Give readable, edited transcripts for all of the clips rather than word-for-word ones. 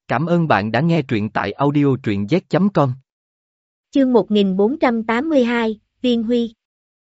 Cảm ơn bạn đã nghe truyện tại audio truyện z.com. Chương 1482, Viên Huy.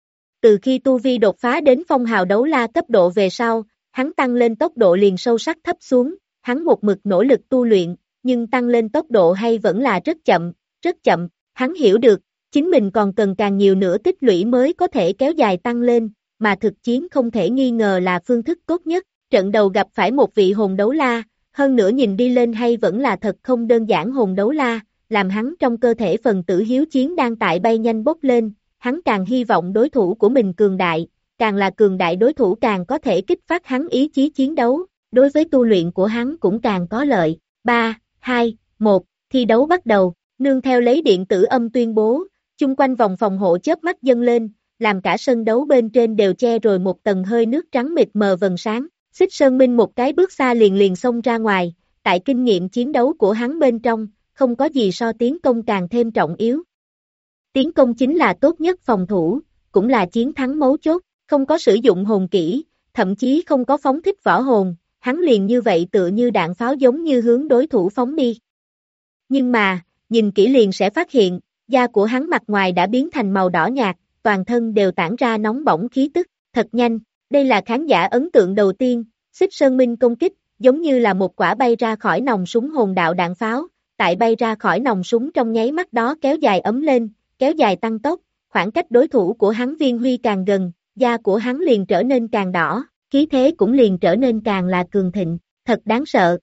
Từ khi tu vi đột phá đến phong hào đấu la cấp độ về sau, hắn tăng lên tốc độ liền sâu sắc thấp xuống, hắn một mực nỗ lực tu luyện, nhưng tăng lên tốc độ hay vẫn là rất chậm, hắn hiểu được, chính mình còn cần càng nhiều nữa tích lũy mới có thể kéo dài tăng lên, mà thực chiến không thể nghi ngờ là phương thức tốt nhất, trận đầu gặp phải một vị hồn đấu la, hơn nữa nhìn đi lên hay vẫn là thật không đơn giản hồn đấu la, làm hắn trong cơ thể phần tử hiếu chiến đang tại bay nhanh bốc lên, hắn càng hy vọng đối thủ của mình cường đại, càng là cường đại đối thủ càng có thể kích phát hắn ý chí chiến đấu, đối với tu luyện của hắn cũng càng có lợi. 3, 2, 1, thi đấu bắt đầu, nương theo lấy điện tử âm tuyên bố, chung quanh vòng phòng hộ chớp mắt dâng lên, làm cả sân đấu bên trên đều che rồi một tầng hơi nước trắng mịt mờ vầng sáng. Xích Sơn Minh một cái bước xa liền xông ra ngoài, tại kinh nghiệm chiến đấu của hắn bên trong, không có gì so tiến công càng thêm trọng yếu. Tiến công chính là tốt nhất phòng thủ, cũng là chiến thắng mấu chốt, không có sử dụng hồn kỹ, thậm chí không có phóng thích võ hồn, hắn liền như vậy tựa như đạn pháo giống như hướng đối thủ phóng đi. Nhưng mà, nhìn kỹ liền sẽ phát hiện, da của hắn mặt ngoài đã biến thành màu đỏ nhạt, toàn thân đều tản ra nóng bỏng khí tức, thật nhanh. Đây là khán giả ấn tượng đầu tiên, Xích Sơn Minh công kích, giống như là một quả bay ra khỏi nòng súng hồn đạo đạn pháo, tại bay ra khỏi nòng súng trong nháy mắt đó kéo dài ấm lên, kéo dài tăng tốc, khoảng cách đối thủ của hắn Viên Huy càng gần, da của hắn liền trở nên càng đỏ, khí thế cũng liền trở nên càng là cường thịnh, thật đáng sợ.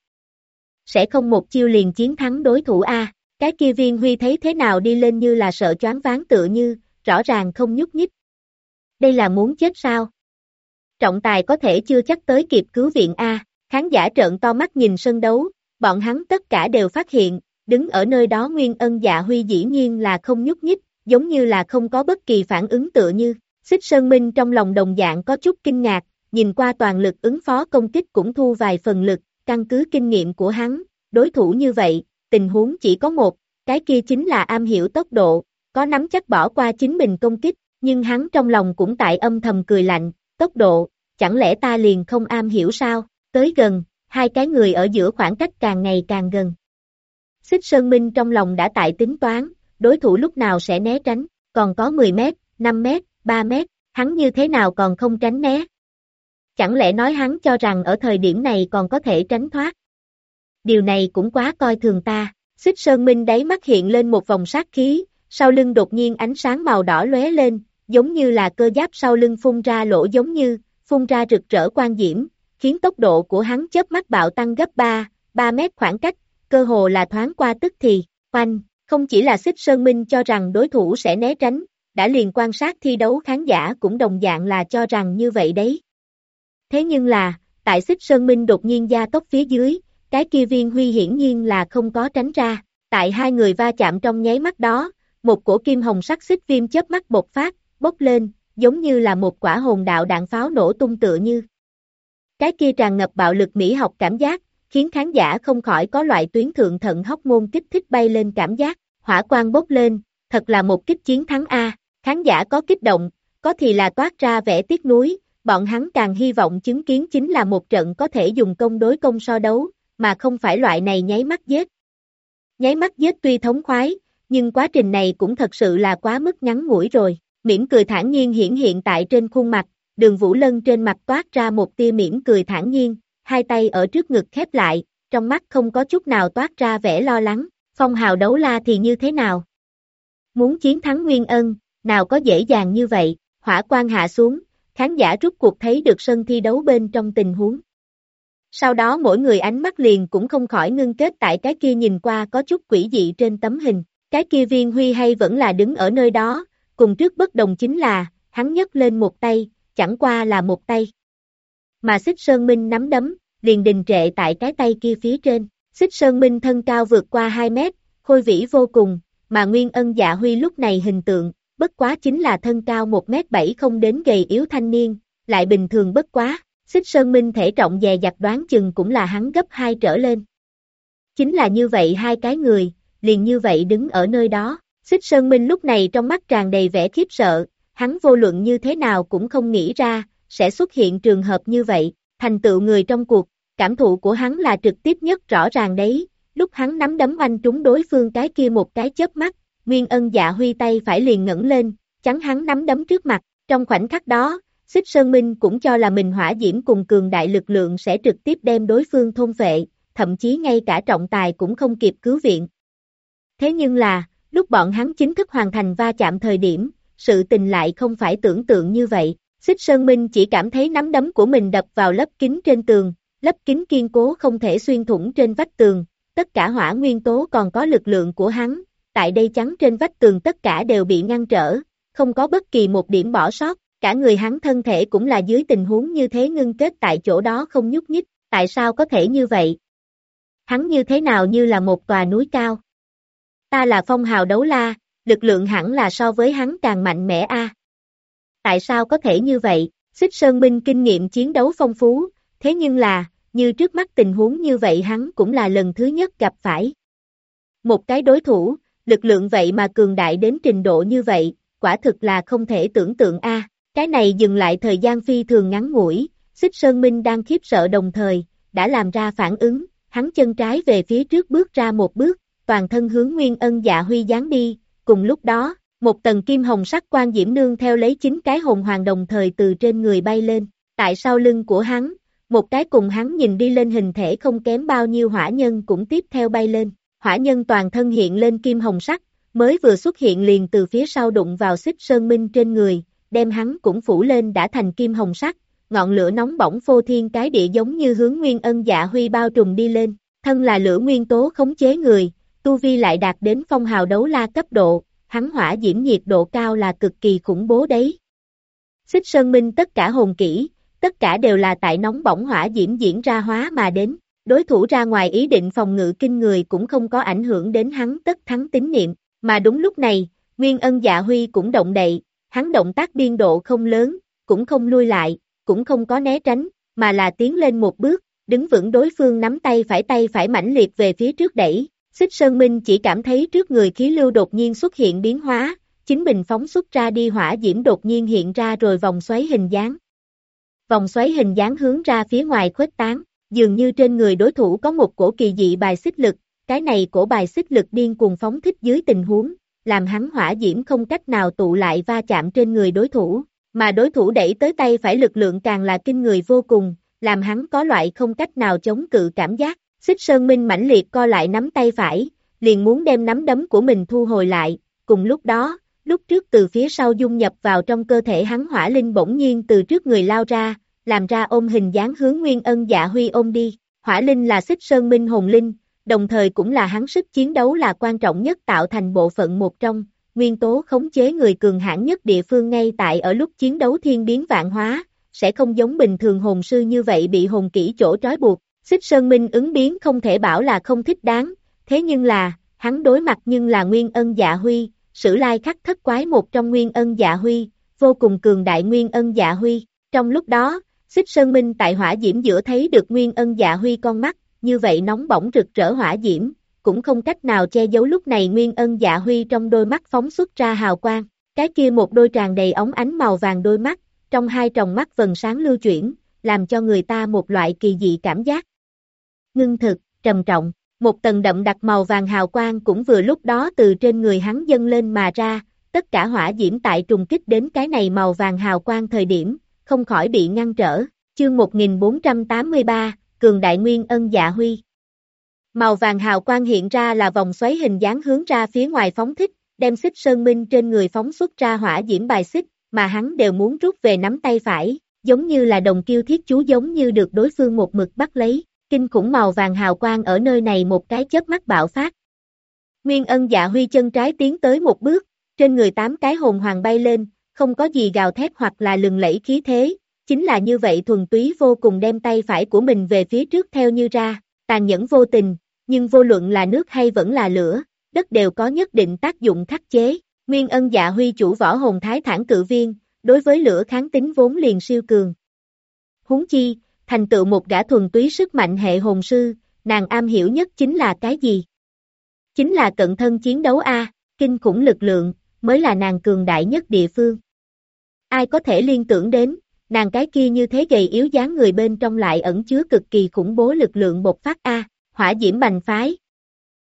Sẽ không một chiêu liền chiến thắng đối thủ a? Cái kia Viên Huy thấy thế nào đi lên như là sợ choáng váng tựa như, rõ ràng không nhúc nhích. Đây là muốn chết sao? Trọng tài có thể chưa chắc tới kịp cứu viện a. Khán giả trợn to mắt nhìn sân đấu, bọn hắn tất cả đều phát hiện, đứng ở nơi đó Nguyên Ân Dạ Huy dĩ nhiên là không nhúc nhích, giống như là không có bất kỳ phản ứng tựa như. Xích Sơn Minh trong lòng đồng dạng có chút kinh ngạc, nhìn qua toàn lực ứng phó công kích cũng thu vài phần lực, căn cứ kinh nghiệm của hắn, đối thủ như vậy, tình huống chỉ có một, cái kia chính là am hiểu tốc độ, có nắm chắc bỏ qua chính mình công kích, nhưng hắn trong lòng cũng tại âm thầm cười lạnh, tốc độ, chẳng lẽ ta liền không am hiểu sao? Tới gần, hai cái người ở giữa khoảng cách càng ngày càng gần. Xích Sơn Minh trong lòng đã tại tính toán, đối thủ lúc nào sẽ né tránh, còn có 10 mét, 5 mét, 3 mét, hắn như thế nào còn không tránh né? Chẳng lẽ nói hắn cho rằng ở thời điểm này còn có thể tránh thoát? Điều này cũng quá coi thường ta. Xích Sơn Minh đáy mắt hiện lên một vòng sát khí, sau lưng đột nhiên ánh sáng màu đỏ lóe lên, giống như là cơ giáp sau lưng phun ra lỗ giống như, phun ra rực rỡ quang diễm, khiến tốc độ của hắn chớp mắt bạo tăng gấp 3 mét khoảng cách, cơ hồ là thoáng qua tức thì, oanh, không chỉ là Xích Sơn Minh cho rằng đối thủ sẽ né tránh, đã liền quan sát thi đấu khán giả cũng đồng dạng là cho rằng như vậy đấy. Thế nhưng là, tại Xích Sơn Minh đột nhiên gia tốc phía dưới, cái kia Viên Huy hiển nhiên là không có tránh ra, tại hai người va chạm trong nháy mắt đó, một cổ kim hồng sắc xích viêm chớp mắt bộc phát, bốc lên, giống như là một quả hồn đạo đạn pháo nổ tung tựa như. Cái kia tràn ngập bạo lực mỹ học cảm giác, khiến khán giả không khỏi có loại tuyến thượng thận hóc môn kích thích bay lên cảm giác, hỏa quang bốc lên, thật là một kích chiến thắng a. Khán giả có kích động, có thì là toát ra vẻ tiếc nuối, bọn hắn càng hy vọng chứng kiến chính là một trận có thể dùng công đối công so đấu, mà không phải loại này nháy mắt giết. Nháy mắt giết tuy thống khoái, nhưng quá trình này cũng thật sự là quá mức ngắn ngủi rồi, mỉm cười thản nhiên hiển hiện tại trên khuôn mặt, Đường Vũ Lân trên mặt toát ra một tia mỉm cười thản nhiên, hai tay ở trước ngực khép lại, trong mắt không có chút nào toát ra vẻ lo lắng, phong hào đấu la thì như thế nào? Muốn chiến thắng Nguyên Ân, nào có dễ dàng như vậy, hỏa quang hạ xuống, khán giả rút cuộc thấy được sân thi đấu bên trong tình huống. Sau đó mỗi người ánh mắt liền cũng không khỏi ngưng kết tại cái kia nhìn qua có chút quỷ dị trên tấm hình, cái kia Viên Huy hay vẫn là đứng ở nơi đó, cùng trước bất đồng chính là, hắn nhấc lên một tay, chẳng qua là một tay. Mà Xích Sơn Minh nắm đấm, liền đình trệ tại cái tay kia phía trên, Xích Sơn Minh thân cao vượt qua 2 mét, khôi vĩ vô cùng, mà Nguyên Ân Dạ Huy lúc này hình tượng, bất quá chính là thân cao 1m7 không đến gầy yếu thanh niên, lại bình thường bất quá, Xích Sơn Minh thể trọng dè dặt đoán chừng cũng là hắn gấp 2 trở lên. Chính là như vậy hai cái người, liền như vậy đứng ở nơi đó, Xích Sơn Minh lúc này trong mắt tràn đầy vẻ khiếp sợ, hắn vô luận như thế nào cũng không nghĩ ra, sẽ xuất hiện trường hợp như vậy, thành tựu người trong cuộc, cảm thụ của hắn là trực tiếp nhất rõ ràng đấy, lúc hắn nắm đấm oanh trúng đối phương cái kia một cái chớp mắt, Nguyên Ân Dạ Huy tay phải liền ngẩng lên, chắn hắn nắm đấm trước mặt, trong khoảnh khắc đó, Xích Sơn Minh cũng cho là mình hỏa diễm cùng cường đại lực lượng sẽ trực tiếp đem đối phương thôn phệ, thậm chí ngay cả trọng tài cũng không kịp cứu viện. Thế nhưng là, lúc bọn hắn chính thức hoàn thành va chạm thời điểm, sự tình lại không phải tưởng tượng như vậy. Xích Sơn Minh chỉ cảm thấy nắm đấm của mình đập vào lớp kính trên tường, lớp kính kiên cố không thể xuyên thủng trên vách tường, tất cả hỏa nguyên tố còn có lực lượng của hắn, tại đây chắn trên vách tường tất cả đều bị ngăn trở, không có bất kỳ một điểm bỏ sót, cả người hắn thân thể cũng là dưới tình huống như thế ngưng kết tại chỗ đó không nhúc nhích, tại sao có thể như vậy? Hắn như thế nào như là một tòa núi cao? Ta là phong hào đấu la, lực lượng hẳn là so với hắn càng mạnh mẽ a. Tại sao có thể như vậy? Xích Sơn Minh kinh nghiệm chiến đấu phong phú, thế nhưng là, như trước mắt tình huống như vậy hắn cũng là lần thứ nhất gặp phải. Một cái đối thủ, lực lượng vậy mà cường đại đến trình độ như vậy, quả thực là không thể tưởng tượng a. Cái này dừng lại thời gian phi thường ngắn ngủi, Xích Sơn Minh đang khiếp sợ đồng thời, đã làm ra phản ứng, hắn chân trái về phía trước bước ra một bước, toàn thân hướng Nguyên Ân Dạ Huy giáng đi, cùng lúc đó, một tầng kim hồng sắc quan diễm nương theo lấy 9 cái hồn hoàng đồng thời từ trên người bay lên, tại sau lưng của hắn, một cái cùng hắn nhìn đi lên hình thể không kém bao nhiêu hỏa nhân cũng tiếp theo bay lên, hỏa nhân toàn thân hiện lên kim hồng sắc, mới vừa xuất hiện liền từ phía sau đụng vào Xích Sơn Minh trên người, đem hắn cũng phủ lên đã thành kim hồng sắc, ngọn lửa nóng bỏng phô thiên cái địa giống như hướng Nguyên Ân Dạ Huy bao trùm đi lên, thân là lửa nguyên tố khống chế người, tu vi lại đạt đến phong hào đấu la cấp độ, hắn hỏa diễm nhiệt độ cao là cực kỳ khủng bố đấy. Xích Sơn Minh tất cả hồn kỹ, tất cả đều là tại nóng bỏng hỏa diễm diễn ra hóa mà đến, đối thủ ra ngoài ý định phòng ngự kinh người cũng không có ảnh hưởng đến hắn tất thắng tín niệm, mà đúng lúc này, Nguyên Ân Dạ Huy cũng động đậy, hắn động tác biên độ không lớn, cũng không lui lại, cũng không có né tránh, mà là tiến lên một bước, đứng vững đối phương nắm tay phải mãnh liệt về phía trước đẩy. Xích Sơn Minh chỉ cảm thấy trước người khí lưu đột nhiên xuất hiện biến hóa, chính mình phóng xuất ra đi hỏa diễm đột nhiên hiện ra rồi vòng xoáy hình dáng. Vòng xoáy hình dáng hướng ra phía ngoài khuếch tán, dường như trên người đối thủ có một cổ kỳ dị bài xích lực, cái này cổ bài xích lực điên cuồng phóng thích dưới tình huống, làm hắn hỏa diễm không cách nào tụ lại va chạm trên người đối thủ, mà đối thủ đẩy tới tay phải lực lượng càng là kinh người vô cùng, làm hắn có loại không cách nào chống cự cảm giác. Xích Sơn Minh mãnh liệt co lại nắm tay phải, liền muốn đem nắm đấm của mình thu hồi lại, cùng lúc đó, lúc trước từ phía sau dung nhập vào trong cơ thể hắn hỏa linh bỗng nhiên từ trước người lao ra, làm ra ôm hình dáng hướng Nguyên Ân Dạ Huy ôm đi, hỏa linh là Xích Sơn Minh hồn linh, đồng thời cũng là hắn sức chiến đấu là quan trọng nhất tạo thành bộ phận một trong, nguyên tố khống chế người cường hãn nhất địa phương ngay tại ở lúc chiến đấu thiên biến vạn hóa, sẽ không giống bình thường hồn sư như vậy bị hồn kỹ chỗ trói buộc. Xích Sơn Minh ứng biến không thể bảo là không thích đáng, thế nhưng là, hắn đối mặt nhưng là Nguyên Ân Dạ Huy, sử lai khắc thất quái một trong Nguyên Ân Dạ Huy, vô cùng cường đại Nguyên Ân Dạ Huy. Trong lúc đó, Xích Sơn Minh tại hỏa diễm giữa thấy được Nguyên Ân Dạ Huy con mắt, như vậy nóng bỏng rực rỡ hỏa diễm, cũng không cách nào che giấu lúc này Nguyên Ân Dạ Huy trong đôi mắt phóng xuất ra hào quang, cái kia một đôi tràn đầy óng ánh màu vàng đôi mắt, trong hai tròng mắt vầng sáng lưu chuyển, làm cho người ta một loại kỳ dị cảm giác. Ngưng thực, trầm trọng, một tầng đậm đặc màu vàng hào quang cũng vừa lúc đó từ trên người hắn dâng lên mà ra, tất cả hỏa diễm tại trùng kích đến cái này màu vàng hào quang thời điểm, không khỏi bị ngăn trở. Chương 1483, Cường Đại Nguyên Ân Dạ Huy. Màu vàng hào quang hiện ra là vòng xoáy hình dáng hướng ra phía ngoài phóng thích, đem Xích Sơn Minh trên người phóng xuất ra hỏa diễm bài xích, mà hắn đều muốn rút về nắm tay phải, giống như là đồng kiêu thiết chú giống như được đối phương một mực bắt lấy. Kinh khủng màu vàng hào quang ở nơi này một cái chớp mắt bạo phát. Nguyên Ân Dạ Huy chân trái tiến tới một bước, trên người 8 cái hồn hoàng bay lên, không có gì gào thét hoặc là lừng lẫy khí thế, chính là như vậy thuần túy vô cùng đem tay phải của mình về phía trước theo như ra, tàn nhẫn vô tình, nhưng vô luận là nước hay vẫn là lửa, đất đều có nhất định tác dụng khắc chế. Nguyên Ân Dạ Huy chủ võ hồn thái thản cự viên, đối với lửa kháng tính vốn liền siêu cường. Huống chi, thành tựu một gã thuần túy sức mạnh hệ hồn sư, nàng am hiểu nhất chính là cái gì? Chính là cận thân chiến đấu a, kinh khủng lực lượng, mới là nàng cường đại nhất địa phương. Ai có thể liên tưởng đến, nàng cái kia như thế gầy yếu dáng người bên trong lại ẩn chứa cực kỳ khủng bố lực lượng bộc phát a, hỏa diễm bành phái.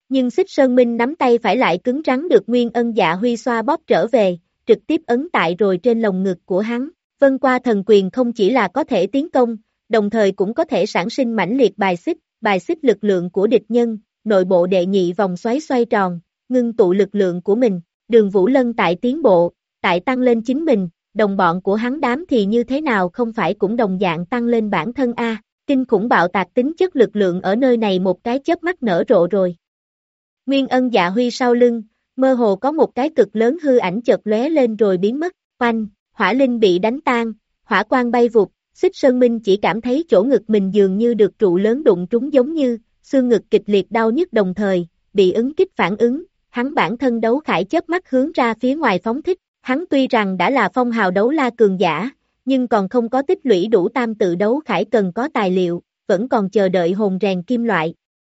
Nhưng Xích Sơn Minh nắm tay phải lại cứng rắn được Nguyên Ân Dạ Huy xoa bóp trở về, trực tiếp ấn tại rồi trên lồng ngực của hắn. Vân Qua Thần Quyền không chỉ là có thể tiến công, đồng thời cũng có thể sản sinh mãnh liệt bài xích lực lượng của địch nhân, nội bộ đệ nhị vòng xoáy xoay tròn, ngưng tụ lực lượng của mình. Đường Vũ Lân tại tiến bộ, tại tăng lên chính mình, đồng bọn của hắn đám thì như thế nào không phải cũng đồng dạng tăng lên bản thân a. Kinh khủng bạo tạc tính chất lực lượng ở nơi này một cái chớp mắt nở rộ rồi. Nguyên Ân Dạ Huy sau lưng, mơ hồ có một cái cực lớn hư ảnh chợt lóe lên rồi biến mất, oanh, hỏa linh bị đánh tan, hỏa quang bay vụt, Xích Sơn Minh chỉ cảm thấy chỗ ngực mình dường như được trụ lớn đụng trúng giống như, xương ngực kịch liệt đau nhức đồng thời, bị ứng kích phản ứng, hắn bản thân đấu khải chớp mắt hướng ra phía ngoài phóng thích, hắn tuy rằng đã là phong hào đấu la cường giả, nhưng còn không có tích lũy đủ tam tự đấu khải cần có tài liệu, vẫn còn chờ đợi hồn rèn kim loại.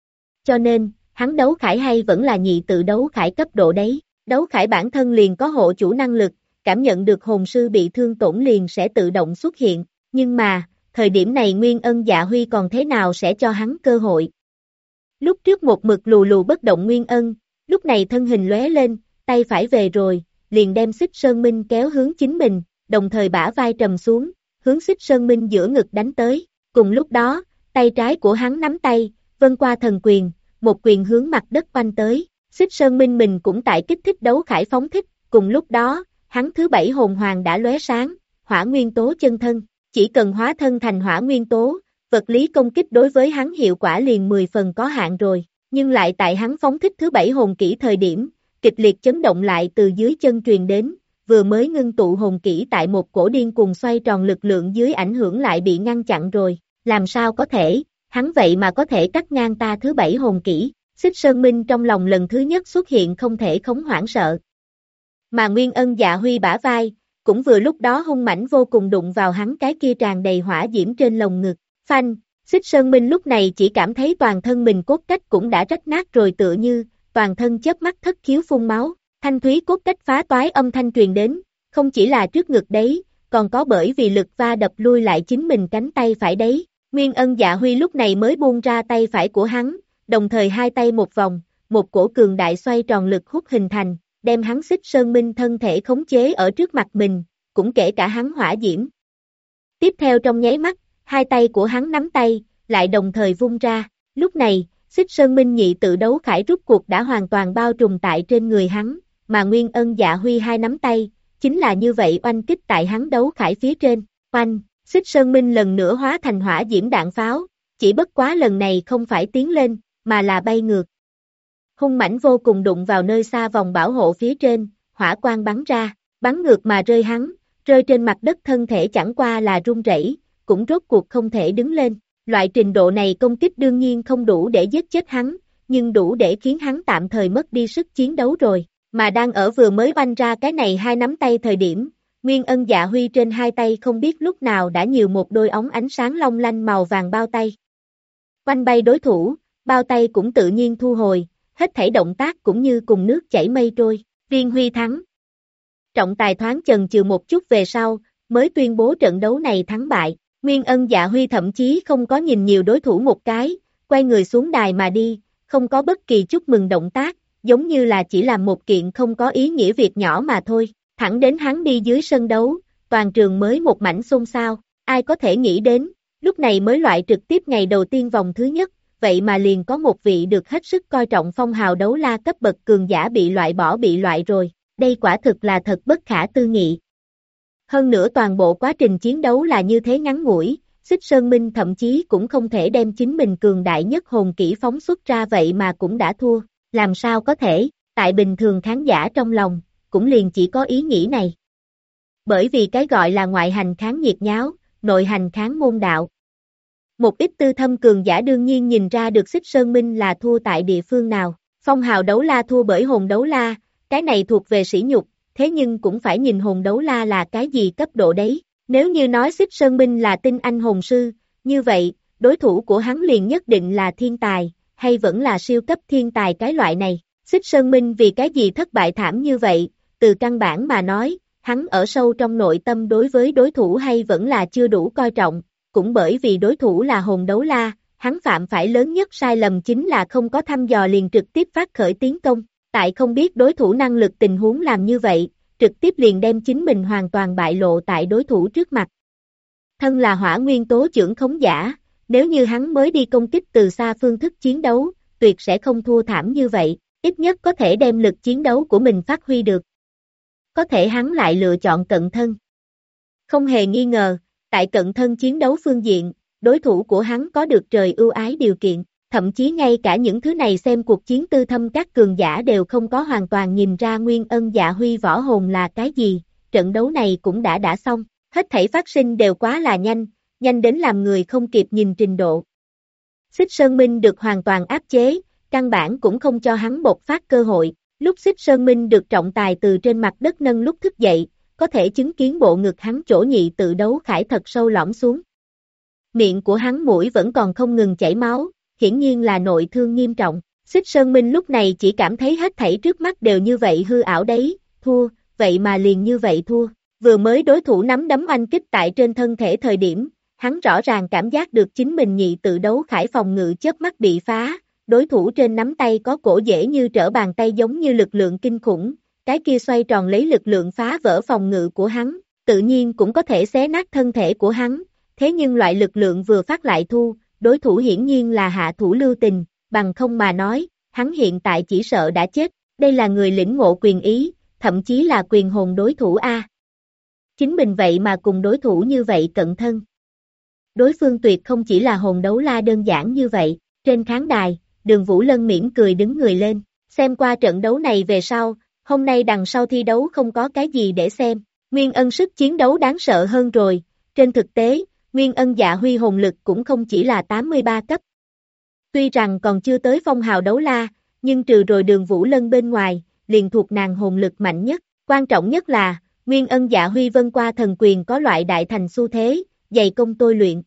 Cho nên, hắn đấu khải hay vẫn là nhị tự đấu khải cấp độ đấy, đấu khải bản thân liền có hộ chủ năng lực, cảm nhận được hồn sư bị thương tổn liền sẽ tự động xuất hiện, nhưng mà, thời điểm này Nguyên Ân Dạ Huy còn thế nào sẽ cho hắn cơ hội. Lúc trước một mực lù lù bất động Nguyên Ân, lúc này thân hình lóe lên, tay phải về rồi, liền đem Xích Sơn Minh kéo hướng chính mình, đồng thời bả vai trầm xuống, hướng Xích Sơn Minh giữa ngực đánh tới, cùng lúc đó, tay trái của hắn nắm tay, Vân Qua Thần Quyền, một quyền hướng mặt đất oanh tới, Xích Sơn Minh mình cũng tại kích thích đấu khải phóng thích, cùng lúc đó, hắn thứ 7 hồn hoàng đã lóe sáng, hỏa nguyên tố chân thân, chỉ cần hóa thân thành hỏa nguyên tố, vật lý công kích đối với hắn hiệu quả liền 10 phần có hạn rồi, nhưng lại tại hắn phóng thích thứ 7 hồn kỹ thời điểm, kịch liệt chấn động lại từ dưới chân truyền đến, vừa mới ngưng tụ hồn kỹ tại một cổ điên cuồng xoay tròn lực lượng dưới ảnh hưởng lại bị ngăn chặn rồi, làm sao có thể, hắn vậy mà có thể cắt ngang ta thứ 7 hồn kỹ, Xích Sơn Minh trong lòng lần thứ nhất xuất hiện không thể khống hoảng sợ. Mà Nguyên Ân Dạ Huy bả vai, cũng vừa lúc đó hung mãnh vô cùng đụng vào hắn cái kia tràn đầy hỏa diễm trên lồng ngực, phanh, Xích Sơn Minh lúc này chỉ cảm thấy toàn thân mình cốt cách cũng đã rách nát rồi tựa như, toàn thân chớp mắt thất khiếu phun máu, thanh thúy cốt cách phá toái âm thanh truyền đến, không chỉ là trước ngực đấy, còn có bởi vì lực va đập lui lại chính mình cánh tay phải đấy, Nguyên Ân Dạ Huy lúc này mới buông ra tay phải của hắn, đồng thời hai tay một vòng, một cổ cường đại xoay tròn lực hút hình thành, đem hắn Xích Sơn Minh thân thể khống chế ở trước mặt mình, cũng kể cả hắn hỏa diễm. Tiếp theo trong nháy mắt, hai tay của hắn nắm tay, lại đồng thời vung ra, lúc này, Xích Sơn Minh nhị tự đấu khải rút cuộc đã hoàn toàn bao trùm tại trên người hắn, mà Nguyên Ân Dạ Huy hai nắm tay, chính là như vậy oanh kích tại hắn đấu khải phía trên, oanh, Xích Sơn Minh lần nữa hóa thành hỏa diễm đạn pháo, chỉ bất quá lần này không phải tiến lên, mà là bay ngược. Hung mãnh vô cùng đụng vào nơi xa vòng bảo hộ phía trên, hỏa quang bắn ra, bắn ngược mà rơi hắn, rơi trên mặt đất thân thể chẳng qua là run rẩy, cũng rốt cuộc không thể đứng lên. Loại trình độ này công kích đương nhiên không đủ để giết chết hắn, nhưng đủ để khiến hắn tạm thời mất đi sức chiến đấu rồi, mà đang ở vừa mới oanh ra cái này hai nắm tay thời điểm, Nguyên Ân Dạ Huy trên hai tay không biết lúc nào đã nhiều một đôi ống ánh sáng long lanh màu vàng bao tay. Oanh bay đối thủ, bao tay cũng tự nhiên thu hồi, hết thảy động tác cũng như cùng nước chảy mây trôi, Viên Huy thắng. Trọng tài thoáng chần chừ một chút về sau, mới tuyên bố trận đấu này thắng bại. Nguyên Ân Dạ Huy thậm chí không có nhìn nhiều đối thủ một cái, quay người xuống đài mà đi, không có bất kỳ chúc mừng động tác, giống như là chỉ làm một kiện không có ý nghĩa việc nhỏ mà thôi. Thẳng đến hắn đi dưới sân đấu, toàn trường mới một mảnh xôn xao, ai có thể nghĩ đến, lúc này mới loại trực tiếp ngày đầu tiên vòng thứ nhất, vậy mà liền có một vị được hết sức coi trọng phong hào đấu la cấp bậc cường giả bị loại rồi, đây quả thực là thật bất khả tư nghị. Hơn nữa toàn bộ quá trình chiến đấu là như thế ngắn ngủi, Xích Sơn Minh thậm chí cũng không thể đem chính mình cường đại nhất hồn kỹ phóng xuất ra vậy mà cũng đã thua, làm sao có thể, tại bình thường khán giả trong lòng, cũng liền chỉ có ý nghĩ này. Bởi vì cái gọi là ngoại hành kháng nhiệt nháo, nội hành kháng môn đạo. Một ít tư thâm cường giả đương nhiên nhìn ra được Xích Sơn Minh là thua tại địa phương nào, phong hào đấu la thua bởi hồn đấu la, cái này thuộc về sỉ nhục, thế nhưng cũng phải nhìn hồn đấu la là cái gì cấp độ đấy. Nếu như nói Xích Sơn Minh là tinh anh hồn sư, như vậy, đối thủ của hắn liền nhất định là thiên tài, hay vẫn là siêu cấp thiên tài cái loại này. Xích Sơn Minh vì cái gì thất bại thảm như vậy, từ căn bản mà nói, hắn ở sâu trong nội tâm đối với đối thủ hay vẫn là chưa đủ coi trọng, cũng bởi vì đối thủ là hồn đấu la, hắn phạm phải lớn nhất sai lầm chính là không có thăm dò liền trực tiếp phát khởi tiến công, tại không biết đối thủ năng lực tình huống làm như vậy, trực tiếp liền đem chính mình hoàn toàn bại lộ tại đối thủ trước mặt. Thân là hỏa nguyên tố chưởng khống giả, nếu như hắn mới đi công kích từ xa phương thức chiến đấu, tuyệt sẽ không thua thảm như vậy, ít nhất có thể đem lực chiến đấu của mình phát huy được. Có thể hắn lại lựa chọn cận thân. Không hề nghi ngờ, tại cận thân chiến đấu phương diện, đối thủ của hắn có được trời ưu ái điều kiện, thậm chí ngay cả những thứ này xem cuộc chiến tư thâm các cường giả đều không có hoàn toàn nhìn ra Nguyên Ân Dạ Huy võ hồn là cái gì, trận đấu này cũng đã xong, hết thảy phát sinh đều quá là nhanh đến làm người không kịp nhìn trình độ. Xích Sơn Minh được hoàn toàn áp chế, căn bản cũng không cho hắn bộc phát cơ hội, lúc Xích Sơn Minh được trọng tài từ trên mặt đất nâng lúc thức dậy, có thể chứng kiến bộ ngực hắn chỗ nhị tự đấu khải thật sâu lõm xuống. Miệng của hắn mũi vẫn còn không ngừng chảy máu, hiển nhiên là nội thương nghiêm trọng. Xích Sơn Minh lúc này chỉ cảm thấy hết thảy trước mắt đều như vậy hư ảo đấy, thua, vậy mà liền như vậy thua. Vừa mới đối thủ nắm đấm oanh kích tại trên thân thể thời điểm, hắn rõ ràng cảm giác được chính mình nhị tự đấu khải phòng ngự chớp mắt bị phá, đối thủ trên nắm tay có cổ dễ như trở bàn tay giống như lực lượng kinh khủng, cái kia xoay tròn lấy lực lượng phá vỡ phòng ngự của hắn, tự nhiên cũng có thể xé nát thân thể của hắn, thế nhưng loại lực lượng vừa phát lại thu, đối thủ hiển nhiên là hạ thủ lưu tình, bằng không mà nói, hắn hiện tại chỉ sợ đã chết, đây là người lĩnh ngộ quyền ý, thậm chí là quyền hồn đối thủ A. Chính mình vậy mà cùng đối thủ như vậy cận thân. Đối phương tuyệt không chỉ là hồn đấu la đơn giản như vậy, trên khán đài, Đường Vũ Lân mỉm cười đứng người lên, xem qua trận đấu này về sau, hôm nay đằng sau thi đấu không có cái gì để xem, Nguyên Ân sức chiến đấu đáng sợ hơn rồi, trên thực tế, Nguyên Ân Dạ Huy hồn lực cũng không chỉ là 83 cấp. Tuy rằng còn chưa tới phong hào đấu la, nhưng trừ rồi Đường Vũ Lân bên ngoài, liền thuộc nàng hồn lực mạnh nhất, quan trọng nhất là, Nguyên Ân Dạ Huy vân qua thần quyền có loại đại thành xu thế, dày công tôi luyện.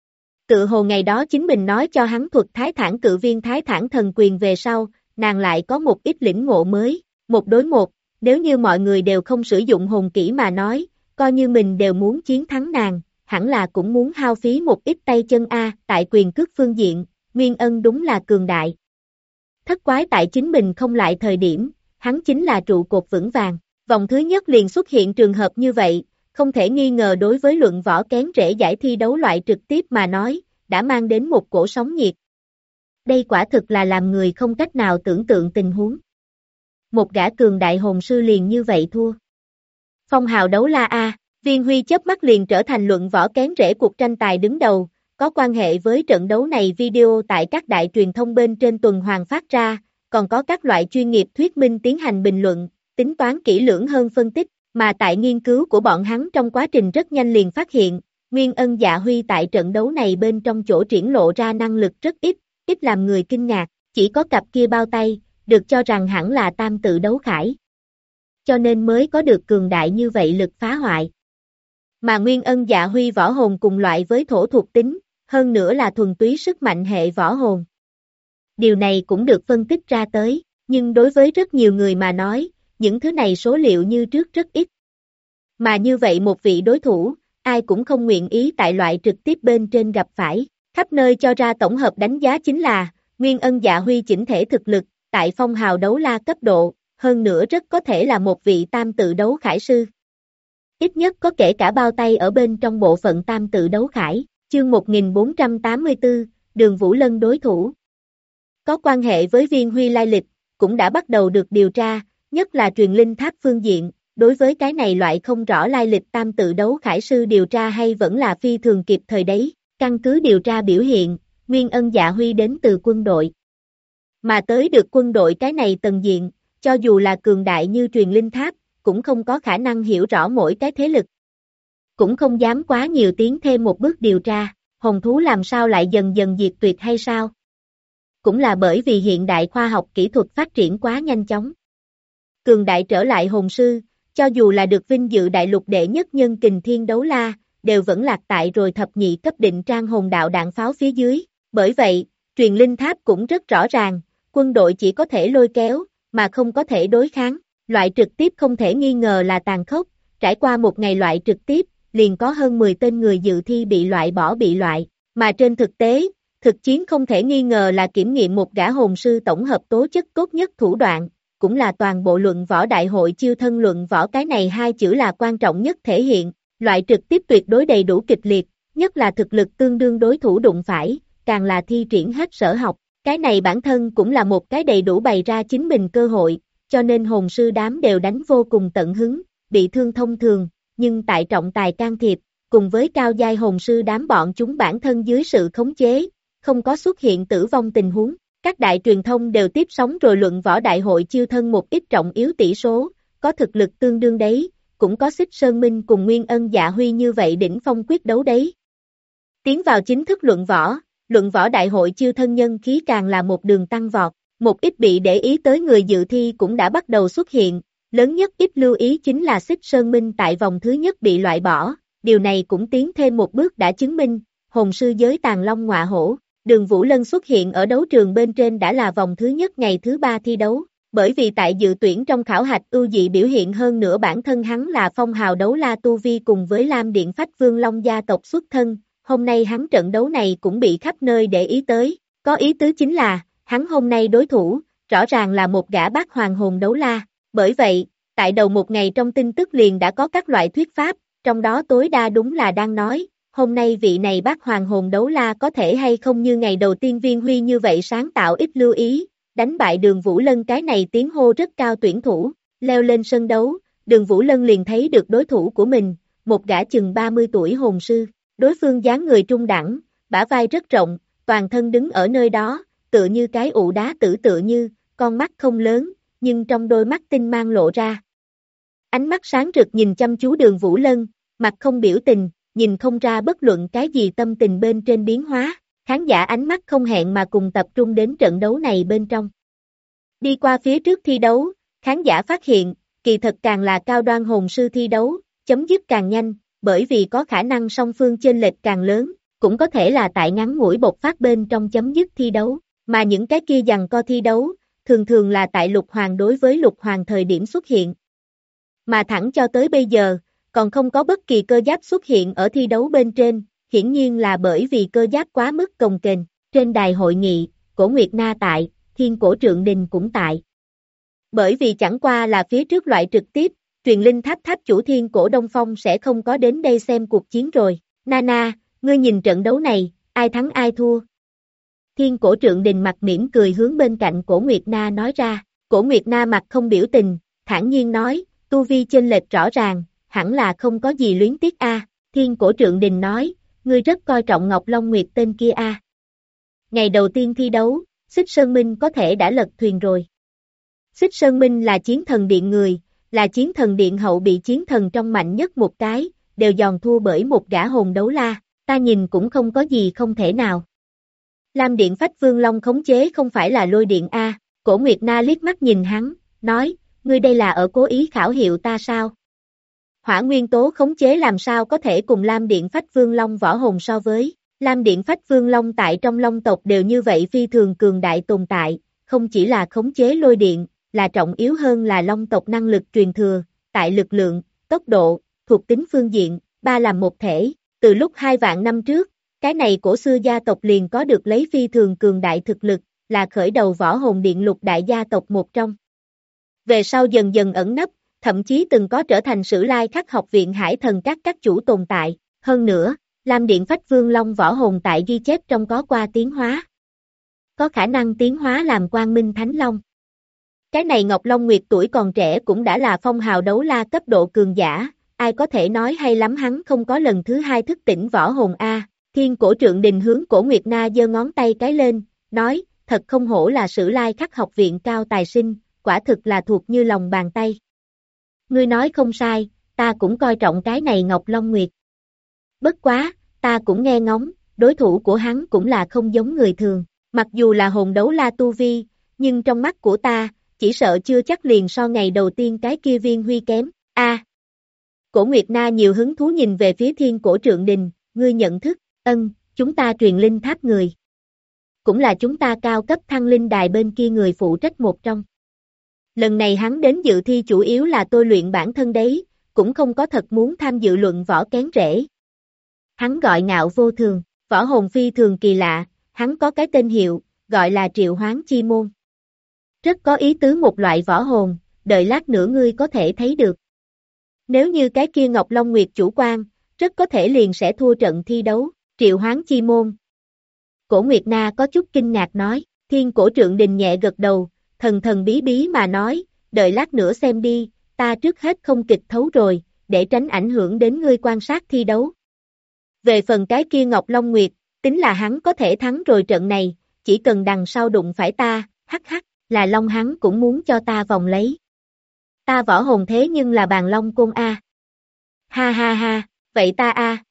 Tự hồ ngày đó chính mình nói cho hắn thuật Thái Thản Cự Viên Thái Thản thần quyền về sau, nàng lại có một ít lĩnh ngộ mới, 1 đối 1, nếu như mọi người đều không sử dụng hồn kỹ mà nói, coi như mình đều muốn chiến thắng nàng, hẳn là cũng muốn hao phí một ít tay chân A, tại quyền cước phương diện, Nguyên Ân đúng là cường đại. Thất quái tại chính mình không lại thời điểm, hắn chính là trụ cột vững vàng, vòng thứ nhất liền xuất hiện trường hợp như vậy, không thể nghi ngờ đối với luận võ kén rễ giải thi đấu loại trực tiếp mà nói, đã mang đến một cổ sóng nhiệt. Đây quả thực là làm người không cách nào tưởng tượng tình huống. Một gã cường đại hồn sư liền như vậy thua. Phong hào đấu la A, Viên Huy chớp mắt liền trở thành luận võ kén rễ cuộc tranh tài đứng đầu, có quan hệ với trận đấu này video tại các đại truyền thông bên trên tuần hoàn phát ra, còn có các loại chuyên nghiệp thuyết minh tiến hành bình luận, tính toán kỹ lưỡng hơn phân tích, mà tại nghiên cứu của bọn hắn trong quá trình rất nhanh liền phát hiện, Nguyên Ân Dạ Huy tại trận đấu này bên trong chỗ triển lộ ra năng lực rất ít làm người kinh ngạc, chỉ có cặp kia bao tay, được cho rằng hẳn là tam tự đấu khải. Cho nên mới có được cường đại như vậy lực phá hoại. Mà Nguyên Ân Dạ Huy võ hồn cùng loại với thổ thuộc tính, hơn nữa là thuần túy sức mạnh hệ võ hồn. Điều này cũng được phân tích ra tới, nhưng đối với rất nhiều người mà nói, những thứ này số liệu như trước rất ít. Mà như vậy một vị đối thủ, ai cũng không nguyện ý tại loại trực tiếp bên trên gặp phải, khắp nơi cho ra tổng hợp đánh giá chính là, Nguyên Ân Dạ Huy chỉnh thể thực lực, tại phong hào đấu la cấp độ, hơn nữa rất có thể là một vị tam tự đấu khải sư. Ít nhất có kể cả bao tay ở bên trong bộ phận tam tự đấu khải, chương 1484, Đường Vũ Lân đối thủ. Có quan hệ với Viên Huy lai lịch, cũng đã bắt đầu được điều tra, nhất là truyền linh tháp phương diện, đối với cái này loại không rõ lai lịch tam tự đấu khải sư điều tra hay vẫn là phi thường kịp thời đấy, căn cứ điều tra biểu hiện, Nguyên Ân Dạ Huy đến từ quân đội. Mà tới được quân đội cái này tầng diện, cho dù là cường đại như truyền linh tháp, cũng không có khả năng hiểu rõ mỗi cái thế lực. Cũng không dám quá nhiều tiến thêm một bước điều tra, hồn thú làm sao lại dần dần diệt tuyệt hay sao? Cũng là bởi vì hiện đại khoa học kỹ thuật phát triển quá nhanh chóng. Cường đại trở lại hồn sư, cho dù là được vinh dự đại lục đệ nhất nhân kình thiên đấu la, đều vẫn lạc tại rồi thập nhị cấp định trang hồn đạo đạn pháo phía dưới. Bởi vậy, truyền linh tháp cũng rất rõ ràng, quân đội chỉ có thể lôi kéo, mà không có thể đối kháng. Loại trực tiếp không thể nghi ngờ là tàn khốc, trải qua một ngày loại trực tiếp, liền có hơn 10 tên người dự thi bị loại bỏ mà trên thực tế, Thực chiến không thể nghi ngờ là kiểm nghiệm một gã hồn sư tổng hợp tố chất tốt nhất thủ đoạn, cũng là toàn bộ luận võ đại hội chiêu thân luận võ, cái này hai chữ là quan trọng nhất thể hiện, loại trực tiếp tuyệt đối đầy đủ kịch liệt, nhất là thực lực tương đương đối thủ đụng phải, càng là thi triển hết sở học, cái này bản thân cũng là một cái đầy đủ bày ra chính mình cơ hội, cho nên hồn sư đám đều đánh vô cùng tận hứng, bị thương thông thường, nhưng tại trọng tài can thiệp, cùng với cao giai hồn sư đám bọn chúng bản thân dưới sự khống chế, không có xuất hiện tử vong tình huống. Các đại truyền thông đều tiếp sóng rồi luận võ đại hội chiêu thân một ít trọng yếu tỷ số, có thực lực tương đương đấy, cũng có Xích Sơn Minh cùng Nguyên Ân Dạ Huy như vậy đỉnh phong quyết đấu đấy. Tiến vào chính thức luận võ đại hội chiêu thân nhân khí càng là một đường tăng vọt, một ít bị để ý tới người dự thi cũng đã bắt đầu xuất hiện, lớn nhất ít lưu ý chính là Xích Sơn Minh tại vòng thứ nhất bị loại bỏ, điều này cũng tiến thêm một bước đã chứng minh, hồn sư giới tàng long ngọa hổ. Đường Vũ Lân xuất hiện ở đấu trường bên trên đã là vòng thứ nhất ngày thứ 3 thi đấu, bởi vì tại dự tuyển trong khảo hạch ưu dị biểu hiện hơn nữa bản thân hắn là phong hào đấu la tu vi cùng với Lam Điện Phách Vương Long gia tộc xuất thân, hôm nay hắn trận đấu này cũng bị khắp nơi để ý tới, có ý tứ chính là, hắn hôm nay đối thủ, rõ ràng là một gã bát hoàng hồn đấu la, bởi vậy, tại đầu một ngày trong tin tức liền đã có các loại thuyết pháp, trong đó tối đa đúng là đang nói, hôm nay vị này bát hoàng hồn đấu la có thể hay không như ngày đầu tiên Viên Huy như vậy sáng tạo ít lưu ý, đánh bại Đường Vũ Lân, cái này tiếng hô rất cao tuyển thủ, leo lên sân đấu, Đường Vũ Lân liền thấy được đối thủ của mình, một gã chừng 30 tuổi hồn sư, đối phương dáng người trung đẳng, bả vai rất rộng, toàn thân đứng ở nơi đó, tựa như cái ụ đá tử, tựa như, con mắt không lớn, nhưng trong đôi mắt tinh mang lộ ra. Ánh mắt sáng rực nhìn chăm chú Đường Vũ Lân, mặt không biểu tình, nhìn không ra bất luận cái gì tâm tình bên trên biến hóa, khán giả ánh mắt không hẹn mà cùng tập trung đến trận đấu này bên trong. Đi qua phía trước thi đấu, khán giả phát hiện, kỳ thật càng là cao đoan hồn sư thi đấu, chấm dứt càng nhanh, bởi vì có khả năng song phương chênh lệch càng lớn, cũng có thể là tại ngắn ngủi bộc phát bên trong chấm dứt thi đấu, mà những cái kia giằng co thi đấu, thường thường là tại lục hoàng đối với lục hoàng thời điểm xuất hiện. Mà thẳng cho tới bây giờ, còn không có bất kỳ cơ giáp xuất hiện ở thi đấu bên trên, hiển nhiên là bởi vì cơ giáp quá mức cồng kềnh. Trên đài hội nghị, Cổ Nguyệt Na tại, Thiên Cổ Trượng Đình cũng tại. Bởi vì chẳng qua là phía trước loại trực tiếp, truyền linh tháp tháp chủ Thiên Cổ Đông Phong sẽ không có đến đây xem cuộc chiến rồi. Nana, ngươi nhìn trận đấu này, ai thắng ai thua? Thiên Cổ Trượng Đình mặt mỉm cười hướng bên cạnh Cổ Nguyệt Na nói ra. Cổ Nguyệt Na mặt không biểu tình, thản nhiên nói, tu vi chênh lệch rõ ràng, hẳn là không có gì luyến tiếc a. Thiên Cổ Trượng Đình nói, ngươi rất coi trọng Ngọc Long Nguyệt tên kia a. Ngày đầu tiên thi đấu, Xích Sơn Minh có thể đã lật thuyền rồi. Xích Sơn Minh là chiến thần điện người, là chiến thần điện hậu bị chiến thần trong mạnh nhất một cái, đều giòn thua bởi một gã hồn đấu la, ta nhìn cũng không có gì không thể nào. Lam Điện Phách Vương Long khống chế không phải là lôi điện a. Cổ Nguyệt Na liếc mắt nhìn hắn, nói, ngươi đây là ở cố ý khảo hiệu ta sao? Hỏa nguyên tố khống chế làm sao có thể cùng Lam Điện Phách Vương Long võ hồn so với? Lam Điện Phách Vương Long tại trong Long tộc đều như vậy phi thường cường đại tồn tại, không chỉ là khống chế lôi điện, là trọng yếu hơn là Long tộc năng lực truyền thừa, tại lực lượng, tốc độ, thuộc tính phương diện, ba làm một thể, từ lúc 2 vạn năm trước, cái này cổ xưa gia tộc liền có được lấy phi thường cường đại thực lực, là khởi đầu võ hồn điện lục đại gia tộc một trong. Về sau dần dần ẩn nấp, thậm chí từng có trở thành Sử Lai Khắc học viện Hải Thần các chủ tồn tại, hơn nữa, Lam Điện Phách Vương Long võ hồn tại ghi chép trong có qua tiến hóa. Có khả năng tiến hóa làm Quang Minh Thánh Long. Cái này Ngọc Long Nguyệt tuổi còn trẻ cũng đã là phong hào đấu la cấp độ cường giả, ai có thể nói hay lắm hắn không có lần thứ 2 thức tỉnh võ hồn a. Thiên Cổ Trượng Đình hướng Cổ Nguyệt Na giơ ngón tay cái lên, nói, thật không hổ là Sử Lai Khắc học viện cao tài sinh, quả thực là thuộc như lòng bàn tay. Ngươi nói không sai, ta cũng coi trọng cái này Ngọc Long Nguyệt. Bất quá, ta cũng nghe ngóng, đối thủ của hắn cũng là không giống người thường, mặc dù là hồn đấu la tu vi, nhưng trong mắt của ta, chỉ sợ chưa chắc liền so ngày đầu tiên cái kia Viên Huy kém, a. Cổ Nguyệt Na nhiều hứng thú nhìn về phía Thiên Cổ Trượng Đình, ngươi nhận thức, chúng ta truyền linh tháp người. Cũng là chúng ta cao cấp thăng linh đài bên kia người phụ trách một trong. Lần này hắn đến dự thi chủ yếu là tôi luyện bản thân đấy, cũng không có thật muốn tham dự luận võ kén rễ. Hắn gọi ngạo vô thường, võ hồn phi thường kỳ lạ, hắn có cái tên hiệu, gọi là Triệu Hoán Chi Môn. Rất có ý tứ một loại võ hồn, đợi lát nữa ngươi có thể thấy được. Nếu như cái kia Ngọc Long Nguyệt chủ quan, rất có thể liền sẽ thua trận thi đấu, Triệu Hoán Chi Môn. Cổ Nguyệt Na có chút kinh ngạc nói, Thiên Cổ Trượng Đình nhẹ gật đầu, thần thần bí bí mà nói, đợi lát nữa xem đi, ta trước hết không kịch thấu rồi, để tránh ảnh hưởng đến ngươi quan sát thi đấu. Về phần cái kia Ngọc Long Nguyệt, tính là hắn có thể thắng rồi trận này, chỉ cần đằng sau đụng phải ta, hắc hắc, là Long hắn cũng muốn cho ta vòng lấy. Ta võ hồn thế nhưng là bàn Long Côn A. Ha ha ha, vậy ta A.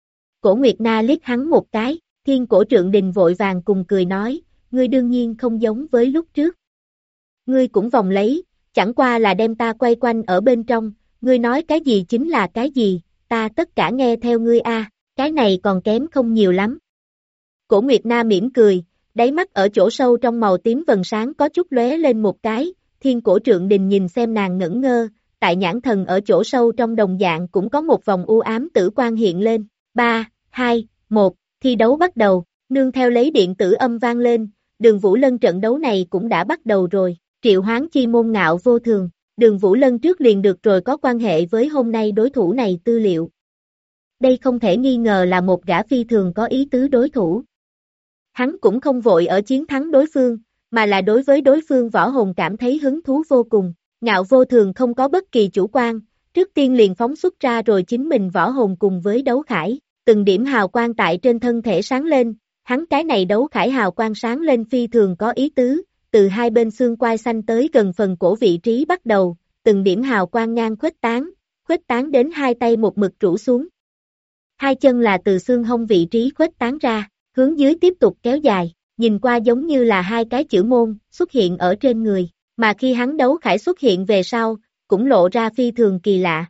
Cổ Nguyệt Na liếc hắn một cái, Thiên Cổ Trượng Đình vội vàng cùng cười nói, ngươi đương nhiên không giống với lúc trước. Ngươi cũng vòng lấy, chẳng qua là đem ta quay quanh ở bên trong, ngươi nói cái gì chính là cái gì, ta tất cả nghe theo ngươi A, cái này còn kém không nhiều lắm. Cổ Nguyệt Na mỉm cười, đáy mắt ở chỗ sâu trong màu tím vầng sáng có chút lóe lên một cái, Thiên Cổ Trượng Đình nhìn xem nàng ngẩn ngơ, tại nhãn thần ở chỗ sâu trong đồng dạng cũng có một vòng u ám tử quang hiện lên, 3, 2, 1, thi đấu bắt đầu, nương theo lấy điện tử âm vang lên, Đường Vũ Lân trận đấu này cũng đã bắt đầu rồi, Triệu Hoán Chi Môn ngạo vô thường, Đường Vũ Lân trước liền được rồi có quan hệ với hôm nay đối thủ này tư liệu. Đây không thể nghi ngờ là một gã phi thường có ý tứ đối thủ. Hắn cũng không vội ở chiến thắng đối phương, mà là đối với đối phương võ hồn cảm thấy hứng thú vô cùng. Ngạo vô thường không có bất kỳ chủ quan, trước tiên liền phóng xuất ra rồi chính mình võ hồn cùng với đấu khải, từng điểm hào quang tại trên thân thể sáng lên, hắn cái này đấu khải hào quang sáng lên phi thường có ý tứ, từ hai bên xương quai xanh tới gần phần cổ vị trí bắt đầu, từng điểm hào quang ngang khuếch tán đến hai tay một mực rũ xuống. Hai chân là từ xương hông vị trí khuếch tán ra, hướng dưới tiếp tục kéo dài, nhìn qua giống như là hai cái chữ môn xuất hiện ở trên người, mà khi hắn đấu khải xuất hiện về sau, cũng lộ ra phi thường kỳ lạ.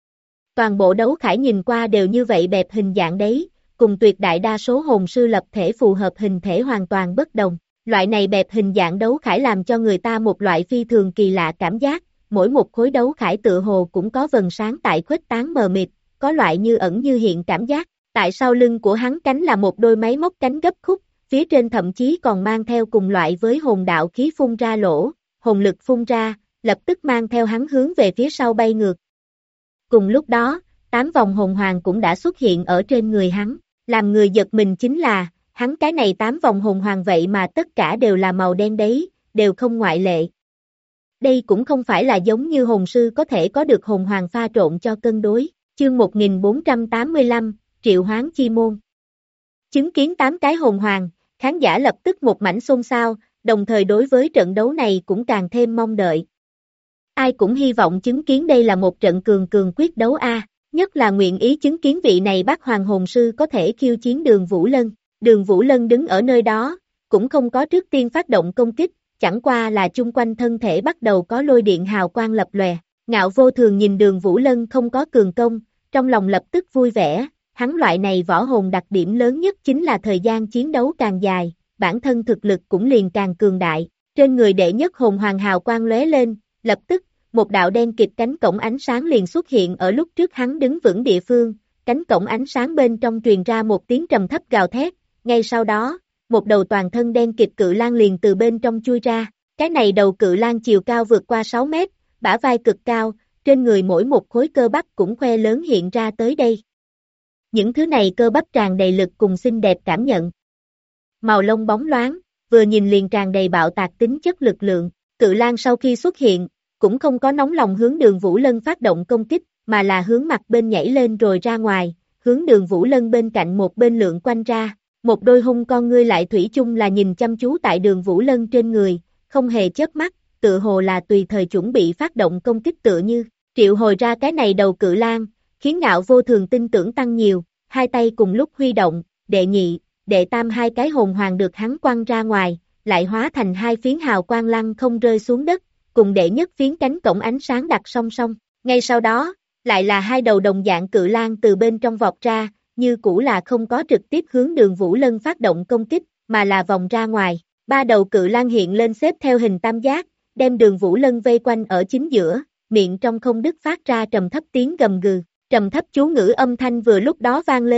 Toàn bộ đấu khải nhìn qua đều như vậy bẹp hình dạng đấy, cùng tuyệt đại đa số hồn sư lập thể phù hợp hình thể hoàn toàn bất đồng. Loại này bẹp hình dạng đấu khải làm cho người ta một loại phi thường kỳ lạ cảm giác, mỗi một khối đấu khải tựa hồ cũng có vầng sáng tại khuếch tán mờ mịt, có loại như ẩn như hiện cảm giác. Tại sau lưng của hắn cánh là một đôi máy móc cánh gấp khúc, phía trên thậm chí còn mang theo cùng loại với hồn đạo khí phun ra lỗ, hồn lực phun ra, lập tức mang theo hắn hướng về phía sau bay ngược. Cùng lúc đó, 8 vòng hồn hoàng cũng đã xuất hiện ở trên người hắn, làm người giật mình chính là, hắn cái này 8 vòng hồn hoàng vậy mà tất cả đều là màu đen đấy, đều không ngoại lệ. Đây cũng không phải là giống như hồn sư có thể có được hồn hoàng pha trộn cho cân đối, chương 1485, Triệu Hoán Chi Môn. Chứng kiến 8 cái hồn hoàng, khán giả lập tức một mảnh xôn xao, đồng thời đối với trận đấu này cũng càng thêm mong đợi. Ai cũng hy vọng chứng kiến đây là một trận cường quyết đấu A, nhất là nguyện ý chứng kiến vị này Bát Hoàng hồn sư có thể khiêu chiến Đường Vũ Lân. Đường Vũ Lân đứng ở nơi đó, cũng không có trước tiên phát động công kích, chẳng qua là chung quanh thân thể bắt đầu có lôi điện hào quang lập lòe. Ngạo vô thường nhìn Đường Vũ Lân không có cường công, trong lòng lập tức vui vẻ, hắn loại này võ hồn đặc điểm lớn nhất chính là thời gian chiến đấu càng dài, bản thân thực lực cũng liền càng cường đại. Trên người đệ nhất hồn hoàng hào quang lóe lên, lập tức, một đạo đen kịt cánh cổng ánh sáng liền xuất hiện ở lúc trước hắn đứng vững địa phương, cánh cổng ánh sáng bên trong truyền ra một tiếng trầm thấp gào thét, ngay sau đó, một đầu toàn thân đen kịt cự lang liền từ bên trong chui ra, cái này đầu cự lang chiều cao vượt qua 6 mét, bả vai cực cao, trên người mỗi một khối cơ bắp cũng khoe lớn hiện ra tới đây. Những thứ này cơ bắp tràn đầy lực cùng xinh đẹp cảm nhận. Màu lông bóng loáng, vừa nhìn liền tràn đầy bạo tạc tính chất lực lượng, cự lang sau khi xuất hiện, cũng không có nóng lòng hướng Đường Vũ Lân phát động công kích, mà là hướng mặt bên nhảy lên rồi ra ngoài, hướng Đường Vũ Lân bên cạnh một bên lượn quanh ra, một đôi hung con ngươi lại thủy chung là nhìn chăm chú tại Đường Vũ Lân trên người, không hề chớp mắt, tựa hồ là tùy thời chuẩn bị phát động công kích tựa như, triệu hồi ra cái này đầu cự lang, khiến Ngạo vô thường tin tưởng tăng nhiều, hai tay cùng lúc huy động, đệ nhị, đệ tam hai cái hồn hoàng được hắn quăng ra ngoài, lại hóa thành hai phiến hào quang lăng không rơi xuống đất, cùng đệ nhất phiến cánh cổng ánh sáng đặt song song, ngay sau đó, lại là hai đầu đồng dạng cự lang từ bên trong vọt ra, như cũ là không có trực tiếp hướng Đường Vũ Lân phát động công kích, mà là vòng ra ngoài, ba đầu cự lang hiện lên xếp theo hình tam giác, đem Đường Vũ Lân vây quanh ở chính giữa, miệng trong không đứt phát ra trầm thấp tiếng gầm gừ, trầm thấp chú ngữ âm thanh vừa lúc đó vang lên,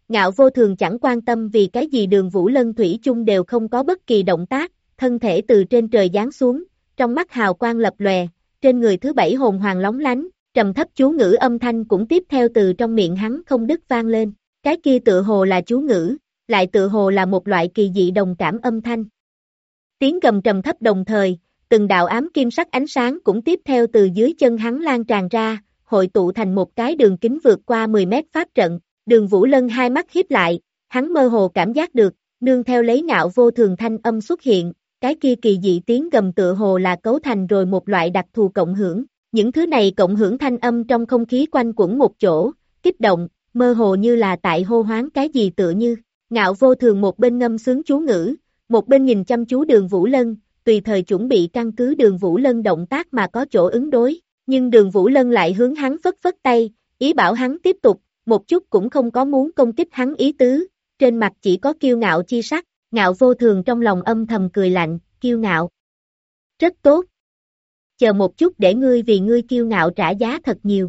Ngạo Vô Thường chẳng quan tâm vì cái gì Đường Vũ Lân thủy chung đều không có bất kỳ động tác, thân thể từ trên trời giáng xuống, trong mắt hào quang lập lòe, trên người thứ 7 hồn hoàng lóng lánh, trầm thấp chú ngữ âm thanh cũng tiếp theo từ trong miệng hắn không đứt vang lên, cái kia tựa hồ là chú ngữ, lại tựa hồ là một loại kỳ dị đồng cảm âm thanh. Tiếng gầm trầm thấp đồng thời, từng đạo ám kim sắc ánh sáng cũng tiếp theo từ dưới chân hắn lan tràn ra, hội tụ thành một cái đường kính vượt qua 10 mét pháp trận. Đường Vũ Lân hai mắt híp lại, hắn mơ hồ cảm giác được, nương theo lấy Ngạo Vô Thường thanh âm xuất hiện, cái kia kỳ dị tiếng gầm tựa hồ là cấu thành rồi một loại đặc thù cộng hưởng. Những thứ này cộng hưởng thanh âm trong không khí quanh quẩn một chỗ, kích động, mơ hồ như là tại hô hoán cái gì tựa như. Ngạo Vô Thường một bên ngâm sướng chú ngữ, một bên nhìn chăm chú Đường Vũ Lân, tùy thời chuẩn bị căn cứ Đường Vũ Lân động tác mà có chỗ ứng đối. Nhưng Đường Vũ Lân lại hướng hắn phất phất tay, ý bảo hắn tiếp tục, một chút cũng không có muốn công kích hắn ý tứ, trên mặt chỉ có kiêu ngạo chi sắc. Ngạo Vô Thường trong lòng âm thầm cười lạnh, kiêu ngạo. Rất tốt. Chờ một chút để ngươi vì ngươi kiêu ngạo trả giá thật nhiều.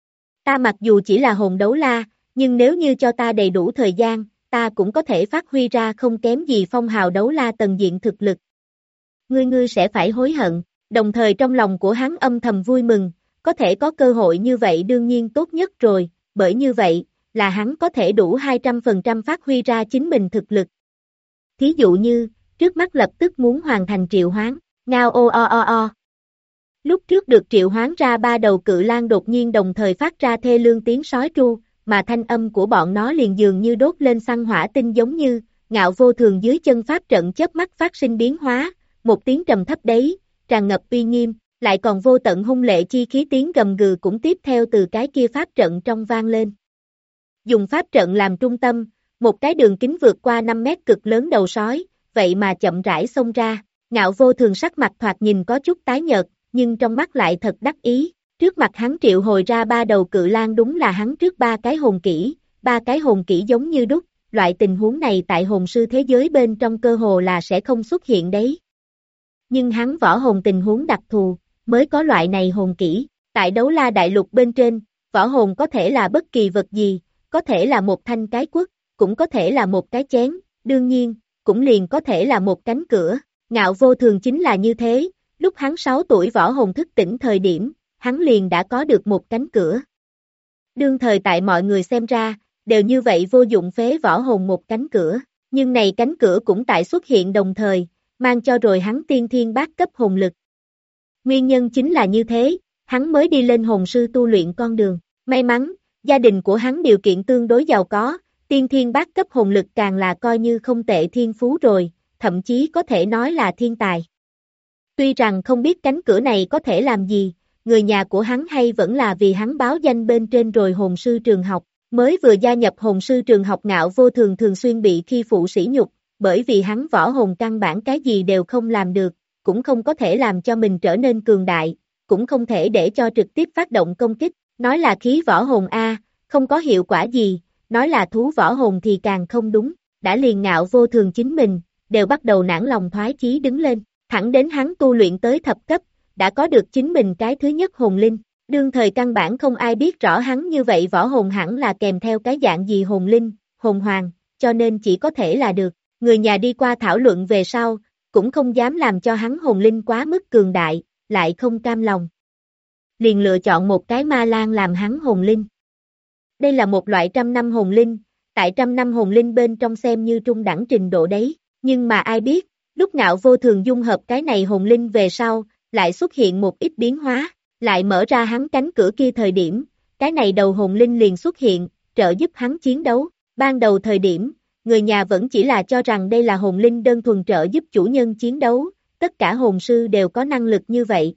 Ta mặc dù chỉ là hồn đấu la, nhưng nếu như cho ta đầy đủ thời gian, ta cũng có thể phát huy ra không kém gì phong hào đấu la tầng diện thực lực. Ngươi sẽ phải hối hận, đồng thời trong lòng của hắn âm thầm vui mừng, có thể có cơ hội như vậy đương nhiên tốt nhất rồi, bởi như vậy, là hắn có thể đủ 200% phát huy ra chính mình thực lực. Thí dụ như, trước mắt lập tức muốn hoàn thành triệu hoán, ngao ô o o o. Lúc trước được triệu hoán ra 3 đầu cự lang đột nhiên đồng thời phát ra thê lương tiếng sói tru, mà thanh âm của bọn nó liền dường như đốt lên xăng hỏa tinh giống như, Ngạo Vô Thường dưới chân pháp trận chớp mắt phát sinh biến hóa, một tiếng trầm thấp đấy, tràn ngập uy nghiêm, lại còn vô tận hung lệ chi khí tiếng gầm gừ cũng tiếp theo từ cái kia pháp trận trong vang lên. Dùng pháp trận làm trung tâm, một cái đường kính vượt qua 5 mét cực lớn đầu sói, vậy mà chậm rãi xông ra, Ngạo Vô Thường sắc mặt thoạt nhìn có chút tái nhợt, nhưng trong mắt lại thật đắc ý, trước mặt hắn triệu hồi ra 3 đầu cự lang đúng là hắn trước 3 cái hồn kỹ, 3 cái hồn kỹ giống như đúc, loại tình huống này tại hồn sư thế giới bên trong cơ hồ là sẽ không xuất hiện đấy. Nhưng hắn võ hồn tình huống đặc thù, mới có loại này hồn kỹ, tại đấu la đại lục bên trên, võ hồn có thể là bất kỳ vật gì, có thể là một thanh cái quất, cũng có thể là một cái chén, đương nhiên, cũng liền có thể là một cánh cửa, Ngạo Vô Thường chính là như thế, lúc hắn 6 tuổi võ hồn thức tỉnh thời điểm, hắn liền đã có được một cánh cửa. Đương thời tại mọi người xem ra, đều như vậy vô dụng phế võ hồn một cánh cửa, nhưng này cánh cửa cũng tại xuất hiện đồng thời, mang cho rồi hắn tiên thiên bát cấp hồn lực. Nguyên nhân chính là như thế, hắn mới đi lên hồn sư tu luyện con đường, may mắn, gia đình của hắn điều kiện tương đối giàu có, tiên thiên bát cấp hồn lực càng là coi như không tệ thiên phú rồi, thậm chí có thể nói là thiên tài. Tuy rằng không biết cánh cửa này có thể làm gì, người nhà của hắn hay vẫn là vì hắn báo danh bên trên rồi hồn sư trường học, mới vừa gia nhập hồn sư trường học Ngạo Vô Thường thường xuyên bị khi phụ sỉ nhục, bởi vì hắn võ hồn căn bản cái gì đều không làm được, cũng không có thể làm cho mình trở nên cường đại, cũng không thể để cho trực tiếp phát động công kích, nói là khí võ hồn A, không có hiệu quả gì, nói là thú võ hồn thì càng không đúng, đã liền Ngạo Vô Thường chính mình, đều bắt đầu nản lòng thoái chí đứng lên, thẳng đến hắn tu luyện tới thập cấp, đã có được chính mình cái thứ nhất hồn linh, đương thời căn bản không ai biết rõ hắn như vậy võ hồn hẳn là kèm theo cái dạng gì hồn linh, hồn hoàng, cho nên chỉ có thể là được, người nhà đi qua thảo luận về sau, cũng không dám làm cho hắn hồn linh quá mức cường đại, lại không cam lòng. Liền lựa chọn một cái ma lang làm hắn hồn linh. Đây là một loại 100 năm hồn linh, tại 100 năm hồn linh bên trong xem như trung đẳng trình độ đấy, nhưng mà ai biết, lúc Ngạo Vô Thường dung hợp cái này hồn linh về sau, lại xuất hiện một ít biến hóa, lại mở ra hắn cánh cửa kia thời điểm, cái này đầu hồn linh liền xuất hiện, trợ giúp hắn chiến đấu, ban đầu thời điểm, người nhà vẫn chỉ là cho rằng đây là hồn linh đơn thuần trợ giúp chủ nhân chiến đấu, tất cả hồn sư đều có năng lực như vậy.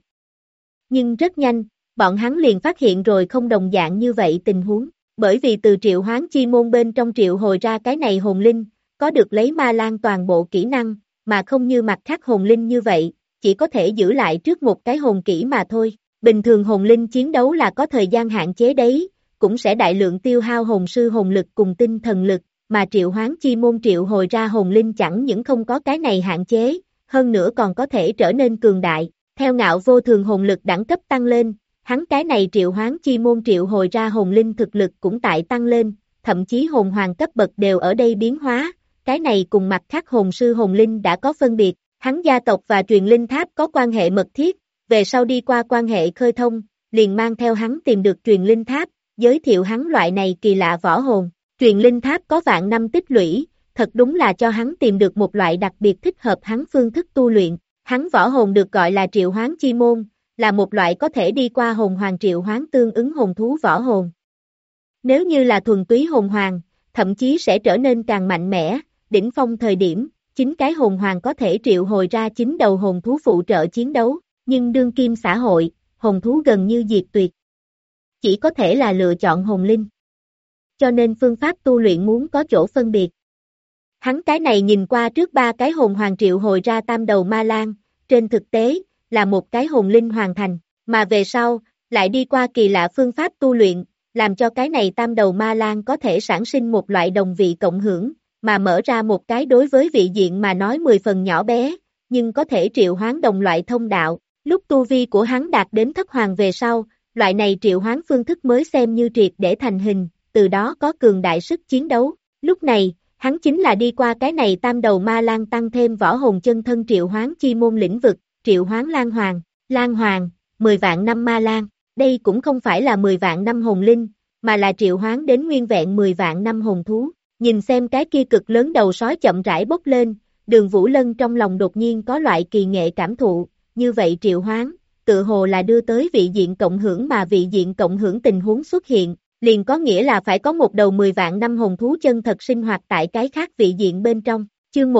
Nhưng rất nhanh, bọn hắn liền phát hiện rồi không đồng dạng như vậy tình huống, bởi vì từ triệu hoán chi môn bên trong triệu hồi ra cái này hồn linh, có được lấy ma lang toàn bộ kỹ năng, mà không như mặt khác hồn linh như vậy, chỉ có thể giữ lại trước một cái hồn kỹ mà thôi. Bình thường hồn linh chiến đấu là có thời gian hạn chế đấy, cũng sẽ đại lượng tiêu hao hồn sư hồn lực cùng tinh thần lực, mà triệu hoán chi môn triệu hồi ra hồn linh chẳng những không có cái này hạn chế, hơn nữa còn có thể trở nên cường đại. Theo Ngạo Vô Thường hồn lực đẳng cấp tăng lên, hắn cái này triệu hoán chi môn triệu hồi ra hồn linh thực lực cũng tại tăng lên, thậm chí hồn hoàng cấp bậc đều ở đây biến hóa, cái này cùng mặt khác hồn sư hồn linh đã có phân biệt, hắn gia tộc và truyền linh tháp có quan hệ mật thiết, về sau đi qua quan hệ khơi thông, liền mang theo hắn tìm được truyền linh tháp, giới thiệu hắn loại này kỳ lạ võ hồn, truyền linh tháp có vạn năm tích lũy, thật đúng là cho hắn tìm được một loại đặc biệt thích hợp hắn phương thức tu luyện, hắn võ hồn được gọi là triệu hoán chi môn, là một loại có thể đi qua hồn hoàng triệu hoán tương ứng hồn thú võ hồn. Nếu như là thuần túy hồn hoàng, thậm chí sẽ trở nên càng mạnh mẽ, đỉnh phong thời điểm, 9 cái hồn hoàng có thể triệu hồi ra 9 đầu hồn thú phụ trợ chiến đấu, nhưng đương kim xã hội, hồn thú gần như diệt tuyệt. Chỉ có thể là lựa chọn hồn linh. Cho nên phương pháp tu luyện muốn có chỗ phân biệt. Hắn cái này nhìn qua trước 3 cái hồn hoàng triệu hồi ra tam đầu ma lang, trên thực tế, là một cái hồn linh hoàn thành, mà về sau, lại đi qua kỳ lạ phương pháp tu luyện, làm cho cái này tam đầu ma lang có thể sản sinh một loại đồng vị cộng hưởng, mà mở ra một cái đối với vị diện mà nói 10 phần nhỏ bé, nhưng có thể triệu hoán đồng loại thông đạo, lúc tu vi của hắn đạt đến thất hoàng về sau, loại này triệu hoán phương thức mới xem như triệt để thành hình, từ đó có cường đại sức chiến đấu, lúc này, hắn chính là đi qua cái này tam đầu ma lang tăng thêm võ hồn chân thân triệu hoán chi môn lĩnh vực, triệu hoán Lan Hoàng, 10 vạn năm ma lang, đây cũng không phải là 10 vạn năm hồn linh, mà là triệu hoán đến nguyên vẹn 10 vạn năm hồn thú, nhìn xem cái kia cực lớn đầu sói chậm rãi bốc lên, Đường Vũ Lân trong lòng đột nhiên có loại kỳ nghệ cảm thụ, như vậy triệu hoán, tự hồ là đưa tới vị diện cộng hưởng mà vị diện cộng hưởng tình huống xuất hiện, liền có nghĩa là phải có một đầu 10 vạn năm hồn thú chân thật sinh hoạt tại cái khác vị diện bên trong, chương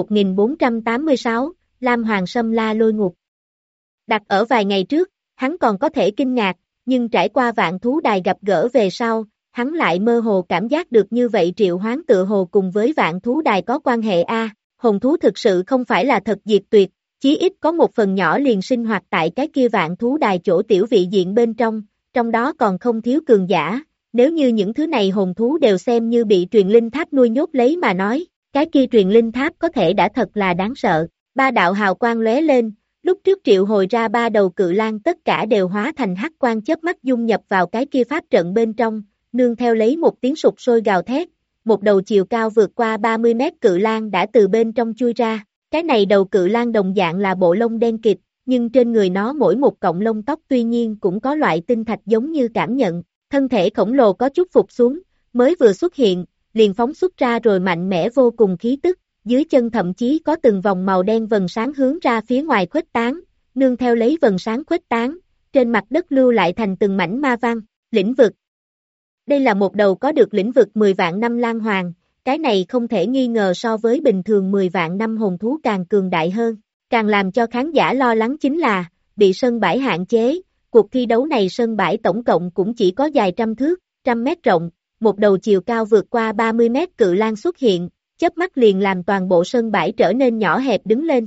1486, Lam Hoàng Sâm La Lôi Ngục. Đặt ở vài ngày trước, hắn còn có thể kinh ngạc, nhưng trải qua vạn thú đài gặp gỡ về sau, hắn lại mơ hồ cảm giác được như vậy triệu hoán tự hồ cùng với vạn thú đài có quan hệ a. Hồn thú thực sự không phải là thật diệt tuyệt, chí ít có một phần nhỏ liền sinh hoạt tại cái kia vạn thú đài chỗ tiểu vị diện bên trong đó còn không thiếu cường giả, nếu như những thứ này hồn thú đều xem như bị truyền linh tháp nuôi nhốt lấy mà nói, cái kia truyền linh tháp có thể đã thật là đáng sợ. Ba đạo hào quang lóe lên, lúc trước triệu hồi ra 3 đầu cự lang tất cả đều hóa thành hắc quang chớp mắt dung nhập vào cái kia pháp trận bên trong, nương theo lấy một tiếng sục sôi gào thét, một đầu chiều cao vượt qua 30 mét cự lang đã từ bên trong chui ra, cái này đầu cự lang đồng dạng là bộ lông đen kịt, nhưng trên người nó mỗi một cọng lông tóc tuy nhiên cũng có loại tinh thạch giống như cảm nhận, thân thể khổng lồ có chút phục xuống, mới vừa xuất hiện, liền phóng xuất ra rồi mạnh mẽ vô cùng khí tức, dưới chân thậm chí có từng vòng màu đen vầng sáng hướng ra phía ngoài khuếch tán, nương theo lấy vầng sáng khuếch tán, trên mặt đất lưu lại thành từng mảnh ma văn, lĩnh vực. Đây là một đầu có được lĩnh vực 10 vạn năm lang hoàng, cái này không thể nghi ngờ so với bình thường 10 vạn năm hồn thú càng cường đại hơn, càng làm cho khán giả lo lắng chính là, bị sân bãi hạn chế, cuộc thi đấu này sân bãi tổng cộng cũng chỉ có dài trăm thước, 100 mét rộng, một đầu chiều cao vượt qua 30 mét cự lang xuất hiện, chớp mắt liền làm toàn bộ sân bãi trở nên nhỏ hẹp đứng lên.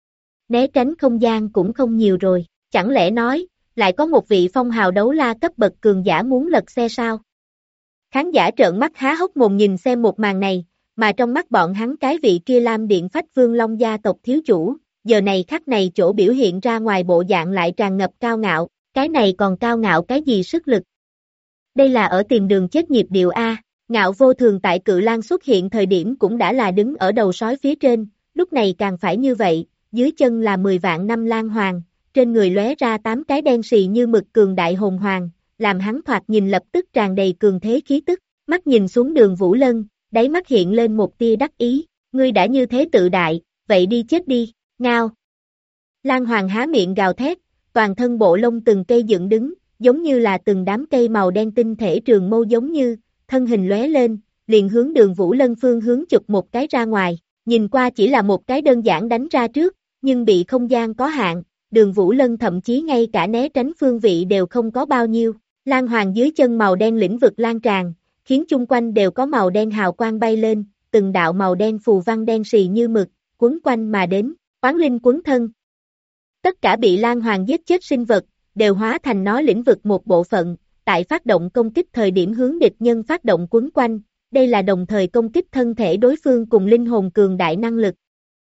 Né tránh không gian cũng không nhiều rồi, chẳng lẽ nói, lại có một vị phong hào đấu la cấp bậc cường giả muốn lật xe sao? Khán giả trợn mắt há hốc mồm nhìn xem một màn này, mà trong mắt bọn hắn cái vị kia Lam Điện Phách Vương Long gia tộc thiếu chủ, giờ này khắc này chỗ biểu hiện ra ngoài bộ dạng lại tràn ngập cao ngạo, cái này còn cao ngạo cái gì sức lực? Đây là ở tìm đường chết nhịp điệu A, Ngạo Vô Thường tại cự lang xuất hiện thời điểm cũng đã là đứng ở đầu sói phía trên, lúc này càng phải như vậy, dưới chân là 10 vạn năm lang hoàng, trên người lóe ra 8 cái đen xì như mực cường đại hồn hoàng, làm hắn thoạt nhìn lập tức tràn đầy cường thế khí tức, mắt nhìn xuống Đường Vũ Lân, đáy mắt hiện lên một tia đắc ý, ngươi đã như thế tự đại, vậy đi chết đi, ngao. Lang hoàng há miệng gào thét, toàn thân bộ lông từng cây dựng đứng, giống như là từng đám cây màu đen tinh thể trường mâu giống như, thân hình lóe lên, liền hướng Đường Vũ Lân phương hướng chụp một cái ra ngoài, nhìn qua chỉ là một cái đơn giản đánh ra trước, nhưng bị không gian có hạn, Đường Vũ Lân thậm chí ngay cả né tránh phương vị đều không có bao nhiêu, Lang hoàng dưới chân màu đen lĩnh vực lan tràn, khiến chung quanh đều có màu đen hào quang bay lên, từng đạo màu đen phù văn đen xì như mực, quấn quanh mà đến, oán linh quấn thân. Tất cả bị Lang hoàng giết chết sinh vật, đều hóa thành nó lĩnh vực một bộ phận, tại phát động công kích thời điểm hướng địch nhân phát động quấn quanh, đây là đồng thời công kích thân thể đối phương cùng linh hồn cường đại năng lực.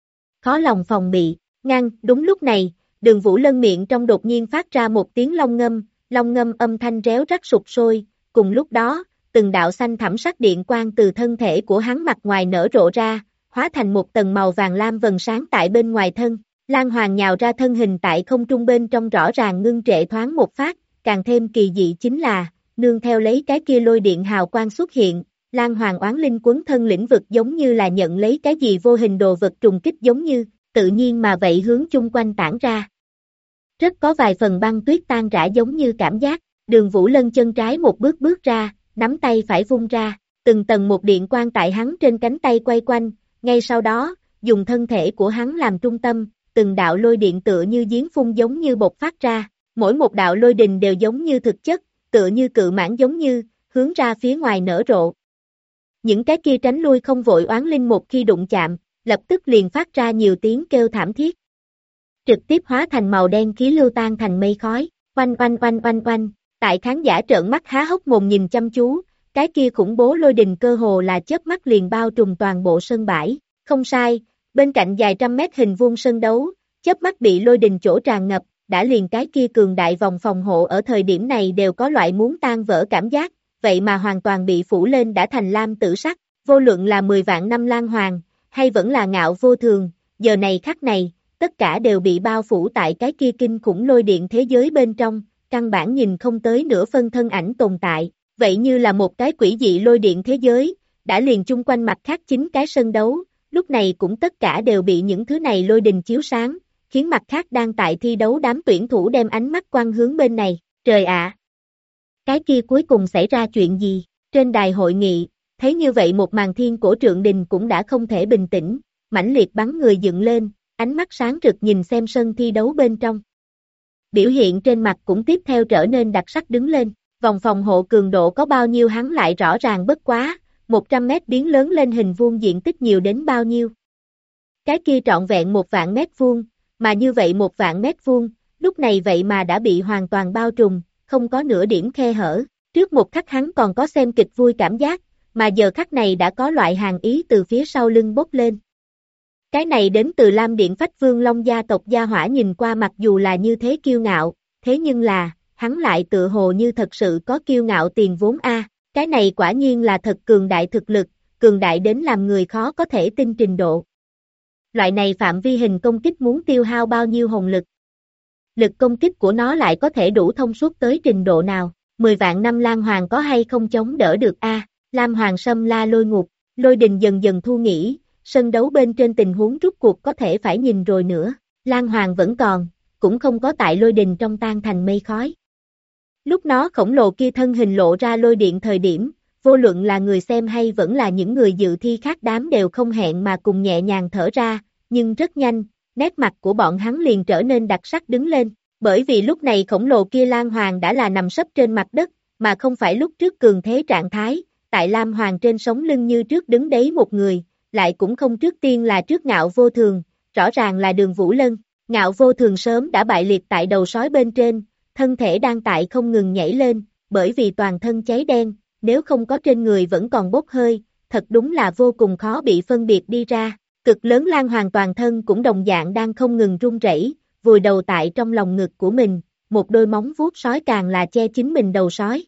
Khó lòng phòng bị, ngăn, đúng lúc này, Đường Vũ Lân miệng trong đột nhiên phát ra một tiếng long ngâm âm thanh réo rắt sụp sôi, cùng lúc đó, từng đạo xanh thẳm sắc điện quang từ thân thể của hắn mặt ngoài nở rộ ra, hóa thành một tầng màu vàng lam vầng sáng tại bên ngoài thân. Lan Hoàng nhào ra thân hình tại không trung bên trong rõ ràng ngưng trệ thoáng một phát, càng thêm kỳ dị chính là, nương theo lấy cái kia lôi điện hào quang xuất hiện, Lan Hoàng oán linh quấn thân lĩnh vực giống như là nhận lấy cái gì vô hình đồ vật trùng kích giống như, tự nhiên mà vậy hướng chung quanh tản ra. Rất có vài phần băng tuyết tan rã giống như cảm giác, Đường Vũ Lân chân trái một bước bước ra, nắm tay phải vung ra, từng tầng một điện quang tại hắn trên cánh tay quay quanh, ngay sau đó, dùng thân thể của hắn làm trung tâm, từng đạo lôi điện tựa như giếng phun giống như bộc phát ra, mỗi một đạo lôi đình đều giống như thực chất, tựa như cự mãng giống như, hướng ra phía ngoài nở rộ. Những cái kia tránh lui không vội oán linh một khi đụng chạm, lập tức liền phát ra nhiều tiếng kêu thảm thiết. Trực tiếp hóa thành màu đen khí lưu tan thành mây khói, oanh oanh oanh oanh oanh, tại khán giả trợn mắt há hốc mồm nhìn chăm chú, cái kia khủng bố lôi đình cơ hồ là chớp mắt liền bao trùm toàn bộ sân bãi, không sai, bên cạnh dài trăm mét hình vuông sân đấu, chớp mắt bị lôi đình chỗ tràn ngập, đã liền cái kia cường đại vòng phòng hộ ở thời điểm này đều có loại muốn tan vỡ cảm giác, vậy mà hoàn toàn bị phủ lên đã thành lam tử sắc, vô luận là 10 vạn năm Lan Hoàng, hay vẫn là Ngạo Vô Thường, giờ này khắc này, tất cả đều bị bao phủ tại cái kia kinh khủng lôi điện thế giới bên trong, căn bản nhìn không tới nửa phân thân ảnh tồn tại, vậy như là một cái quỷ dị lôi điện thế giới, đã liền chung quanh mặt khác chính cái sân đấu, lúc này cũng tất cả đều bị những thứ này lôi đình chiếu sáng, khiến mặt khác đang tại thi đấu đám tuyển thủ đem ánh mắt quang hướng bên này, trời ạ! Cái kia cuối cùng xảy ra chuyện gì? Trên đài hội nghị, thấy như vậy một màn thiên cổ Trượng Đình cũng đã không thể bình tĩnh, mãnh liệt bắn người dựng lên, ánh mắt sáng rực nhìn xem sân thi đấu bên trong. Biểu hiện trên mặt cũng tiếp theo trở nên đặc sắc đứng lên, vòng phòng hộ cường độ có bao nhiêu hắn lại rõ ràng bất quá, 100 mét biến lớn lên hình vuông diện tích nhiều đến bao nhiêu. Cái kia trọn vẹn 1 vạn mét vuông, mà như vậy 1 vạn mét vuông, lúc này vậy mà đã bị hoàn toàn bao trùm, không có nửa điểm khe hở, trước một khắc hắn còn có xem kịch vui cảm giác, mà giờ khắc này đã có loại hàng ý từ phía sau lưng bốc lên. Cái này đến từ Lam Điện Phách Vương Long gia tộc gia hỏa nhìn qua mặc dù là như thế kiêu ngạo, thế nhưng là, hắn lại tự hồ như thật sự có kiêu ngạo tiền vốn a. Cái này quả nhiên là thật cường đại thực lực, cường đại đến làm người khó có thể tin trình độ. Loại này phạm vi hình công kích muốn tiêu hao bao nhiêu hồn lực. Lực công kích của nó lại có thể đủ thông suốt tới trình độ nào, 10 vạn năm Lan Hoàng có hay không chống đỡ được a? Lam Hoàng Sâm La lôi ngục, lôi đình dần dần thu nghỉ, sân đấu bên trên tình huống rút cuộc có thể phải nhìn rồi nữa, Lan Hoàng vẫn còn, cũng không có tại lôi đình trong tan thành mây khói. Lúc nó khổng lồ kia thân hình lộ ra lôi điện thời điểm, vô luận là người xem hay vẫn là những người dự thi khác đám đều không hẹn mà cùng nhẹ nhàng thở ra, nhưng rất nhanh, nét mặt của bọn hắn liền trở nên đặc sắc đứng lên, bởi vì lúc này khổng lồ kia Lan Hoàng đã là nằm sấp trên mặt đất, mà không phải lúc trước cường thế trạng thái, tại Lam Hoàng trên sống lưng như trước đứng đấy một người, lại cũng không trước tiên là trước Ngạo Vô Thường, rõ ràng là Đường Vũ Lân, Ngạo Vô Thường sớm đã bại liệt tại đầu sói bên trên, thân thể đang tại không ngừng nhảy lên, bởi vì toàn thân cháy đen, nếu không có trên người vẫn còn bốc hơi, thật đúng là vô cùng khó bị phân biệt đi ra, cực lớn Lan Hoàng toàn thân cũng đồng dạng đang không ngừng run rẩy, vùi đầu tại trong lòng ngực của mình, một đôi móng vuốt sói càng là che chính mình đầu sói.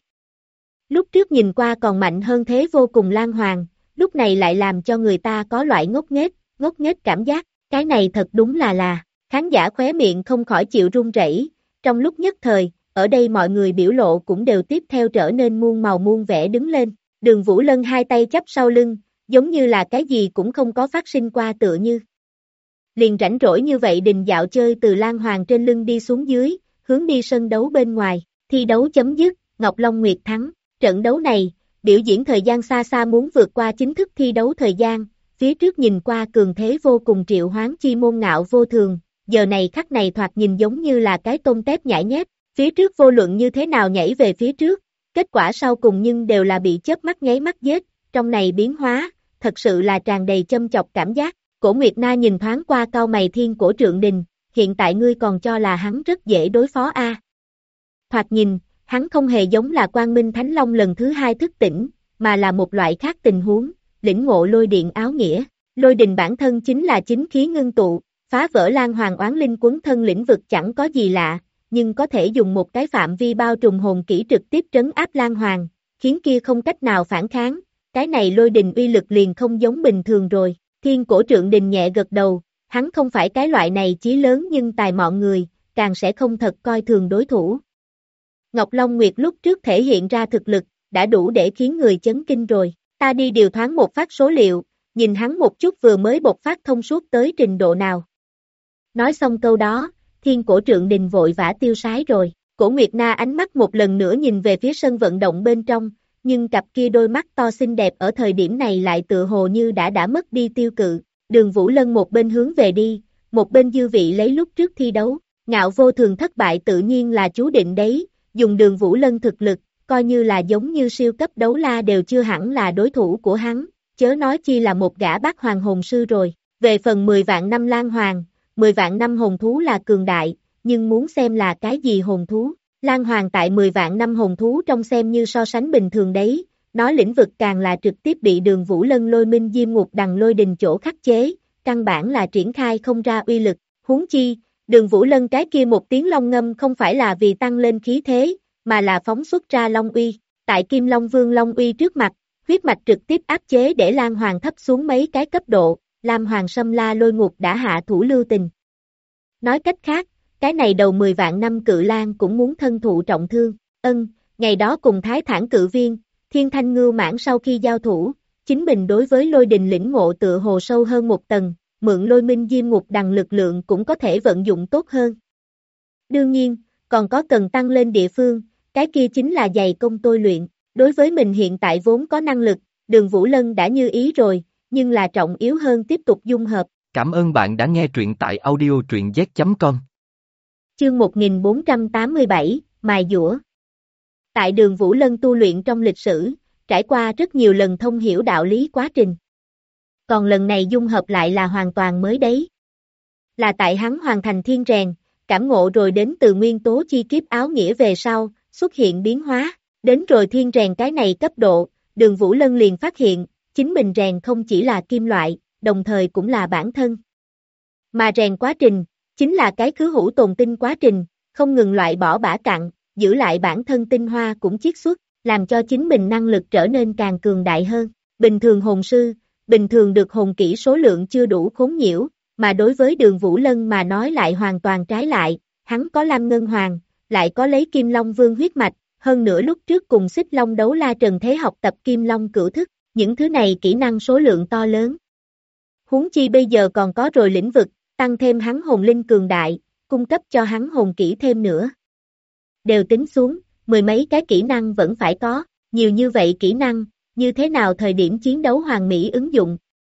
Lúc trước nhìn qua còn mạnh hơn thế vô cùng Lan Hoàng, lúc này lại làm cho người ta có loại ngốc nghếch cảm giác, cái này thật đúng là, khán giả khóe miệng không khỏi chịu run rẩy, trong lúc nhất thời, ở đây mọi người biểu lộ cũng đều tiếp theo trở nên muôn màu muôn vẻ đứng lên, Đường Vũ Lân hai tay chắp sau lưng, giống như là cái gì cũng không có phát sinh qua tựa như. Liền rảnh rỗi như vậy đình dạo chơi từ Lan Hoàng trên lưng đi xuống dưới, hướng đi sân đấu bên ngoài, thi đấu chấm dứt, Ngọc Long Nguyệt thắng, trận đấu này, biểu diễn thời gian xa xa muốn vượt qua chính thức thi đấu thời gian, phía trước nhìn qua cường thế vô cùng Triệu Hoán Chi môn Ngạo Vô Thường, giờ này khắc này thoạt nhìn giống như là cái tôm tép nhảy nhép, phía trước vô luận như thế nào nhảy về phía trước, kết quả sau cùng nhưng đều là bị chớp mắt nháy mắt giết, trong này biến hóa, thật sự là tràn đầy châm chọc cảm giác, Cổ Nguyệt Na nhìn thoáng qua cau mày thiên cổ Trượng Đình, hiện tại ngươi còn cho là hắn rất dễ đối phó a? Thoạt nhìn, hắn không hề giống là Quang Minh Thánh Long lần thứ 2 thức tỉnh, mà là một loại khác tình huống, lĩnh ngộ lôi điện áo nghĩa, lôi đình bản thân chính là chính khí ngưng tụ, phá vỡ Lan Hoàng oán linh quấn thân lĩnh vực chẳng có gì lạ, nhưng có thể dùng một cái phạm vi bao trùm hồn kỹ trực tiếp trấn áp Lan Hoàng, khiến kia không cách nào phản kháng, cái này lôi đình uy lực liền không giống bình thường rồi. Thiên Cổ Trượng Đình nhẹ gật đầu, hắn không phải cái loại này chí lớn nhưng tài mọn người, càng sẽ không thật coi thường đối thủ. Ngọc Long Nguyệt lúc trước thể hiện ra thực lực, đã đủ để khiến người chấn kinh rồi. Ta đi điều thoáng một phát số liệu, nhìn hắn một chút vừa mới bộc phát thông suốt tới trình độ nào. Nói xong câu đó, Thiên Cổ Trượng Đình vội vã tiêu sái rồi. Cổ Nguyệt Na ánh mắt một lần nữa nhìn về phía sân vận động bên trong, nhưng cặp kia đôi mắt to xinh đẹp ở thời điểm này lại tựa hồ như đã mất đi tiêu cự. Đường Vũ Lân một bên hướng về đi, một bên dư vị lấy lúc trước thi đấu. Ngạo Vô Thường thất bại tự nhiên là chú định đấy, dùng Đường Vũ Lân thực lực, coi như là giống như siêu cấp đấu la đều chưa hẳn là đối thủ của hắn, chớ nói chi là một gã bát hoàng hồn sư rồi. Về phần 10 vạn năm Lan Hoàng, 10 vạn năm hồn thú là cường đại, nhưng muốn xem là cái gì hồn thú. Lan Hoàng tại 10 vạn năm hồn thú trong xem như so sánh bình thường đấy, nói lĩnh vực càng là trực tiếp bị Đường Vũ Lân lôi minh diêm ngục đằng lôi đình chỗ khắc chế, căn bản là triển khai không ra uy lực. Huống chi, Đường Vũ Lân cái kia một tiếng long ngâm không phải là vì tăng lên khí thế, mà là phóng xuất ra long uy. Tại Kim Long Vương long uy trước mặt, huyết mạch trực tiếp áp chế để Lan Hoàng thấp xuống mấy cái cấp độ, Lam Hoàng Sâm La Lôi Ngục đã hạ thủ lưu tình. Nói cách khác, cái này đầu 10 vạn năm cự lang cũng muốn thân thụ trọng thương. Ngày đó cùng Thái Thản cự viên, Thiên Thanh Ngưu Mãn sau khi giao thủ, chính mình đối với lôi đình lĩnh ngộ tựa hồ sâu hơn một tầng, mượn lôi minh diêm ngục đằng lực lượng cũng có thể vận dụng tốt hơn. Đương nhiên, còn có cần tăng lên địa phương, cái kia chính là dày công tôi luyện. Đối với mình hiện tại vốn có năng lực, Đường Vũ Lân đã như ý rồi, nhưng là trọng yếu hơn tiếp tục dung hợp. Cảm ơn bạn đã nghe truyện tại audio truyện z.com. Chương 1487, Mài Dũa. Tại Đường Vũ Lân tu luyện trong lịch sử, trải qua rất nhiều lần thông hiểu đạo lý quá trình. Còn lần này dung hợp lại là hoàn toàn mới đấy. Là tại hắn hoàn thành thiên rèn, cảm ngộ rồi đến từ nguyên tố chi kiếp áo nghĩa về sau, xuất hiện biến hóa. Đến rồi thiên rèn cái này cấp độ, Đường Vũ Lân liền phát hiện, chính mình rèn không chỉ là kim loại, đồng thời cũng là bản thân. Mà rèn quá trình, chính là cái khứ hữu tồn tinh quá trình, không ngừng loại bỏ bã cặn, giữ lại bản thân tinh hoa cũng chiết xuất, làm cho chính mình năng lực trở nên càng cường đại hơn. Bình thường hồn sư, bình thường được hồn kỹ số lượng chưa đủ khốn nhiễu, mà đối với Đường Vũ Lân mà nói lại hoàn toàn trái lại, hắn có Lam Ngân Hoàng, lại có lấy Kim Long Vương huyết mạch, hơn nữa lúc trước cùng Xích Long đấu la Trần Thế học tập Kim Long cửu thức, những thứ này kỹ năng số lượng to lớn. Huống chi bây giờ còn có rồi lĩnh vực, tăng thêm hắn hồn linh cường đại, cung cấp cho hắn hồn kỹ thêm nữa. Đều tính xuống, mười mấy cái kỹ năng vẫn phải có, nhiều như vậy kỹ năng, như thế nào thời điểm chiến đấu hoàn mỹ ứng dụng.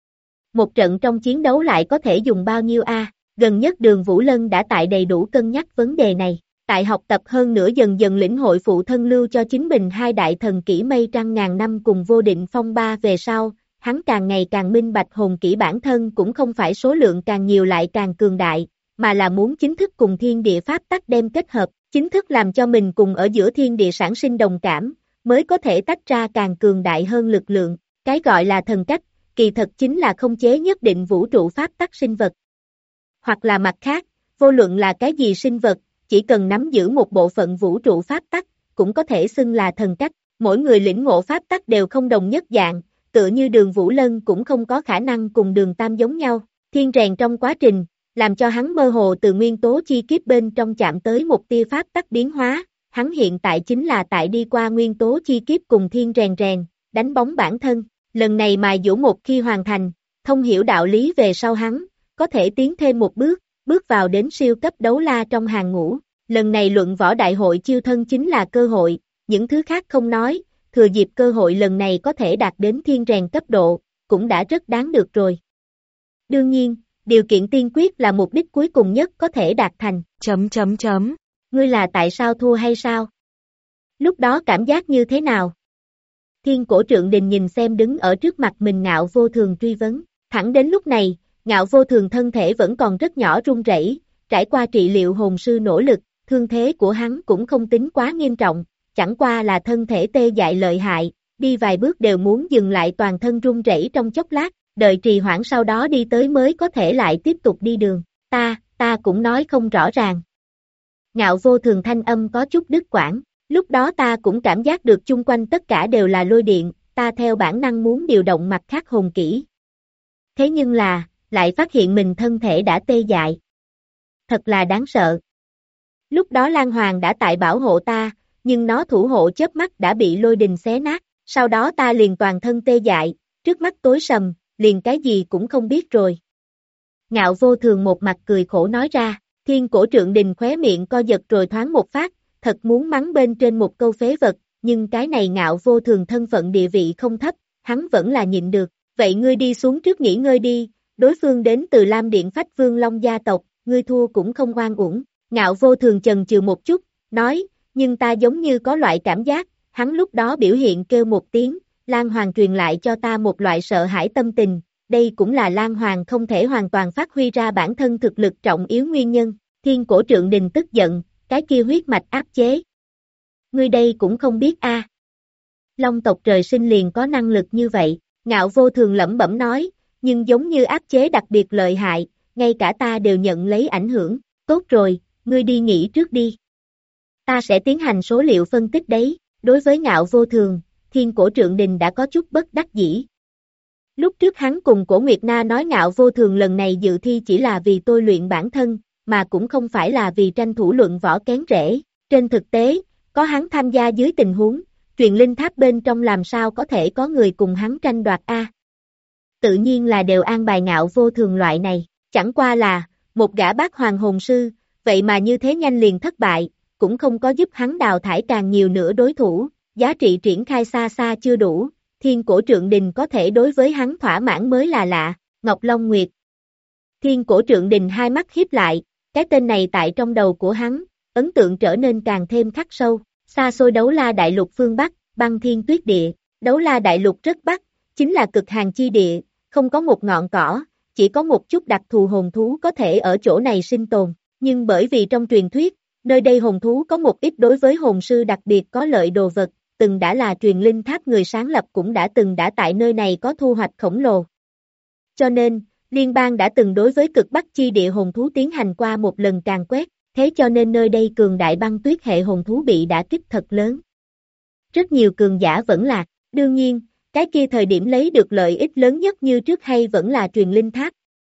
Một trận trong chiến đấu lại có thể dùng bao nhiêu a? Gần nhất Đường Vũ Lân đã tại đầy đủ cân nhắc vấn đề này. Tại học tập hơn nữa dần dần lĩnh hội phụ thân lưu cho chính mình hai đại thần kỹ mây trăng ngàn năm cùng vô định phong ba về sau, hắn càng ngày càng minh bạch hồn kỹ bản thân cũng không phải số lượng càng nhiều lại càng cường đại, mà là muốn chính thức cùng thiên địa pháp tắc đem kết hợp, chính thức làm cho mình cùng ở giữa thiên địa sản sinh đồng cảm, mới có thể tách ra càng cường đại hơn lực lượng. Cái gọi là thần cách, kỳ thật chính là khống chế nhất định vũ trụ pháp tắc sinh vật. Hoặc là mặt khác, vô luận là cái gì sinh vật, chỉ cần nắm giữ một bộ phận vũ trụ pháp tắc, cũng có thể xưng là thần cách. Mỗi người lĩnh ngộ pháp tắc đều không đồng nhất dạng, tựa như Đường Vũ Lân cũng không có khả năng cùng Đường Tam giống nhau. Thiên rèn trong quá trình, làm cho hắn mơ hồ từ nguyên tố chi kiếp bên trong chạm tới một tia pháp tắc biến hóa, hắn hiện tại chính là tại đi qua nguyên tố chi kiếp cùng thiên rèn đánh bóng bản thân. Lần này mài dũa một khi hoàn thành, thông hiểu đạo lý về sau hắn, có thể tiến thêm một bước, bước vào đến siêu cấp đấu la trong hàng ngũ. Lần này luận võ đại hội chiêu thân chính là cơ hội, những thứ khác không nói, thừa dịp cơ hội lần này có thể đạt đến thiên rèn cấp độ, cũng đã rất đáng được rồi. Đương nhiên, điều kiện tiên quyết là mục đích cuối cùng nhất có thể đạt thành. Ngươi là tại sao thua hay sao? Lúc đó cảm giác như thế nào? Thiên Cổ Trượng Đình nhìn xem đứng ở trước mặt mình Ngạo Vô Thường truy vấn. Thẳng đến lúc này, Ngạo Vô Thường thân thể vẫn còn rất nhỏ run rẩy, trải qua trị liệu hồn sư nỗ lực, thương thế của hắn cũng không tính quá nghiêm trọng, chẳng qua là thân thể tê dại lợi hại, đi vài bước đều muốn dừng lại toàn thân run rẩy trong chốc lát, đợi trì hoãn sau đó đi tới mới có thể lại tiếp tục đi đường. Ta cũng nói không rõ ràng. Ngạo Vô Thường thanh âm có chút đứt quãng, Lúc đó ta cũng cảm giác được chung quanh tất cả đều là lôi điện, ta theo bản năng muốn điều động mặt khác hồn kỹ. Thế nhưng lại phát hiện mình thân thể đã tê dại. Thật là đáng sợ. Lúc đó Lan Hoàng đã tại bảo hộ ta, nhưng nó thủ hộ chớp mắt đã bị lôi đình xé nát, sau đó ta liền toàn thân tê dại, trước mắt tối sầm, liền cái gì cũng không biết rồi. Ngạo Vô Thường một mặt cười khổ nói ra, Thiên Cổ Trượng Đình khóe miệng co giật rồi thoáng một phát, thật muốn mắng bên trên một câu phế vật, nhưng cái này Ngạo Vô Thường thân phận địa vị không thấp, hắn vẫn là nhịn được, vậy ngươi đi xuống trước nghỉ ngơi đi, đối phương đến từ Lam Điện Phách Vương Long gia tộc, ngươi thua cũng không oan uổng. Ngạo Vô Thường chần chừ một chút, nói, nhưng ta giống như có loại cảm giác, hắn lúc đó biểu hiện kêu một tiếng, Lan Hoàng truyền lại cho ta một loại sợ hãi tâm tình, đây cũng là Lan Hoàng không thể hoàn toàn phát huy ra bản thân thực lực trọng yếu nguyên nhân. Thiên Cổ Trượng Đình tức giận, cái kia huyết mạch áp chế. Ngươi đây cũng không biết a. Long tộc trời sinh liền có năng lực như vậy, Ngạo Vô Thường lẩm bẩm nói, nhưng giống như áp chế đặc biệt lợi hại, ngay cả ta đều nhận lấy ảnh hưởng, tốt rồi, ngươi đi nghỉ trước đi. Ta sẽ tiến hành số liệu phân tích đấy, đối với Ngạo Vô Thường, Thiên Cổ Trượng Đình đã có chút bất đắc dĩ. Lúc trước hắn cùng Cổ Nguyệt Na nói Ngạo Vô Thường lần này dự thi chỉ là vì tôi luyện bản thân, mà cũng không phải là vì tranh thủ luận võ kén rễ. Trên thực tế, có hắn tham gia dưới tình huống, truyền linh tháp bên trong làm sao có thể có người cùng hắn tranh đoạt a? Tự nhiên là đều an bài Ngạo Vô Thường loại này, chẳng qua là, một gã bát hoàng hồn sư, vậy mà như thế nhanh liền thất bại, cũng không có giúp hắn đào thải càng nhiều nữa đối thủ, giá trị triển khai xa xa chưa đủ, Thiên Cổ Trượng Đình có thể đối với hắn thỏa mãn mới là lạ. Ngọc Long Nguyệt. Thiên Cổ Trượng Đình hai mắt híp lại, cái tên này tại trong đầu của hắn, ấn tượng trở nên càng thêm khắc sâu, xa xôi Đấu La Đại Lục phương Bắc, băng thiên tuyết địa, Đấu La Đại Lục rất Bắc, chính là cực hàn chi địa, không có một ngọn cỏ, chỉ có một chút đặc thù hồn thú có thể ở chỗ này sinh tồn, nhưng bởi vì trong truyền thuyết, nơi đây hồn thú có một ít đối với hồn sư đặc biệt có lợi đồ vật, từng đã là truyền linh tháp người sáng lập cũng đã tại nơi này có thu hoạch khổng lồ. Cho nên, liên bang đã từng đối với cực bắc chi địa hồn thú tiến hành qua một lần càn quét, thế cho nên nơi đây cường đại băng tuyết hệ hồn thú bị đả kích thật lớn. Rất nhiều cường giả vẫn lạc, đương nhiên, cái kia thời điểm lấy được lợi ích lớn nhất như trước hay vẫn là truyền linh tháp.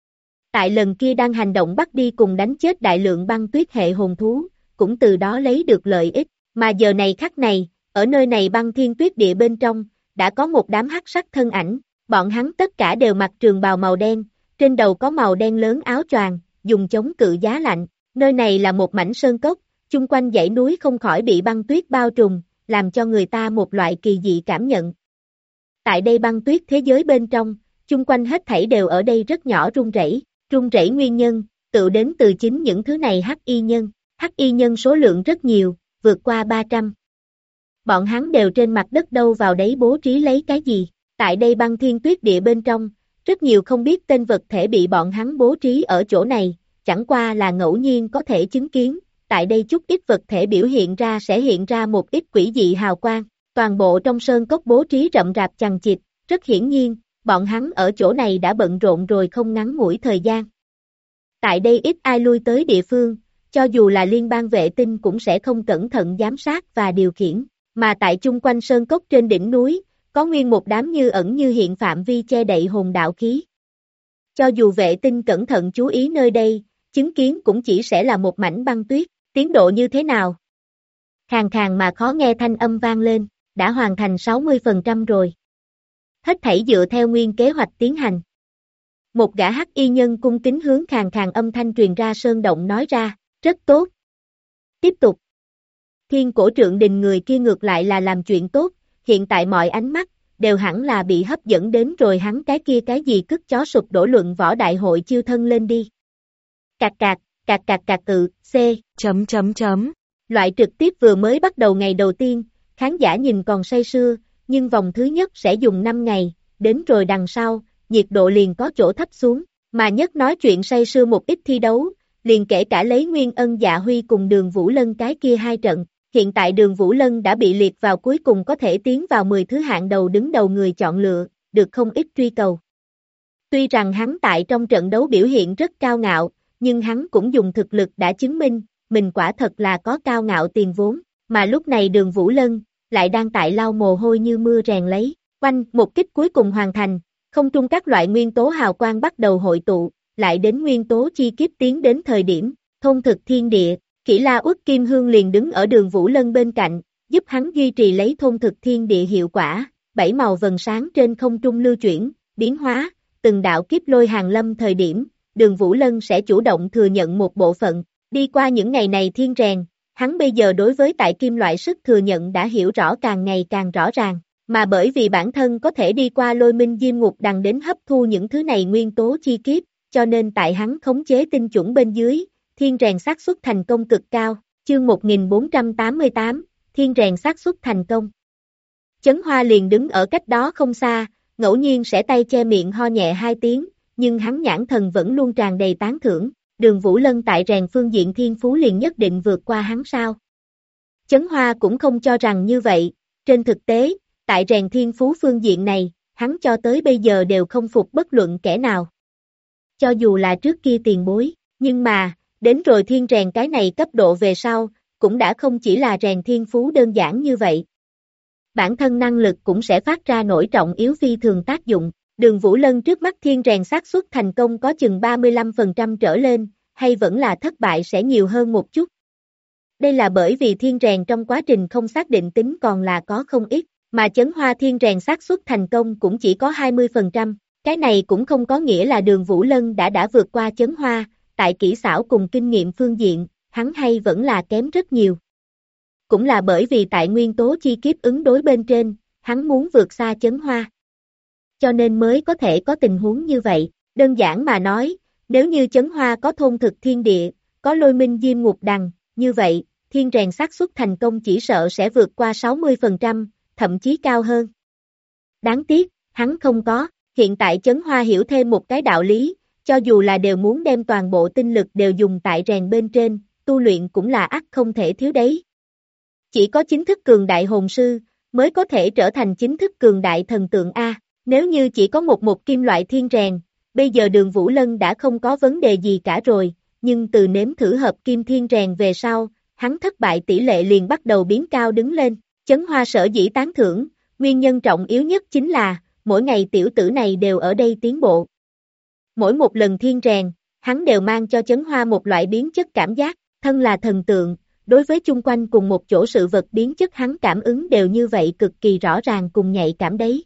Tại lần kia đang hành động bắt đi cùng đánh chết đại lượng băng tuyết hệ hồn thú, cũng từ đó lấy được lợi ích, mà giờ này khắc này, ở nơi này băng thiên tuyết địa bên trong, đã có một đám hắc sắc thân ảnh, bọn hắn tất cả đều mặc trường bào màu đen, trên đầu có màu đen lớn áo choàng, dùng chống cự giá lạnh, nơi này là một mảnh sơn cốc, chung quanh dãy núi không khỏi bị băng tuyết bao trùm, làm cho người ta một loại kỳ dị cảm nhận. Tại đây băng tuyết thế giới bên trong, chung quanh hết thảy đều ở đây rất nhỏ run rẩy nguyên nhân, tự đến từ chính những thứ này hắc y nhân số lượng rất nhiều, vượt qua 300. Bọn hắn đều trên mặt đất đâu vào đấy bố trí lấy cái gì, tại đây băng thiên tuyết địa bên trong, rất nhiều không biết tên vật thể bị bọn hắn bố trí ở chỗ này, chẳng qua là ngẫu nhiên có thể chứng kiến, tại đây chút ít vật thể biểu hiện ra sẽ hiện ra một ít quỷ dị hào quang, toàn bộ trong sơn cốc bố trí rậm rạp chằng chịt, rất hiển nhiên, bọn hắn ở chỗ này đã bận rộn rồi không ngắn ngủi thời gian. Tại đây ít ai lui tới địa phương, cho dù là liên bang vệ tinh cũng sẽ không cẩn thận giám sát và điều khiển, mà tại chung quanh sơn cốc trên đỉnh núi, có nguyên một đám như ẩn như hiện phạm vi che đậy hồn đạo khí. Cho dù vệ tinh cẩn thận chú ý nơi đây, chứng kiến cũng chỉ sẽ là một mảnh băng tuyết, tiến độ như thế nào? Khàn khàn mà khó nghe thanh âm vang lên, đã hoàn thành 60% rồi. Hết thảy dựa theo nguyên kế hoạch tiến hành. Một gã hắc y nhân cung kính hướng khàn khàn âm thanh truyền ra sơn động nói ra, rất tốt. Tiếp tục. Thiên Cổ Trượng Đình người kia ngược lại là làm chuyện tốt, hiện tại mọi ánh mắt, đều hẳn là bị hấp dẫn đến rồi hắn cái gì cứt chó sụp đổ luận võ đại hội chiêu thân lên đi. Cạc C. Loại trực tiếp vừa mới bắt đầu ngày đầu tiên, khán giả nhìn còn say sưa, nhưng vòng thứ nhất sẽ dùng 5 ngày, đến rồi đằng sau, nhiệt độ liền có chỗ thấp xuống, mà nhất nói chuyện say sưa một ít thi đấu, liền kể cả lấy Nguyên Ân Dạ Huy cùng Đường Vũ Lân cái kia hai trận, hiện tại Đường Vũ Lân đã bị liệt vào cuối cùng có thể tiến vào 10 thứ hạng đầu đứng đầu người chọn lựa, được không ít truy cầu. Tuy rằng hắn tại trong trận đấu biểu hiện rất cao ngạo, nhưng hắn cũng dùng thực lực đã chứng minh, mình quả thật là có cao ngạo tiền vốn, mà lúc này Đường Vũ Lân lại đang tại lau mồ hôi như mưa rèn lấy. Oanh, một kích cuối cùng hoàn thành, không trung các loại nguyên tố hào quang bắt đầu hội tụ, lại đến nguyên tố chi kiếp tiến đến thời điểm, thôn thực thiên địa, Kỷ La Uất Kim Hương liền đứng ở Đường Vũ Lân bên cạnh, giúp hắn duy trì lấy thôn thực thiên địa hiệu quả, 7 màu vần sáng trên không trung lưu chuyển, biến hóa, từng đạo kiếp lôi hàng lâm thời điểm, Đường Vũ Lân sẽ chủ động thừa nhận một bộ phận, đi qua những ngày này thiên rèn, hắn bây giờ đối với tại kim loại sức thừa nhận đã hiểu rõ càng ngày càng rõ ràng, mà bởi vì bản thân có thể đi qua lôi minh diêm ngục đằng đến hấp thu những thứ này nguyên tố chi kiếp, cho nên tại hắn khống chế tinh chuẩn bên dưới, thiên rèn xác suất thành công cực cao, chương 1488, thiên rèn xác suất thành công. Chấn Hoa liền đứng ở cách đó không xa, ngẫu nhiên sẽ tay che miệng ho nhẹ 2 tiếng, nhưng hắn nhãn thần vẫn luôn tràn đầy tán thưởng, Đường Vũ Lân tại rèn phương diện thiên phú liền nhất định vượt qua hắn sao. Chấn Hoa cũng không cho rằng như vậy, trên thực tế, tại rèn thiên phú phương diện này, hắn cho tới bây giờ đều không phục bất luận kẻ nào. Cho dù là trước kia tiền bối, nhưng mà, đến rồi thiên rèn cái này cấp độ về sau, cũng đã không chỉ là rèn thiên phú đơn giản như vậy. Bản thân năng lực cũng sẽ phát ra nổi trọng yếu phi thường tác dụng. Đường Vũ Lân trước mắt thiên rèn xác suất thành công có chừng 35% trở lên, hay vẫn là thất bại sẽ nhiều hơn một chút. Đây là bởi vì thiên rèn trong quá trình không xác định tính còn là có không ít, mà Chấn Hoa thiên rèn xác suất thành công cũng chỉ có 20%. Cái này cũng không có nghĩa là Đường Vũ Lân đã vượt qua Chấn Hoa, tại kỹ xảo cùng kinh nghiệm phương diện, hắn hay vẫn là kém rất nhiều. Cũng là bởi vì tại nguyên tố chi kiếp ứng đối bên trên, hắn muốn vượt xa Chấn Hoa. Cho nên mới có thể có tình huống như vậy, đơn giản mà nói, nếu như Chấn Hoa có thôn thực thiên địa, có lôi minh diêm ngục đằng, như vậy, thiên rèn xác suất thành công chỉ sợ sẽ vượt qua 60%, thậm chí cao hơn. Đáng tiếc, hắn không có, hiện tại Chấn Hoa hiểu thêm một cái đạo lý, cho dù là đều muốn đem toàn bộ tinh lực đều dùng tại rèn bên trên, tu luyện cũng là ắt không thể thiếu đấy. Chỉ có chính thức cường đại hồn sư, mới có thể trở thành chính thức cường đại thần tượng A, nếu như chỉ có một kim loại thiên rèn, bây giờ Đường Vũ Lân đã không có vấn đề gì cả rồi, nhưng từ nếm thử hợp kim thiên rèn về sau, hắn thất bại tỷ lệ liền bắt đầu biến cao đứng lên, Chấn Hoa sở dĩ tán thưởng, nguyên nhân trọng yếu nhất chính là, mỗi ngày tiểu tử này đều ở đây tiến bộ. Mỗi một lần thiên rèn, hắn đều mang cho Chấn Hoa một loại biến chất cảm giác, thân là thần tượng, đối với chung quanh cùng một chỗ sự vật biến chất hắn cảm ứng đều như vậy cực kỳ rõ ràng cùng nhạy cảm đấy.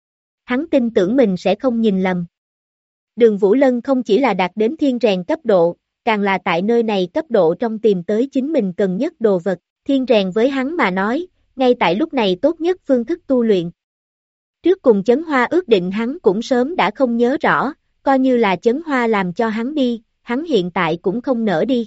Hắn tin tưởng mình sẽ không nhìn lầm. Đường Vũ Lân không chỉ là đạt đến thiên rèn cấp độ, càng là tại nơi này cấp độ trong tìm tới chính mình cần nhất đồ vật, thiên rèn với hắn mà nói, ngay tại lúc này tốt nhất phương thức tu luyện. Trước cùng Chấn Hoa ước định hắn cũng sớm đã không nhớ rõ, coi như là Chấn Hoa làm cho hắn đi, hắn hiện tại cũng không nỡ đi.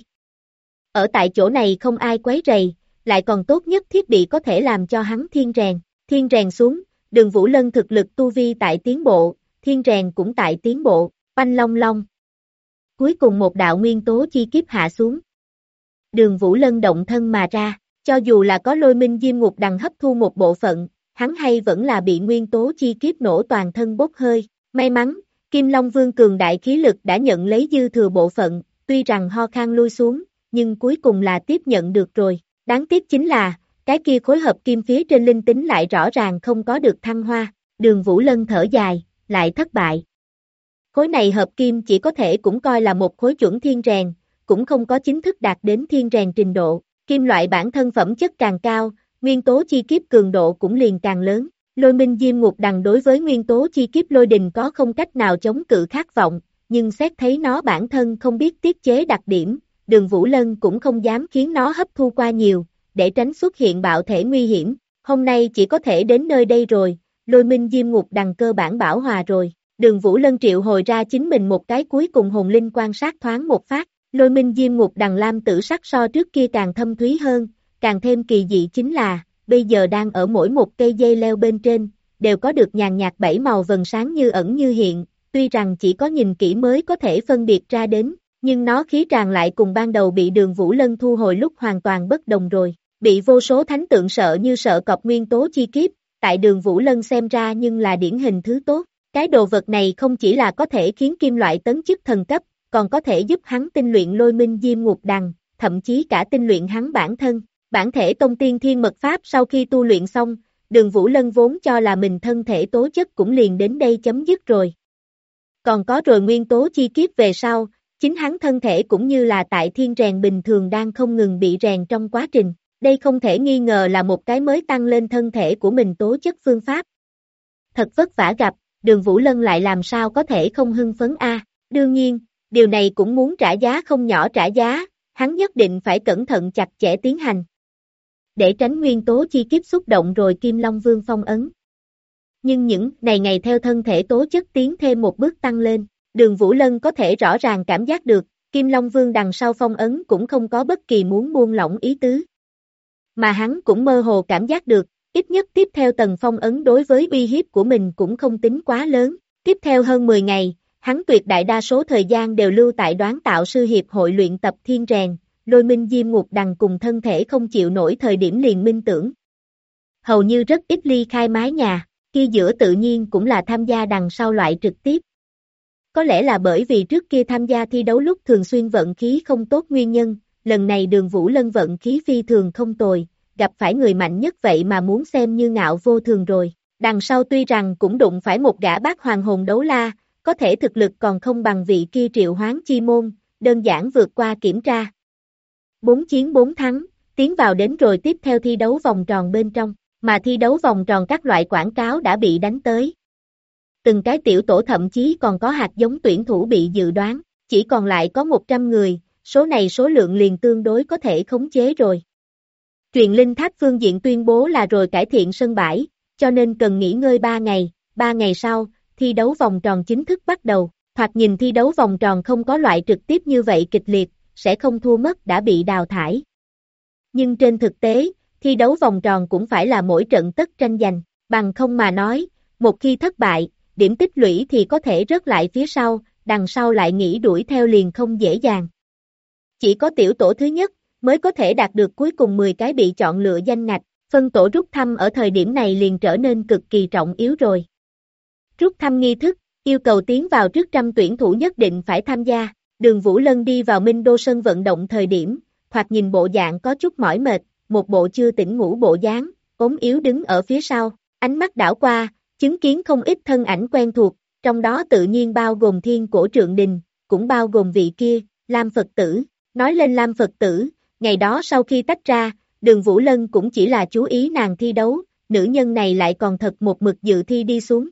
Ở tại chỗ này không ai quấy rầy, lại còn tốt nhất thiết bị có thể làm cho hắn thiên rèn xuống, Đường Vũ Lân thực lực tu vi tại tiến bộ, thiên rèn cũng tại tiến bộ, oanh long long. Cuối cùng một đạo nguyên tố chi kiếp hạ xuống. Đường Vũ Lân động thân mà ra, cho dù là có lôi minh diêm ngục đằng hấp thu một bộ phận, hắn hay vẫn là bị nguyên tố chi kiếp nổ toàn thân bốc hơi, may mắn, Kim Long Vương cường đại khí lực đã nhận lấy dư thừa bộ phận, tuy rằng ho khan lui xuống, nhưng cuối cùng là tiếp nhận được rồi, đáng tiếc chính là, cái kia khối hợp kim phía trên linh tính lại rõ ràng không có được thăng hoa, Đường Vũ Lân thở dài, lại thất bại. Khối này hợp kim chỉ có thể cũng coi là một khối chuẩn thiên rèn, cũng không có chính thức đạt đến thiên rèn trình độ, kim loại bản thân phẩm chất càng cao, nguyên tố chi kiếp cường độ cũng liền càng lớn, lôi minh diêm ngục đằng đối với nguyên tố chi kiếp lôi đình có không cách nào chống cự khát vọng, nhưng xét thấy nó bản thân không biết tiết chế đặc điểm, Đường Vũ Lân cũng không dám khiến nó hấp thu qua nhiều, để tránh xuất hiện bạo thể nguy hiểm, hôm nay chỉ có thể đến nơi đây rồi, lôi minh diêm ngục đằng cơ bản bảo hòa rồi, Đường Vũ Lân triệu hồi ra chính mình một cái cuối cùng hồn linh quan sát thoáng một phát, lôi minh diêm ngục đằng lam tử sắc so trước kia càng thâm thúy hơn, càng thêm kỳ dị chính là, bây giờ đang ở mỗi một cây dây leo bên trên, đều có được nhàn nhạt 7 màu vần sáng như ẩn như hiện, tuy rằng chỉ có nhìn kỹ mới có thể phân biệt ra đến, nhưng nó khí tràn lại cùng ban đầu bị Đường Vũ Lân thu hồi lúc hoàn toàn bất đồng rồi, bị vô số thánh tượng sợ như sợ cọp nguyên tố chi kiếp, tại Đường Vũ Lân xem ra nhưng là điển hình thứ tốt, cái đồ vật này không chỉ là có thể khiến kim loại tấn chức thần cấp, còn có thể giúp hắn tinh luyện lôi minh diêm ngục đằng, thậm chí cả tinh luyện hắn bản thân, Bản thể tông tiên thiên mật pháp sau khi tu luyện xong, Đường Vũ Lân vốn cho là mình thân thể tố chất cũng liền đến đây chấm dứt rồi. Còn có rồi nguyên tố chi kiếp về sau, chính hắn thân thể cũng như là tại thiên rèn bình thường đang không ngừng bị rèn trong quá trình. Đây không thể nghi ngờ là một cái mới tăng lên thân thể của mình tố chất phương pháp. Thật vất vả gặp, Đường Vũ Lân lại làm sao có thể không hưng phấn a? Đương nhiên, điều này cũng muốn trả giá không nhỏ trả giá, hắn nhất định phải cẩn thận chặt chẽ tiến hành. Để tránh nguyên tố chi kiếp xúc động rồi Kim Long Vương phong ấn. Nhưng những ngày theo thân thể tố chất tiến thêm một bước tăng lên, Đường Vũ Lân có thể rõ ràng cảm giác được, Kim Long Vương đằng sau phong ấn cũng không có bất kỳ muốn buông lỏng ý tứ. Mà hắn cũng mơ hồ cảm giác được, ít nhất tiếp theo tầng phong ấn đối với uy hiếp của mình cũng không tính quá lớn. Tiếp theo hơn 10 ngày, hắn tuyệt đại đa số thời gian đều lưu tại Đoán Tạo Sư Hiệp hội luyện tập thiên rèn, Lôi Minh Diêm Ngục Đằng cùng thân thể không chịu nổi thời điểm liền minh tưởng. Hầu như rất ít ly khai mái nhà, kia giữa tự nhiên cũng là tham gia đằng sau loại trực tiếp. Có lẽ là bởi vì trước kia tham gia thi đấu lúc thường xuyên vận khí không tốt nguyên nhân, lần này Đường Vũ Lân vận khí phi thường không tồi, gặp phải người mạnh nhất vậy mà muốn xem như ngạo vô thường rồi. Đằng sau tuy rằng cũng đụng phải một gã bát hoàng hồn đấu la, có thể thực lực còn không bằng vị kia Triệu Hoán Chi Môn, đơn giản vượt qua kiểm tra. 4 chiến 4 thắng, tiến vào đến rồi tiếp theo thi đấu vòng tròn bên trong, mà thi đấu vòng tròn các loại quảng cáo đã bị đánh tới. Từng cái tiểu tổ thậm chí còn có hạt giống tuyển thủ bị dự đoán, chỉ còn lại có 100 người, số này số lượng liền tương đối có thể khống chế rồi. Truyền linh tháp phương diện tuyên bố là rồi cải thiện sân bãi, cho nên cần nghỉ ngơi 3 ngày, 3 ngày sau, thi đấu vòng tròn chính thức bắt đầu, thoạt nhìn thi đấu vòng tròn không có loại trực tiếp như vậy kịch liệt, sẽ không thua mất đã bị đào thải. Nhưng trên thực tế, thi đấu vòng tròn cũng phải là mỗi trận tất tranh giành, bằng không mà nói, một khi thất bại, điểm tích lũy thì có thể rớt lại phía sau, đằng sau lại nghĩ đuổi theo liền không dễ dàng. Chỉ có tiểu tổ thứ nhất, mới có thể đạt được cuối cùng 10 cái bị chọn lựa danh ngạch, phân tổ rút thăm ở thời điểm này liền trở nên cực kỳ trọng yếu rồi. Rút thăm nghi thức, yêu cầu tiến vào trước 100 tuyển thủ nhất định phải tham gia, Đường Vũ Lân đi vào Minh Đô sân vận động thời điểm, thoạt nhìn bộ dạng có chút mỏi mệt, một bộ chưa tỉnh ngủ bộ dáng, ốm yếu đứng ở phía sau, ánh mắt đảo qua, chứng kiến không ít thân ảnh quen thuộc, trong đó tự nhiên bao gồm Thiên Cổ Trượng Đình, cũng bao gồm vị kia, Lam Phật Tử. Nói lên Lam Phật Tử, ngày đó sau khi tách ra, Đường Vũ Lân cũng chỉ là chú ý nàng thi đấu, nữ nhân này lại còn thật một mực dự thi đi xuống.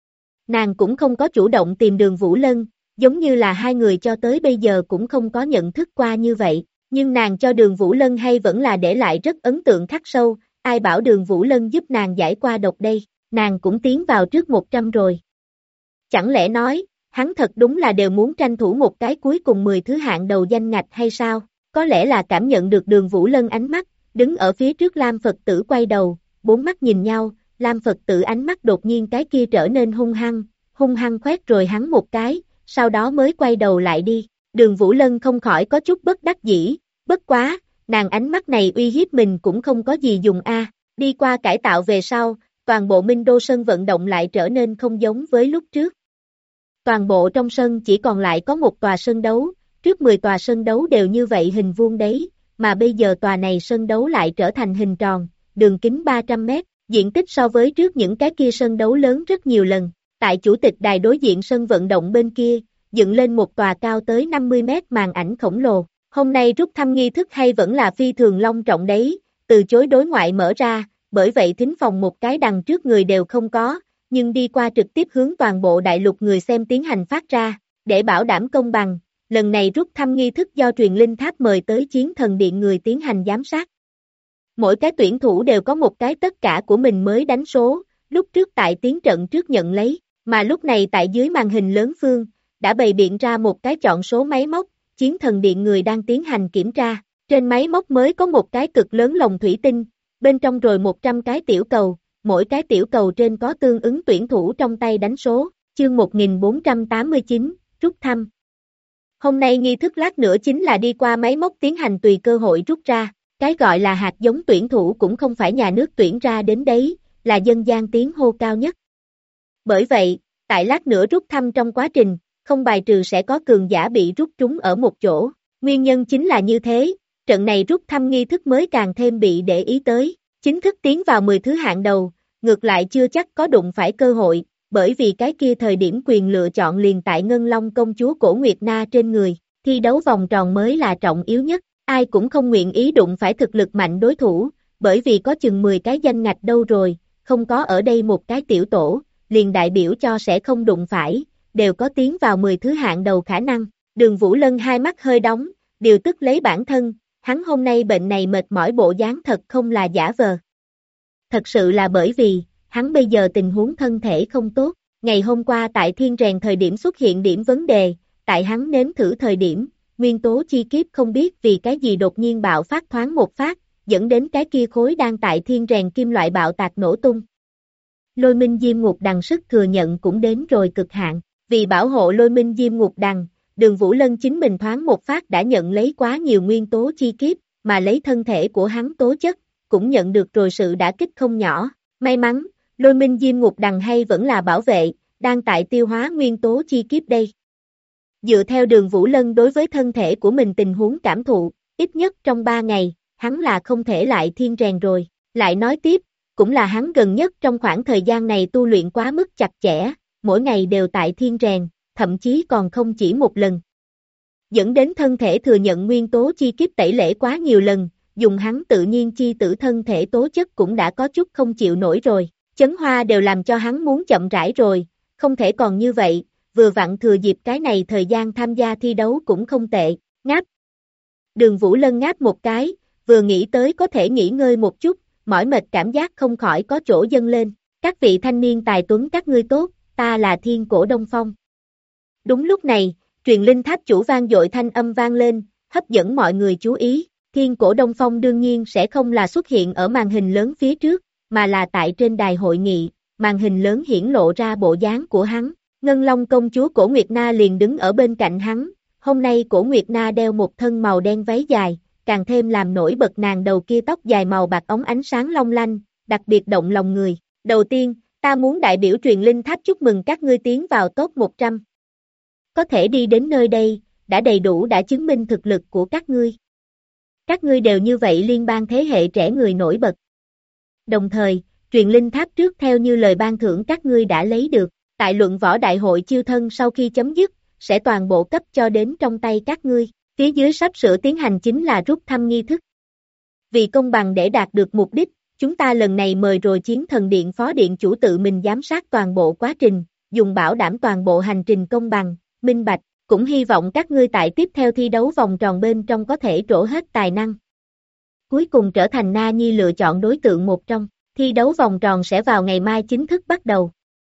Nàng cũng không có chủ động tìm Đường Vũ Lân, giống như là hai người cho tới bây giờ cũng không có nhận thức qua như vậy, nhưng nàng cho Đường Vũ Lân hay vẫn là để lại rất ấn tượng khắc sâu, ai bảo Đường Vũ Lân giúp nàng giải qua độc đây, nàng cũng tiến vào trước 100 rồi. Chẳng lẽ nói, hắn thật đúng là đều muốn tranh thủ một cái cuối cùng 10 thứ hạng đầu danh ngạch hay sao? Có lẽ là cảm nhận được Đường Vũ Lân ánh mắt, đứng ở phía trước Lam Phật Tử quay đầu, bốn mắt nhìn nhau, Lam Phật Tử ánh mắt đột nhiên cái kia trở nên hung hăng khoét rồi hắn một cái, sau đó mới quay đầu lại đi. Đường Vũ Lân không khỏi có chút bất đắc dĩ, bất quá, nàng ánh mắt này uy hiếp mình cũng không có gì dùng a. Đi qua cải tạo về sau, toàn bộ Minh Đô sân vận động lại trở nên không giống với lúc trước. Toàn bộ trong sân chỉ còn lại có một tòa sân đấu, trước 10 tòa sân đấu đều như vậy hình vuông đấy, mà bây giờ tòa này sân đấu lại trở thành hình tròn, đường kính 300 mét, diện tích so với trước những cái kia sân đấu lớn rất nhiều lần. Tại chủ tịch đài đối diện sân vận động bên kia, dựng lên một tòa cao tới 50 mét màn ảnh khổng lồ. Hôm nay rút thăm nghi thức hay vẫn là phi thường long trọng đấy, từ chối đối ngoại mở ra, bởi vậy thính phòng một cái đằng trước người đều không có, nhưng đi qua trực tiếp hướng toàn bộ đại lục người xem tiến hành phát ra, để bảo đảm công bằng. Lần này rút thăm nghi thức do truyền linh tháp mời tới Chiến Thần Điện người tiến hành giám sát. Mỗi cái tuyển thủ đều có một cái tất cả của mình mới đánh số, lúc trước tại tiến trận trước nhận lấy, mà lúc này tại dưới màn hình lớn phương, đã bày biện ra một cái chọn số máy móc, Chiến Thần Điện người đang tiến hành kiểm tra. Trên máy móc mới có một cái cực lớn lồng thủy tinh, bên trong rồi 100 cái tiểu cầu, mỗi cái tiểu cầu trên có tương ứng tuyển thủ trong tay đánh số, chương 1489, rút thăm. Hôm nay nghi thức lát nữa chính là đi qua máy móc tiến hành tùy cơ hội rút ra, cái gọi là hạt giống tuyển thủ cũng không phải nhà nước tuyển ra đến đấy, là dân gian tiếng hô cao nhất. Bởi vậy, tại lát nữa rút thăm trong quá trình, không bài trừ sẽ có cường giả bị rút trúng ở một chỗ, nguyên nhân chính là như thế, trận này rút thăm nghi thức mới càng thêm bị để ý tới, chính thức tiến vào 10 thứ hạng đầu, ngược lại chưa chắc có đụng phải cơ hội, bởi vì cái kia thời điểm quyền lựa chọn liền tại Ngân Long công chúa Cổ Nguyệt Na trên người, thi đấu vòng tròn mới là trọng yếu nhất, ai cũng không nguyện ý đụng phải thực lực mạnh đối thủ, bởi vì có chừng 10 cái danh ngạch đâu rồi, không có ở đây một cái tiểu tổ, liền đại biểu cho sẽ không đụng phải, đều có tiến vào 10 thứ hạng đầu khả năng. Đường Vũ Lân hai mắt hơi đóng, điều tức lấy bản thân, hắn hôm nay bệnh này mệt mỏi bộ dáng thật không là giả vờ. Thật sự là bởi vì, hắn bây giờ tình huống thân thể không tốt, ngày hôm qua tại Thiên Rèn thời điểm xuất hiện điểm vấn đề, tại hắn nếm thử thời điểm, nguyên tố chi kiếp không biết vì cái gì đột nhiên bạo phát thoáng một phát, dẫn đến cái kia khối đang tại Thiên Rèn kim loại bạo tạc nổ tung. Lôi Minh Diêm Ngục Đằng sức thừa nhận cũng đến rồi cực hạn, vì bảo hộ Lôi Minh Diêm Ngục Đằng, Đường Vũ Lân chính mình thoáng một phát đã nhận lấy quá nhiều nguyên tố chi kiếp, mà lấy thân thể của hắn tố chất, cũng nhận được rồi sự đả kích không nhỏ. May mắn, Lôi Minh Diêm Ngục Đằng hay vẫn là bảo vệ, đang tại tiêu hóa nguyên tố chi kiếp đây. Dựa theo Đường Vũ Lân đối với thân thể của mình tình huống cảm thụ, ít nhất trong 3 ngày, hắn là không thể lại Thiên Rèn rồi. Lại nói tiếp, cũng là hắn gần nhất trong khoảng thời gian này tu luyện quá mức chặt chẽ, mỗi ngày đều tại Thiên Rèn, thậm chí còn không chỉ một lần. Dẫn đến thân thể thừa nhận nguyên tố chi kiếp tẩy lễ quá nhiều lần, dùng hắn tự nhiên chi tử thân thể tố chất cũng đã có chút không chịu nổi rồi. Chấn hoa đều làm cho hắn muốn chậm rãi rồi, không thể còn như vậy, vừa vặn thừa dịp cái này thời gian tham gia thi đấu cũng không tệ, ngáp. Đường Vũ Lân ngáp một cái, vừa nghĩ tới có thể nghỉ ngơi một chút, mỏi mệt cảm giác không khỏi có chỗ dâng lên. Các vị thanh niên tài tuấn các ngươi tốt, ta là Thiên Cổ Đông Phong. Đúng lúc này, truyền linh tháp chủ vang dội thanh âm vang lên, hấp dẫn mọi người chú ý. Thiên Cổ Đông Phong đương nhiên sẽ không là xuất hiện ở màn hình lớn phía trước, mà là tại trên đài hội nghị, màn hình lớn hiển lộ ra bộ dáng của hắn. Ngân Long công chúa Cổ Nguyệt Na liền đứng ở bên cạnh hắn, hôm nay Cổ Nguyệt Na đeo một thân màu đen váy dài, càng thêm làm nổi bật nàng đầu kia tóc dài màu bạc óng ánh sáng long lanh, đặc biệt động lòng người. Đầu tiên, ta muốn đại biểu truyền linh tháp chúc mừng các ngươi tiến vào top 100. Có thể đi đến nơi đây, đã đầy đủ đã chứng minh thực lực của các ngươi. Các ngươi đều như vậy liên bang thế hệ trẻ người nổi bật. Đồng thời, truyền linh tháp trước theo như lời ban thưởng các ngươi đã lấy được, tại luận võ đại hội chiêu thân sau khi chấm dứt, sẽ toàn bộ cấp cho đến trong tay các ngươi. Phía dưới sắp sửa tiến hành chính là rút thăm nghi thức. Vì công bằng để đạt được mục đích, chúng ta lần này mời rồi Chiến Thần Điện Phó Điện Chủ tự mình giám sát toàn bộ quá trình, dùng bảo đảm toàn bộ hành trình công bằng, minh bạch, cũng hy vọng các ngươi tại tiếp theo thi đấu vòng tròn bên trong có thể trổ hết tài năng. Cuối cùng trở thành Na Nhi lựa chọn đối tượng một trong, thi đấu vòng tròn sẽ vào ngày mai chính thức bắt đầu.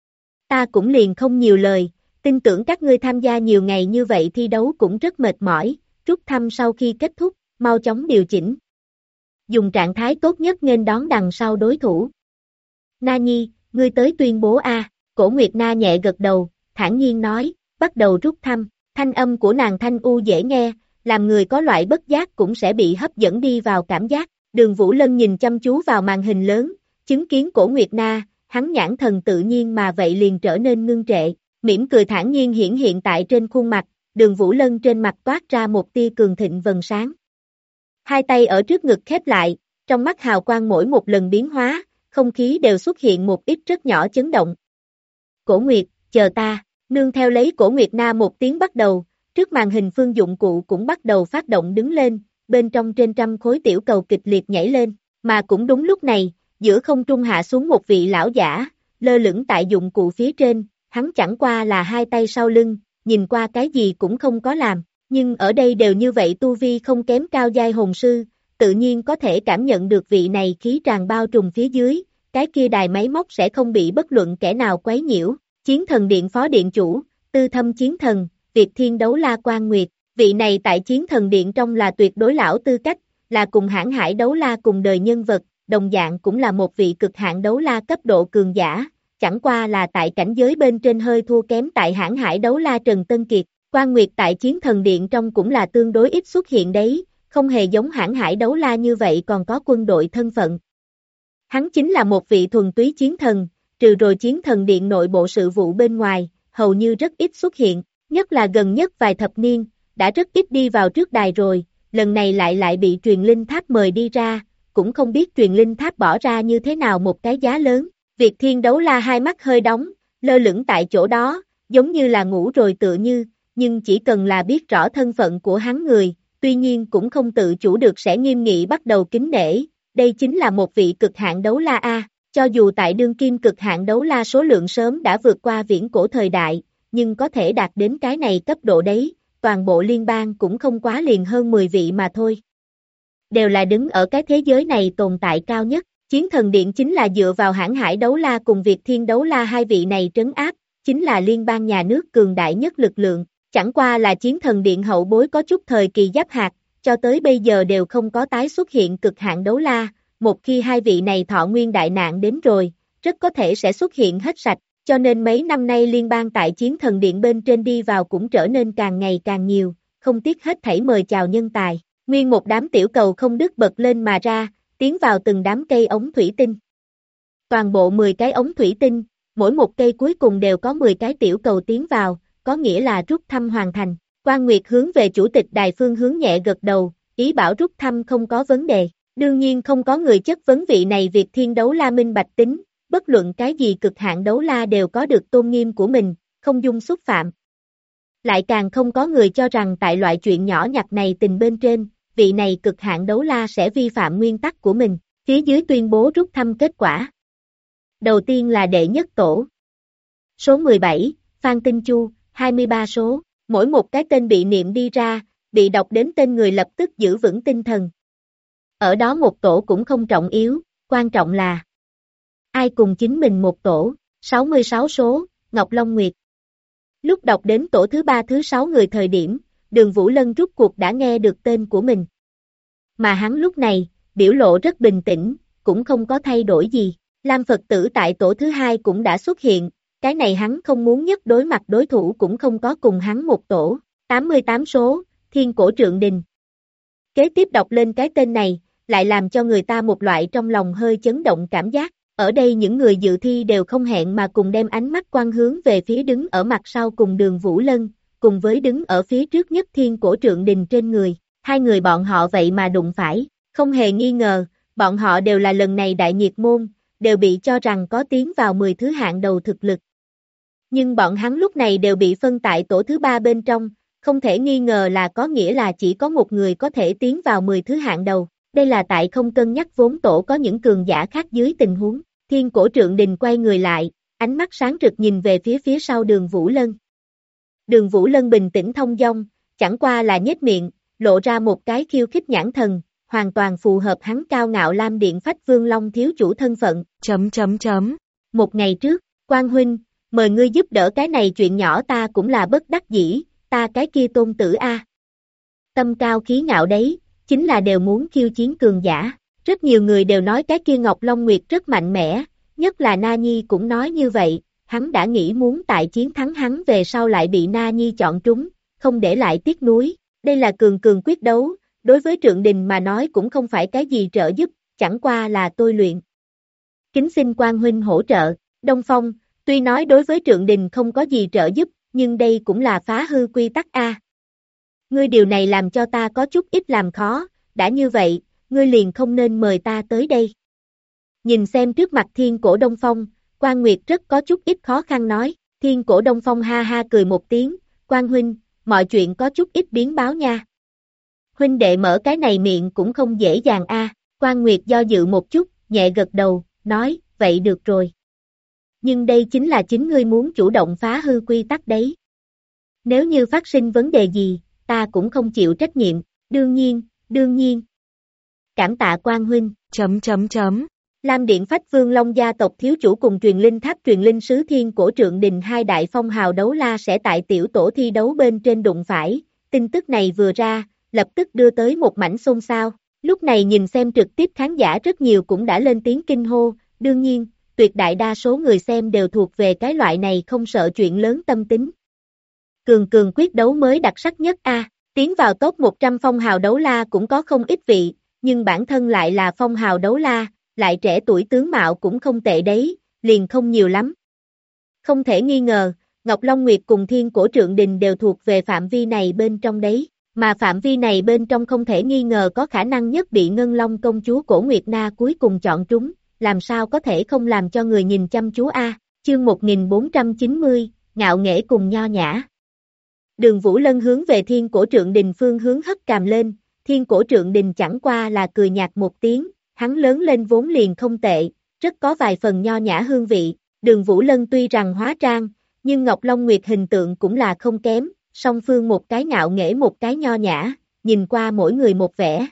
Ta cũng liền không nhiều lời, tin tưởng các ngươi tham gia nhiều ngày như vậy thi đấu cũng rất mệt mỏi, rút thăm sau khi kết thúc, mau chóng điều chỉnh. Dùng trạng thái tốt nhất nghênh đón đằng sau đối thủ. Na Nhi, ngươi tới tuyên bố a. Cổ Nguyệt Na nhẹ gật đầu, thản nhiên nói, bắt đầu rút thăm. Thanh âm của nàng thanh u dễ nghe, làm người có loại bất giác cũng sẽ bị hấp dẫn đi vào cảm giác. Đường Vũ Lân nhìn chăm chú vào màn hình lớn, chứng kiến Cổ Nguyệt Na, hắn nhãn thần tự nhiên mà vậy liền trở nên ngưng trệ, mỉm cười thản nhiên hiển hiện tại trên khuôn mặt, Đường Vũ Lân trên mặt toát ra một tia cường thịnh vầng sáng. Hai tay ở trước ngực khép lại, trong mắt hào quang mỗi một lần biến hóa, không khí đều xuất hiện một ít rất nhỏ chấn động. Cổ Nguyệt, chờ ta, nương theo lấy Cổ Nguyệt Na một tiếng bắt đầu, trước màn hình phương dụng cụ cũng bắt đầu phát động đứng lên, bên trong trên trăm khối tiểu cầu kịch liệt nhảy lên, mà cũng đúng lúc này, giữa không trung hạ xuống một vị lão giả, lơ lửng tại dụng cụ phía trên, hắn chẳng qua là hai tay sau lưng, nhìn qua cái gì cũng không có làm, nhưng ở đây đều như vậy tu vi không kém cao giai hồn sư, tự nhiên có thể cảm nhận được vị này khí tràn bao trùm phía dưới, cái kia đài máy móc sẽ không bị bất luận kẻ nào quấy nhiễu. Chiến Thần Điện Phó Điện Chủ, Tư Thâm Chiến Thần, Việt Thiên Đấu La Quan Nguyệt, vị này tại Chiến Thần Điện trong là tuyệt đối lão tư cách, là cùng hãn hải đấu la cùng đời nhân vật, đồng dạng cũng là một vị cực hạn đấu la cấp độ cường giả, chẳng qua là tại cảnh giới bên trên hơi thua kém tại hãn hải đấu la Trần Tân Kiệt. Quan Nguyệt tại Chiến Thần Điện trong cũng là tương đối ít xuất hiện đấy, không hề giống hãn hải đấu la như vậy còn có quân đội thân phận. Hắn chính là một vị thuần túy chiến thần, trừ rồi Chiến Thần Điện nội bộ sự vụ bên ngoài, hầu như rất ít xuất hiện, nhất là gần nhất vài thập niên, đã rất ít đi vào trước đài rồi, lần này lại bị truyền linh tháp mời đi ra, cũng không biết truyền linh tháp bỏ ra như thế nào một cái giá lớn. Việt Thiên Đấu La hai mắt hơi đóng, lơ lửng tại chỗ đó, giống như là ngủ rồi tựa như, nhưng chỉ cần là biết rõ thân phận của hắn người, tuy nhiên cũng không tự chủ được sẽ nghiêm nghị bắt đầu kính nể, đây chính là một vị cực hạn đấu la A, cho dù tại đương kim cực hạn đấu la số lượng sớm đã vượt qua viễn cổ thời đại, nhưng có thể đạt đến cái này cấp độ đấy, toàn bộ liên bang cũng không quá liền hơn 10 vị mà thôi. Đều là đứng ở cái thế giới này tồn tại cao nhất, Chiến Thần Điện chính là dựa vào Hãn Hải Đấu La cùng Việt Thiên Đấu La hai vị này trấn áp, chính là liên bang nhà nước cường đại nhất lực lượng, chẳng qua là Chiến Thần Điện hậu bối có chút thời kỳ giáp hạt, cho tới bây giờ đều không có tái xuất hiện cực hạn đấu la, một khi hai vị này thọ nguyên đại nạn đến rồi, rất có thể sẽ xuất hiện hết sạch, cho nên mấy năm nay liên bang tại Chiến Thần Điện bên trên đi vào cũng trở nên càng ngày càng nhiều, không tiếc hết thảy mời chào nhân tài, nguyên một đám tiểu cầu không đứt bật lên mà ra, tiến vào từng đám cây ống thủy tinh. Toàn bộ 10 cái ống thủy tinh, mỗi một cây cuối cùng đều có 10 cái tiểu cầu tiến vào, có nghĩa là rút thăm hoàn thành. Quan Nguyệt hướng về chủ tịch đài phương hướng nhẹ gật đầu, ý bảo rút thăm không có vấn đề. Đương nhiên không có người chất vấn vị này Việt Thiên Đấu La minh bạch tính, bất luận cái gì cực hạn đấu la đều có được tôn nghiêm của mình, không dung xúc phạm. Lại càng không có người cho rằng tại loại chuyện nhỏ nhặt này tình bên trên, vị này cực hạn đấu la sẽ vi phạm nguyên tắc của mình. Phía dưới tuyên bố rút thăm kết quả. Đầu tiên là đệ nhất tổ. Số 17, Phan Tinh Chu, 23 số, mỗi một cái tên bị niệm đi ra, bị đọc đến tên người lập tức giữ vững tinh thần. Ở đó một tổ cũng không trọng yếu, quan trọng là ai cùng chính mình một tổ, 66 số, Ngọc Long Nguyệt. Lúc đọc đến tổ thứ 3 thứ 6 người thời điểm, Đường Vũ Lân rút cuộc đã nghe được tên của mình. Mà hắn lúc này, biểu lộ rất bình tĩnh, cũng không có thay đổi gì. Lam Phật tử tại tổ thứ 2 cũng đã xuất hiện, cái này hắn không muốn nhất đối mặt đối thủ cũng không có cùng hắn một tổ. 88 số, Thiên Cổ Trượng Đình. Kế tiếp đọc lên cái tên này, lại làm cho người ta một loại trong lòng hơi chấn động cảm giác. Ở đây những người dự thi đều không hẹn mà cùng đem ánh mắt quan hướng về phía đứng ở mặt sau cùng Đường Vũ Lân, cùng với đứng ở phía trước nhất Thiên Cổ Trượng Đình trên người. Hai người bọn họ vậy mà đụng phải, không hề nghi ngờ, bọn họ đều là lần này đại nhiệt môn, đều bị cho rằng có tiến vào 10 thứ hạng đầu thực lực. Nhưng bọn hắn lúc này đều bị phân tại tổ thứ 3 bên trong, không thể nghi ngờ là có nghĩa là chỉ có một người có thể tiến vào 10 thứ hạng đầu. Đây là tại không cân nhắc vốn tổ có những cường giả khác dưới tình huống. Thiên Cổ Trượng Đình quay người lại, ánh mắt sáng rực nhìn về phía sau Đường Vũ Lân. Đường Vũ Lân bình tĩnh thông dong, chẳng qua là nhếch miệng, lộ ra một cái khiêu khích nhãn thần, hoàn toàn phù hợp hắn cao ngạo Lam Điện Phách Vương Long thiếu chủ thân phận. Một ngày trước, Quan huynh, mời ngươi giúp đỡ cái này chuyện nhỏ ta cũng là bất đắc dĩ, ta cái kia tôn tử a. Tâm cao khí ngạo đấy, chính là đều muốn khiêu chiến cường giả. Rất nhiều người đều nói cái kia Ngọc Long Nguyệt rất mạnh mẽ, nhất là Na Nhi cũng nói như vậy, hắn đã nghĩ muốn tại chiến thắng hắn về sau lại bị Na Nhi chọn trúng, không để lại tiếc nuối. Đây là cường quyết đấu, đối với Trượng Đình mà nói cũng không phải cái gì trợ giúp, chẳng qua là tôi luyện. Kính xin Quan huynh hỗ trợ. Đông Phong, tuy nói đối với Trượng Đình không có gì trợ giúp, nhưng đây cũng là phá hư quy tắc a. Ngươi điều này làm cho ta có chút ít làm khó, đã như vậy, ngươi liền không nên mời ta tới đây. Nhìn xem trước mặt Thiên Cổ Đông Phong, Quan Nguyệt rất có chút ít khó khăn nói. Thiên Cổ Đông Phong ha ha cười một tiếng, Quan huynh, mọi chuyện có chút ít biến báo nha. Huynh đệ mở cái này miệng cũng không dễ dàng a. Quan Nguyệt do dự một chút, nhẹ gật đầu, nói, vậy được rồi. Nhưng đây chính là chính ngươi muốn chủ động phá hư quy tắc đấy. Nếu như phát sinh vấn đề gì, ta cũng không chịu trách nhiệm, đương nhiên. Cảm tạ Quan huynh. Lam Điện Phách Vương Long gia tộc thiếu chủ cùng truyền linh tháp truyền linh sứ Thiên Cổ Trượng Đình hai đại phong hào đấu la sẽ tại tiểu tổ thi đấu bên trên đụng phải. Tin tức này vừa ra, lập tức đưa tới một mảnh xôn xao. Lúc này nhìn xem trực tiếp khán giả rất nhiều cũng đã lên tiếng kinh hô, đương nhiên, tuyệt đại đa số người xem đều thuộc về cái loại này không sợ chuyện lớn tâm tính. Cường quyết đấu mới đặc sắc nhất a. Tiến vào top 100 phong hào đấu la cũng có không ít vị, nhưng bản thân lại là phong hào đấu la, lại trẻ tuổi tướng mạo cũng không tệ đấy, liền không nhiều lắm. Không thể nghi ngờ, Ngọc Long Nguyệt cùng Thiên Cổ Trượng Đình đều thuộc về phạm vi này bên trong đấy. Mà phạm vi này bên trong không thể nghi ngờ có khả năng nhất bị Ngân Long công chúa Cổ Nguyệt Na cuối cùng chọn trúng, làm sao có thể không làm cho người nhìn chăm chú a. Chương 1490, ngạo nghễ cùng nho nhã. Đường Vũ Lân hướng về Thiên Cổ Trượng Đình phương hướng hất cằm lên, Thiên Cổ Trượng Đình chẳng qua là cười nhạt một tiếng, hắn lớn lên vốn liền không tệ, rất có vài phần nho nhã hương vị. Đường Vũ Lân tuy rằng hóa trang, nhưng Ngọc Long Nguyệt hình tượng cũng là không kém, song phương một cái ngạo nghễ một cái nho nhã, nhìn qua mỗi người một vẻ.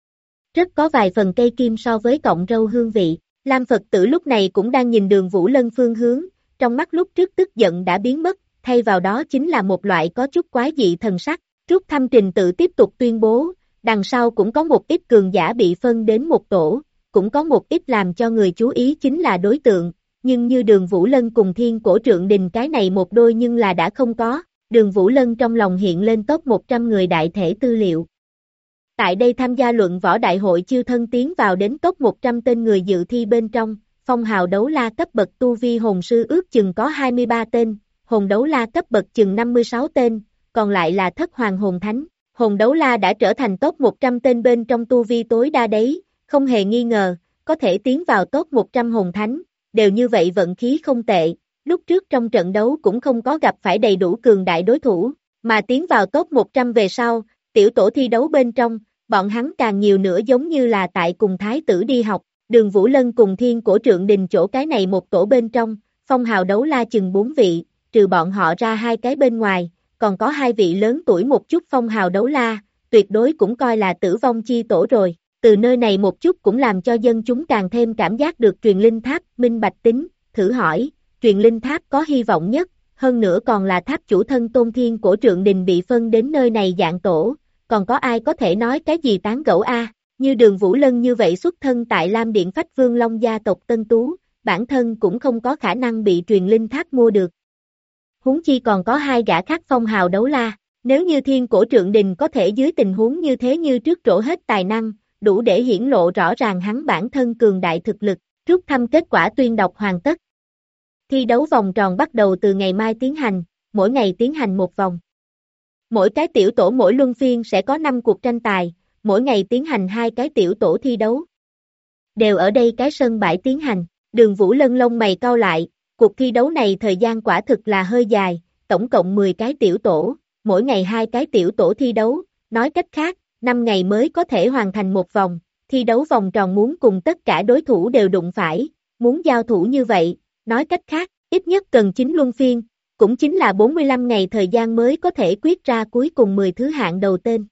Rất có vài phần cây kim so với cọng râu hương vị. Lam Phật tử lúc này cũng đang nhìn Đường Vũ Lân phương hướng, trong mắt lúc trước tức giận đã biến mất, thay vào đó chính là một loại có chút quái dị thần sắc. Rút thăm trình tự tiếp tục tuyên bố, đằng sau cũng có một ít cường giả bị phân đến một tổ, cũng có một ít làm cho người chú ý chính là đối tượng, nhưng như Đường Vũ Lân cùng Thiên Cổ Trượng Đình cái này một đôi nhưng là đã không có. Đường Vũ Lân trong lòng hiện lên top 100 người đại thể tư liệu. Tại đây tham gia luận võ đại hội chiêu thân tiến vào đến top 100 tên người dự thi bên trong, phong hào đấu la cấp bậc tu vi hồn sư ước chừng có 23 tên, hồn đấu la cấp bậc chừng 56 tên, còn lại là thất hoàng hồn thánh. Hồn đấu la đã trở thành top 100 tên bên trong tu vi tối đa đấy, không hề nghi ngờ, có thể tiến vào top 100 hồn thánh, đều như vậy vận khí không tệ. Lúc trước trong trận đấu cũng không có gặp phải đầy đủ cường đại đối thủ, mà tiến vào top 100 về sau, tiểu tổ thi đấu bên trong, bọn hắn càng nhiều nữa giống như là tại cùng thái tử đi học. Đường Vũ Lân cùng Thiên Cổ Trượng Đình chỗ cái này một tổ bên trong, phong hào đấu la chừng 4 vị, trừ bọn họ ra 2 cái bên ngoài, còn có 2 vị lớn tuổi một chút phong hào đấu la, tuyệt đối cũng coi là tử vong chi tổ rồi. Từ nơi này một chút cũng làm cho dân chúng càng thêm cảm giác được truyền linh tháp minh bạch tính, thử hỏi, truyền linh tháp có hy vọng nhất, hơn nữa còn là tháp chủ thân Tôn Thiên Cổ Trượng Đình bị phân đến nơi này dạng tổ, còn có ai có thể nói cái gì tán gẫu a? Như Đường Vũ Lân như vậy xuất thân tại Lam Điện Phách Vương Long gia tộc Tân Tú, bản thân cũng không có khả năng bị truyền linh tháp mua được. Huống chi còn có 2 gã khác phong hào đấu la, nếu như Thiên Cổ Trượng Đình có thể dưới tình huống như thế như trước trổ hết tài năng, đủ để hiển lộ rõ ràng hắn bản thân cường đại thực lực. Rút thăm kết quả tuyên đọc hoàn tất. Thi đấu vòng tròn bắt đầu từ ngày mai tiến hành, mỗi ngày tiến hành một vòng. Mỗi cái tiểu tổ mỗi luân phiên sẽ có 5 cuộc tranh tài, mỗi ngày tiến hành 2 cái tiểu tổ thi đấu. Đều ở đây cái sân bãi tiến hành. Đường Vũ Lân lông mày cau lại, cuộc thi đấu này thời gian quả thực là hơi dài, tổng cộng 10 cái tiểu tổ, mỗi ngày 2 cái tiểu tổ thi đấu, nói cách khác, 5 ngày mới có thể hoàn thành một vòng. Thi đấu vòng tròn muốn cùng tất cả đối thủ đều đụng phải, muốn giao thủ như vậy, nói cách khác, ít nhất cần 9 luân phiên, cũng chính là 45 ngày thời gian mới có thể quyết ra cuối cùng 10 thứ hạng đầu tên.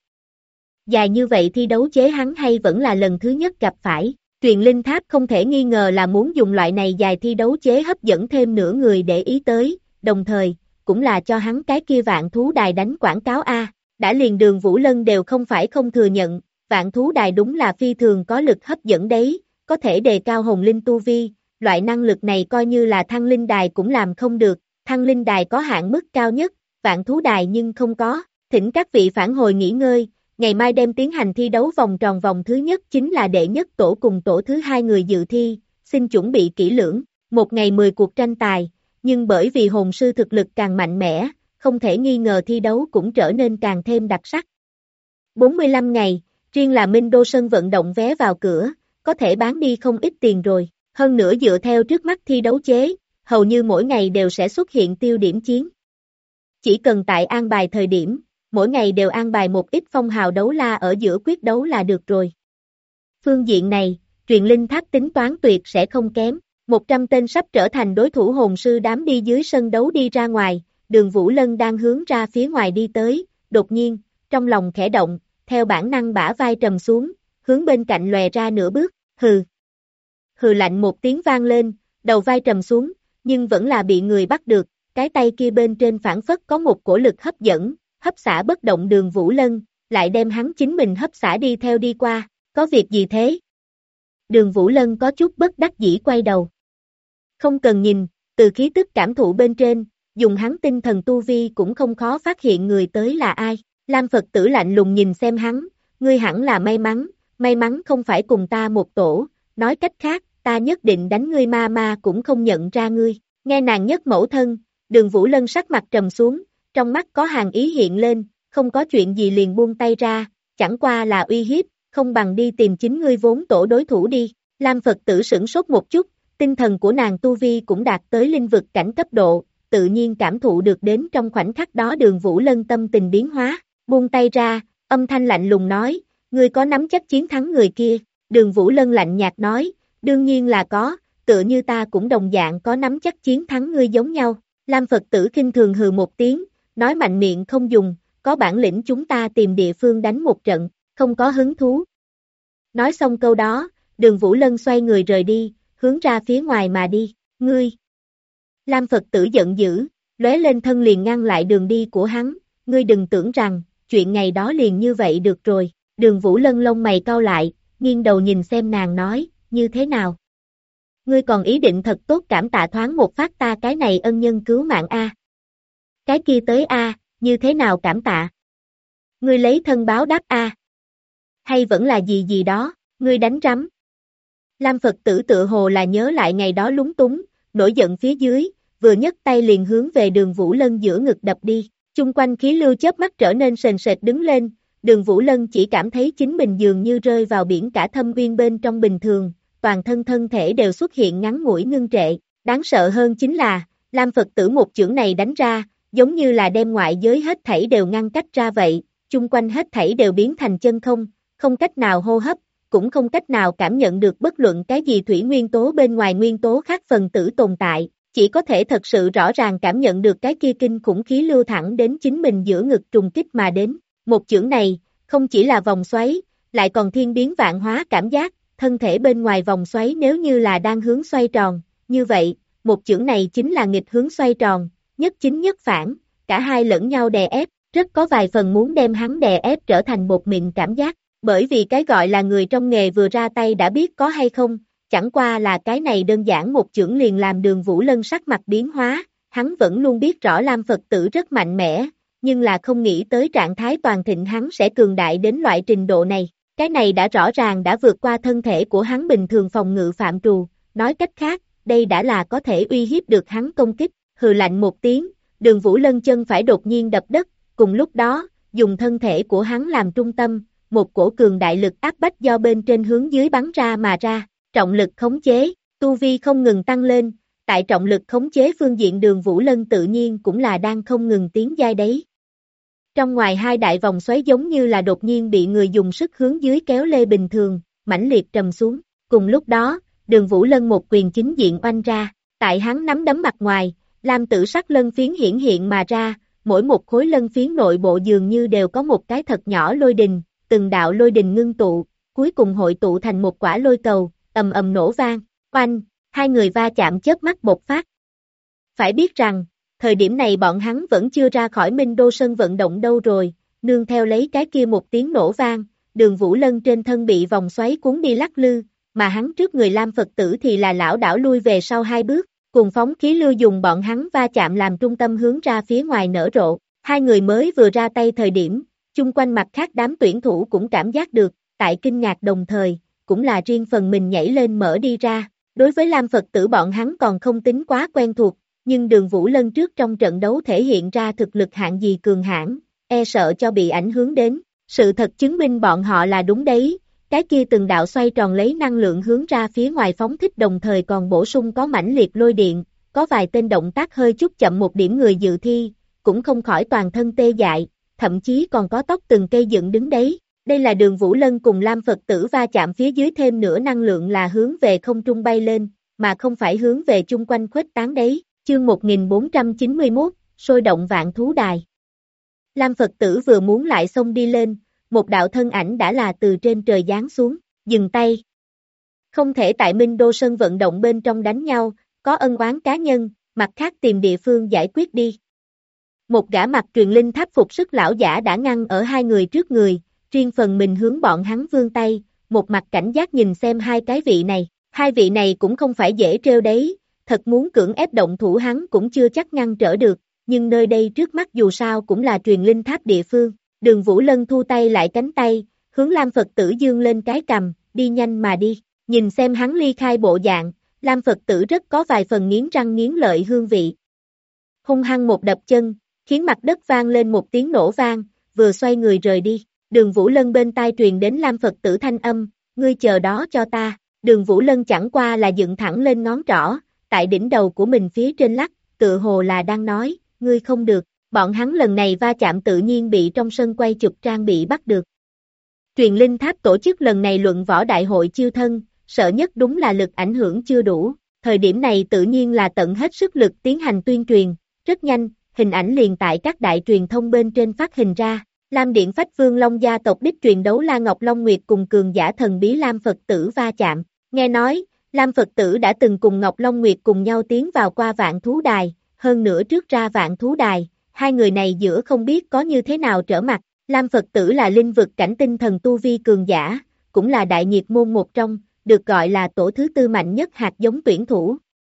Dài như vậy thi đấu chế hắn hay vẫn là lần thứ nhất gặp phải, truyền linh tháp không thể nghi ngờ là muốn dùng loại này dài thi đấu chế hấp dẫn thêm nửa người để ý tới, đồng thời, cũng là cho hắn cái kia vạn thú đài đánh quảng cáo a. Đã liền Đường Vũ Lân đều không phải không thừa nhận, vạn thú đài đúng là phi thường có lực hấp dẫn đấy, có thể đề cao hồn linh tu vi, loại năng lực này coi như là thăng linh đài cũng làm không được, thăng linh đài có hạn mức cao nhất, vạn thú đài nhưng không có. Thỉnh các vị phản hồi nghỉ ngơi, ngày mai đem tiến hành thi đấu vòng tròn vòng thứ nhất chính là đệ nhất tổ cùng tổ thứ 2 người dự thi, xin chuẩn bị kỹ lưỡng, một ngày 10 cuộc tranh tài, nhưng bởi vì hồn sư thực lực càng mạnh mẽ, không thể nghi ngờ thi đấu cũng trở nên càng thêm đặc sắc. 45 ngày, riêng là Minh Đô sân vận động vé vào cửa, có thể bán đi không ít tiền rồi, hơn nữa dựa theo trước mắt thi đấu chế, hầu như mỗi ngày đều sẽ xuất hiện tiêu điểm chiến. Chỉ cần tại an bài thời điểm, mỗi ngày đều an bài một ít phong hào đấu la ở giữa quyết đấu là được rồi. Phương diện này, truyền linh tháp tính toán tuyệt sẽ không kém, 100 tên sắp trở thành đối thủ hồn sư đám đi dưới sân đấu đi ra ngoài, Đường Vũ Lân đang hướng ra phía ngoài đi tới, đột nhiên, trong lòng khẽ động, theo bản năng bả vai trầm xuống, hướng bên cạnh lòe ra nửa bước, hừ. Hừ lạnh một tiếng vang lên, đầu vai trầm xuống, nhưng vẫn là bị người bắt được, cái tay kia bên trên phản phất có một cổ lực hấp dẫn, hấp xả bất động Đường Vũ Lân, lại đem hắn chính mình hấp xả đi theo đi qua, có việc gì thế? Đường Vũ Lân có chút bất đắc dĩ quay đầu. Không cần nhìn, từ khí tức cảm thụ bên trên, dùng hắn tinh thần tu vi cũng không khó phát hiện người tới là ai. Lam Phật tử lạnh lùng nhìn xem hắn, ngươi hẳn là may mắn không phải cùng ta một tổ, nói cách khác, ta nhất định đánh ngươi ma cũng không nhận ra ngươi. Nghe nàng nhất mẫu thân, Đường Vũ Lân sắc mặt trầm xuống, trong mắt có hàn ý hiện lên, không có chuyện gì liền buông tay ra, chẳng qua là uy hiếp, không bằng đi tìm chính ngươi vốn tổ đối thủ đi. Lam Phật tử sửng sốt một chút, tinh thần của nàng tu vi cũng đạt tới linh vực cảnh cấp độ, tự nhiên cảm thụ được đến trong khoảnh khắc đó Đường Vũ Lân tâm tình biến hóa, buông tay ra, âm thanh lạnh lùng nói, ngươi có nắm chắc chiến thắng người kia. Đường Vũ Lân lạnh nhạt nói, đương nhiên là có, tựa như ta cũng đồng dạng có nắm chắc chiến thắng ngươi giống nhau. Lam Phật tử khinh thường hừ một tiếng, nói mạnh miệng không dùng, có bản lĩnh chúng ta tìm địa phương đánh một trận, không có hứng thú. Nói xong câu đó, Đường Vũ Lân xoay người rời đi, hướng ra phía ngoài mà đi, ngươi. Lam Phật tử giận dữ, lóe lên thân liền ngăn lại đường đi của hắn, ngươi đừng tưởng rằng, chuyện ngày đó liền như vậy được rồi. Đường Vũ Lân lông mày cau lại, nghiêng đầu nhìn xem nàng nói, như thế nào? Ngươi còn ý định thật tốt cảm tạ thoáng một phát ta cái này ân nhân cứu mạng a. Cái kia tới a, như thế nào cảm tạ? Ngươi lấy thân báo đáp a. Hay vẫn là gì gì đó, ngươi đánh rắm. Lam Phật tử tựa hồ là nhớ lại ngày đó lúng túng, nổi giận phía dưới, vừa nhấc tay liền hướng về Đường Vũ Lân giữa ngực đập đi, chung quanh khí lưu chớp mắt trở nên sền sệt đứng lên, Đường Vũ Lân chỉ cảm thấy chính mình dường như rơi vào biển cả thâm uyên bên trong bình thường, toàn thân thân thể đều xuất hiện ngắn ngủi ngưng trệ, đáng sợ hơn chính là, Lam Phật tử một chưởng này đánh ra, giống như là đem ngoại giới hết thảy đều ngăn cách ra vậy, chung quanh hết thảy đều biến thành chân không, không cách nào hô hấp, cũng không cách nào cảm nhận được bất luận cái gì thủy nguyên tố bên ngoài nguyên tố khác phần tử tồn tại, chỉ có thể thật sự rõ ràng cảm nhận được cái kia kinh khủng khí lưu thẳng đến chính mình giữa ngực trùng kích mà đến. Một chưởng này, không chỉ là vòng xoáy, lại còn thiên biến vạn hóa cảm giác, thân thể bên ngoài vòng xoáy nếu như là đang hướng xoay tròn, như vậy, một chưởng này chính là nghịch hướng xoay tròn, nhất chính nhất phản, cả hai lẫn nhau đè ép, rất có vài phần muốn đem hắn đè ép trở thành bột mịn cảm giác, bởi vì cái gọi là người trong nghề vừa ra tay đã biết có hay không, chẳng qua là cái này đơn giản một chưởng liền làm Đường Vũ Lân sắc mặt biến hóa, hắn vẫn luôn biết rõ Lam Phật tử rất mạnh mẽ, nhưng là không nghĩ tới trạng thái toàn thịnh hắn sẽ cường đại đến loại trình độ này, cái này đã rõ ràng đã vượt qua thân thể của hắn bình thường phòng ngự phạm trù, nói cách khác, đây đã là có thể uy hiếp được hắn công kích, hừ lạnh một tiếng, Đường Vũ Lân chân phải đột nhiên đập đất, cùng lúc đó, dùng thân thể của hắn làm trung tâm, một cổ cường đại lực áp bách do bên trên hướng dưới bắn ra mà ra, trọng lực khống chế, tu vi không ngừng tăng lên, tại trọng lực khống chế phương diện Đường Vũ Lân tự nhiên cũng là đang không ngừng tiến giai đấy. Trong ngoài hai đại vòng xoáy giống như là đột nhiên bị người dùng sức hướng dưới kéo lê bình thường, mãnh liệt trầm xuống, cùng lúc đó, Đường Vũ Lân một quyền chính diện oanh ra, tại hắn nắm đấm mặt ngoài, lam tử sắc lân phiến hiển hiện mà ra, mỗi một khối lân phiến nội bộ dường như đều có một cái thật nhỏ lôi đình, từng đạo lôi đình ngưng tụ, cuối cùng hội tụ thành một quả lôi cầu, ầm ầm nổ vang, oanh, hai người va chạm chớp mắt bộc phát. Phải biết rằng, thời điểm này bọn hắn vẫn chưa ra khỏi Minh Đô sân vận động đâu rồi, nương theo lấy cái kia một tiếng nổ vang, Đường Vũ Lân trên thân bị vòng xoáy cuốn đi lắc lư, mà hắn trước người Lam Phật tử thì là lảo đảo lui về sau hai bước, cùng phóng khí lưu dùng bọn hắn va chạm làm trung tâm hướng ra phía ngoài nở rộ, hai người mới vừa ra tay thời điểm, chung quanh mặt khác đám tuyển thủ cũng cảm giác được, tại kinh ngạc đồng thời, cũng là riêng phần mình nhảy lên mở đi ra, đối với Lam Phật tử bọn hắn còn không tính quá quen thuộc, nhưng Đường Vũ Lân trước trong trận đấu thể hiện ra thực lực hạng gì cường hãn, e sợ cho bị ảnh hưởng đến, sự thật chứng minh bọn họ là đúng đấy, cái kia từng đạo xoay tròn lấy năng lượng hướng ra phía ngoài phóng thích đồng thời còn bổ sung có mãnh liệt lôi điện, có vài tên động tác hơi chút chậm một điểm người dự thi, cũng không khỏi toàn thân tê dại, thậm chí còn có tóc từng cây dựng đứng đấy. Đây là Đường Vũ Lân cùng Lam Phật tử va chạm phía dưới thêm nữa năng lượng là hướng về không trung bay lên, mà không phải hướng về chung quanh khuếch tán đấy. Chương 1491, sôi động vạn thú đài. Lam Phật tử vừa muốn lại xông đi lên, một đạo thân ảnh đã là từ trên trời giáng xuống, dừng tay. Không thể tại Minh Đô sân vận động bên trong đánh nhau, có ân oán cá nhân, mặt khác tìm địa phương giải quyết đi. Một gã mặc truyền linh tháp phục sức lão giả đã ngăn ở hai người trước người, riêng phần mình hướng bọn hắn vươn tay, một mặt cảnh giác nhìn xem hai cái vị này, hai vị này cũng không phải dễ trêu đấy, thật muốn cưỡng ép động thủ hắn cũng chưa chắc ngăn trở được, nhưng nơi đây trước mắt dù sao cũng là truyền linh tháp địa phương, Đường Vũ Lân thu tay lại cánh tay, hướng Lam Phật tử dương lên cái cầm, đi nhanh mà đi, nhìn xem hắn ly khai bộ dạng, Lam Phật tử rất có vài phần nghiến răng nghiến lợi hương vị. Hung hăng một đập chân, khiến mặt đất vang lên một tiếng nổ vang, vừa xoay người rời đi. Đường Vũ Lân bên tai truyền đến Lam Phật tử thanh âm, ngươi chờ đó cho ta. Đường Vũ Lân chẳng qua là dựng thẳng lên ngón trỏ, tại đỉnh đầu của mình phía trên lắc, tự hồ là đang nói, ngươi không được. Bọn hắn lần này va chạm tự nhiên bị trong sân quay chụp trang bị bắt được. Truyền linh tháp tổ chức lần này luận võ đại hội chiêu thân, sợ nhất đúng là lực ảnh hưởng chưa đủ. Thời điểm này tự nhiên là tận hết sức lực tiến hành tuyên truyền, rất nhanh, hình ảnh liền tại các đại truyền thông bên trên phát hình ra. Lam Điện Phách Vương Long gia tộc đích truyền đấu La Ngọc Long Nguyệt cùng cường giả thần bí Lam Phật tử va chạm. Nghe nói, Lam Phật tử đã từng cùng Ngọc Long Nguyệt cùng nhau tiến vào qua Vạn Thú Đài, hơn nữa trước ra Vạn Thú Đài, hai người này giữa không biết có như thế nào trở mặt. Lam Phật tử là linh vực cảnh tinh thần tu vi cường giả, cũng là đại nhiệt môn một trong, được gọi là tổ thứ tư mạnh nhất hạt giống tuyển thủ.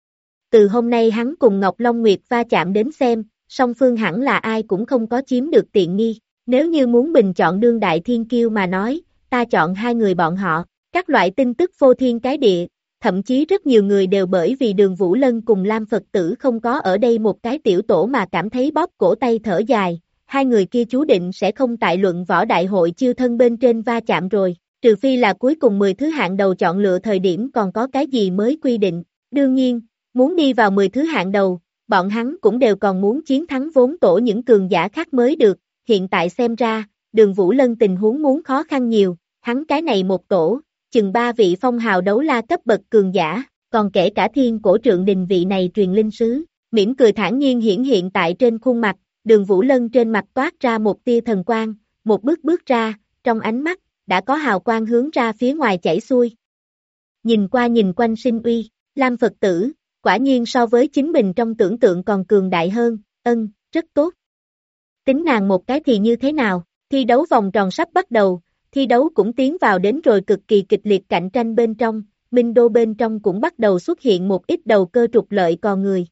Từ hôm nay hắn cùng Ngọc Long Nguyệt va chạm đến xem, song phương hẳn là ai cũng không có chiếm được tiện nghi. Nếu như muốn bình chọn đương đại thiên kiêu mà nói, ta chọn hai người bọn họ. Các loại tin tức phô thiên cái địa, thậm chí rất nhiều người đều bởi vì Đường Vũ Lân cùng Lam Phật tử không có ở đây một cái tiểu tổ mà cảm thấy bóp cổ tay thở dài. Hai người kia chú định sẽ không tại luận võ đại hội chiêu thân bên trên va chạm rồi, trừ phi là cuối cùng 10 thứ hạng đầu chọn lựa thời điểm còn có cái gì mới quy định. Đương nhiên, muốn đi vào 10 thứ hạng đầu, bọn hắn cũng đều còn muốn chiến thắng vốn tổ những cường giả khác mới được. Hiện tại xem ra, Đường Vũ Lân tình huống muốn khó khăn nhiều, hắn cái này một tổ, chừng 3 vị phong hào đấu la cấp bậc cường giả, còn kể cả Thiên Cổ Trượng Đình vị này truyền linh sứ, mỉm cười thản nhiên hiển hiện tại trên khuôn mặt. Đường Vũ Lân trên mặt toát ra một tia thần quang, một bước ra, trong ánh mắt, đã có hào quang hướng ra phía ngoài chảy xuôi. Nhìn qua nhìn quanh sinh uy, Lam Phật tử, quả nhiên so với chính mình trong tưởng tượng còn cường đại hơn, rất tốt. Tính nàng một cái thì như thế nào, thi đấu vòng tròn sắp bắt đầu, thi đấu cũng tiến vào đến rồi cực kỳ kịch liệt cạnh tranh bên trong, Minh Đô bên trong cũng bắt đầu xuất hiện một ít đầu cơ trục lợi còn người.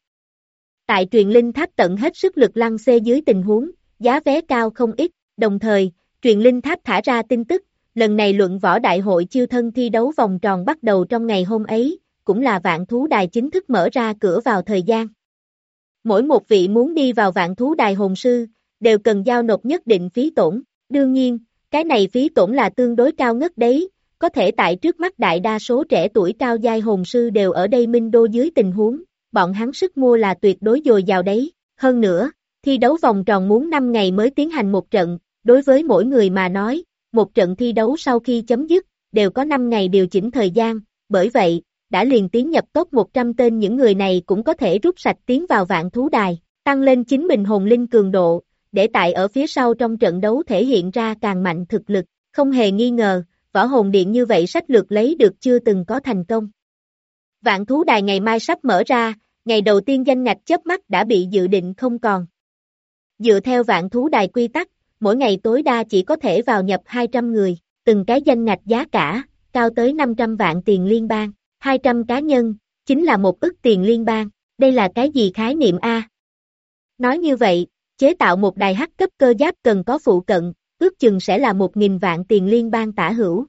Tại truyền linh tháp tận hết sức lực lăng xê dưới tình huống, giá vé cao không ít, đồng thời, truyền linh tháp thả ra tin tức, lần này luận võ đại hội chiêu thân thi đấu vòng tròn bắt đầu trong ngày hôm ấy, cũng là Vạn Thú Đài chính thức mở ra cửa vào thời gian. Mỗi một vị muốn đi vào Vạn Thú Đài hồn sư, đều cần giao nộp nhất định phí tổn, đương nhiên, cái này phí tổn là tương đối cao ngất đấy, có thể tại trước mắt đại đa số trẻ tuổi cao giai hồn sư đều ở đây Minh Đô dưới tình huống, bọn hắn sức mua là tuyệt đối dồi dào đấy. Hơn nữa, thi đấu vòng tròn muốn 5 ngày mới tiến hành một trận, đối với mỗi người mà nói, một trận thi đấu sau khi chấm dứt, đều có 5 ngày điều chỉnh thời gian, bởi vậy, đã liền tiến nhập top 100 tên những người này cũng có thể rút sạch tiến vào Vạn Thú Đài, tăng lên chính mình hồn linh cường độ, để tại ở phía sau trong trận đấu thể hiện ra càng mạnh thực lực, không hề nghi ngờ, võ hồn điện như vậy sách lược lấy được chưa từng có thành công. Vạn Thú Đài ngày mai sắp mở ra, ngày đầu tiên danh ngạch chớp mắt đã bị dự định không còn. Dựa theo Vạn Thú Đài quy tắc, mỗi ngày tối đa chỉ có thể vào nhập 200 người, từng cái danh ngạch giá cả, cao tới 500 vạn tiền liên bang, 200 cá nhân, chính là 1 ức tiền liên bang, đây là cái gì khái niệm A? Nói như vậy, chế tạo một đài H cấp cơ giáp cần có phụ cận, ước chừng sẽ là 1.000 vạn tiền liên bang tả hữu.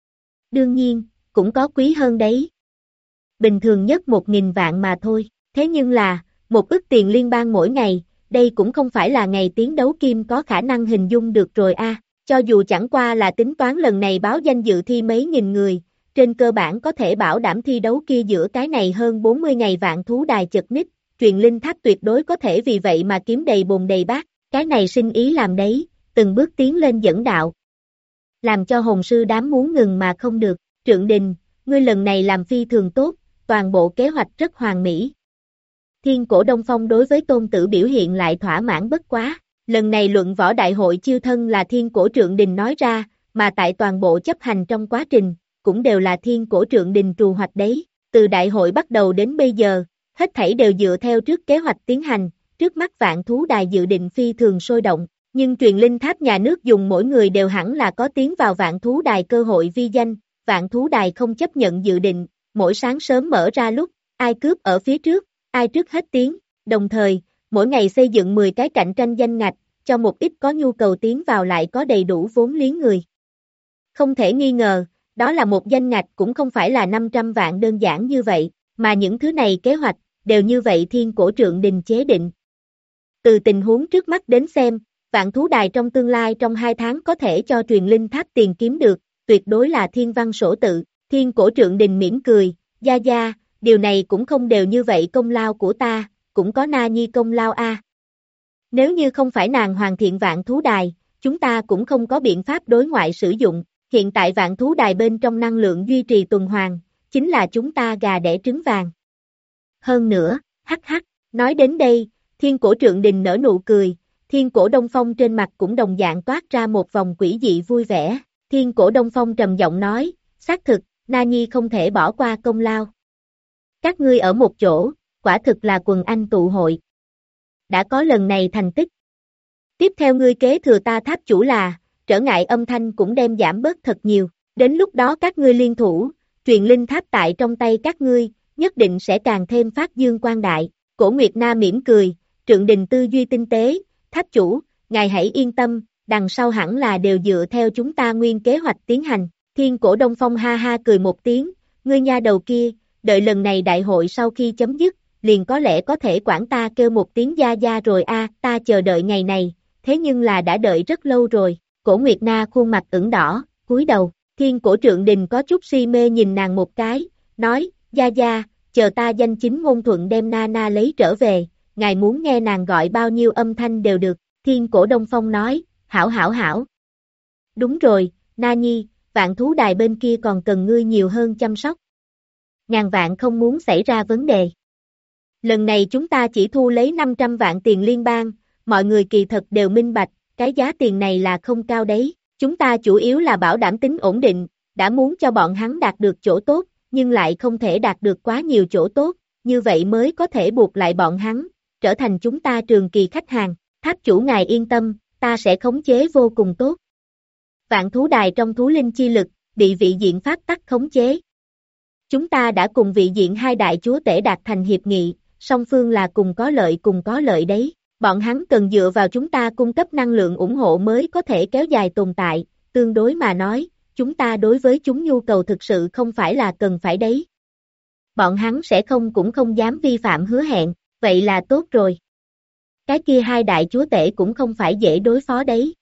Đương nhiên, cũng có quý hơn đấy. Bình thường nhất 1.000 vạn mà thôi, thế nhưng là, 1 ức tiền liên bang mỗi ngày, đây cũng không phải là ngày tiến đấu kim có khả năng hình dung được rồi a. Cho dù chẳng qua là tính toán lần này báo danh dự thi mấy nghìn người, trên cơ bản có thể bảo đảm thi đấu kia giữa cái này hơn 40 ngày Vạn Thú Đài chật ních, truyền linh tháp tuyệt đối có thể vì vậy mà kiếm đầy bồn đầy bát, cái này sinh ý làm đấy, từng bước tiến lên dẫn đạo. Làm cho hồn sư đám muốn ngừng mà không được, Trượng Đình, ngươi lần này làm phi thường tốt, toàn bộ kế hoạch rất hoàn mỹ. Thiên Cổ Đông Phong đối với Tôn Tử biểu hiện lại thỏa mãn bất quá, lần này luận võ đại hội chiêu thân là Thiên Cổ Trượng Đình nói ra, mà tại toàn bộ chấp hành trong quá trình, cũng đều là Thiên Cổ Trượng Đình trù hoạch đấy, từ đại hội bắt đầu đến bây giờ, hết thảy đều dựa theo trước kế hoạch tiến hành, trước mắt Vạn Thú Đài dự định phi thường sôi động, nhưng truyền linh tháp nhà nước dùng mỗi người đều hẳn là có tiến vào Vạn Thú Đài cơ hội vi danh, Vạn Thú Đài không chấp nhận dự định, mỗi sáng sớm mở ra lúc, ai cướp ở phía trước, ai trước hết tiến, đồng thời, mỗi ngày xây dựng 10 cái cạnh tranh danh ngạch, cho một ít có nhu cầu tiến vào lại có đầy đủ vốn liếng người. Không thể nghi ngờ, đó là một danh ngạch cũng không phải là 500 vạn đơn giản như vậy, mà những thứ này kế hoạch, đều như vậy Thiên Cổ Trượng Đình chế định. Từ tình huống trước mắt đến xem, Vạn thú đài trong tương lai trong 2 tháng có thể cho truyền linh tháp tiền kiếm được, tuyệt đối là thiên văn sổ tự. Thiên cổ trượng đình mỉm cười, gia gia, điều này cũng không đều như vậy, công lao của ta, cũng có Na Nhi công lao a. Nếu như không phải nàng hoàn thiện vạn thú đài, chúng ta cũng không có biện pháp đối ngoại sử dụng. Hiện tại vạn thú đài bên trong năng lượng duy trì tuần hoàn, chính là chúng ta gà đẻ trứng vàng. Hơn nữa, hắc hắc, nói đến đây, thiên cổ trượng đình nở nụ cười, thiên cổ Đông Phong trên mặt cũng đồng dạng toát ra một vòng quỷ dị vui vẻ. Thiên cổ Đông Phong trầm giọng nói, xác thực, Na Nhi không thể bỏ qua công lao. Các ngươi ở một chỗ, quả thực là quần anh tụ hội. Đã có lần này thành tích. Tiếp theo ngươi kế thừa ta tháp chủ là, trở ngại âm thanh cũng đem giảm bớt thật nhiều. Đến lúc đó các ngươi liên thủ, truyền linh tháp tại trong tay các ngươi, nhất định sẽ càng thêm phát dương quang đại. Cổ Nguyệt Na mỉm cười, trượng đình tư duy tinh tế, tháp chủ, ngài hãy yên tâm, đằng sau hẳn là đều dựa theo chúng ta nguyên kế hoạch tiến hành. Thiên cổ Đông Phong ha ha cười một tiếng, ngươi nha đầu kia, đợi lần này đại hội sau khi chấm dứt, liền có lẽ có thể quản ta kêu một tiếng gia gia rồi a, ta chờ đợi ngày này, thế nhưng là đã đợi rất lâu rồi. Cổ Nguyệt Na khuôn mặt ửng đỏ, cúi đầu, thiên cổ trượng đình có chút si mê nhìn nàng một cái, nói, gia gia, chờ ta danh chính ngôn thuận đem Nana lấy trở về, ngài muốn nghe nàng gọi bao nhiêu âm thanh đều được. Thiên cổ Đông Phong nói, hảo hảo hảo. Đúng rồi, Na Nhi, vạn thú đài bên kia còn cần ngươi nhiều hơn chăm sóc. Ngàn vạn không muốn xảy ra vấn đề. Lần này chúng ta chỉ thu lấy 500 vạn tiền liên bang, mọi người kỳ thật đều minh bạch, cái giá tiền này là không cao đấy. Chúng ta chủ yếu là bảo đảm tính ổn định, đã muốn cho bọn hắn đạt được chỗ tốt, nhưng lại không thể đạt được quá nhiều chỗ tốt, như vậy mới có thể buộc lại bọn hắn, trở thành chúng ta trường kỳ khách hàng. Tháp chủ ngài yên tâm, ta sẽ khống chế vô cùng tốt. Vạn thú đài trong thú linh chi lực, bị vị diện pháp tắc khống chế. Chúng ta đã cùng vị diện hai đại chúa tể đạt thành hiệp nghị, song phương là cùng có lợi đấy. Bọn hắn cần dựa vào chúng ta cung cấp năng lượng ủng hộ mới có thể kéo dài tồn tại, tương đối mà nói, chúng ta đối với chúng nhu cầu thực sự không phải là cần phải đấy. Bọn hắn sẽ cũng không dám vi phạm hứa hẹn, vậy là tốt rồi. Cái kia hai đại chúa tể cũng không phải dễ đối phó đấy.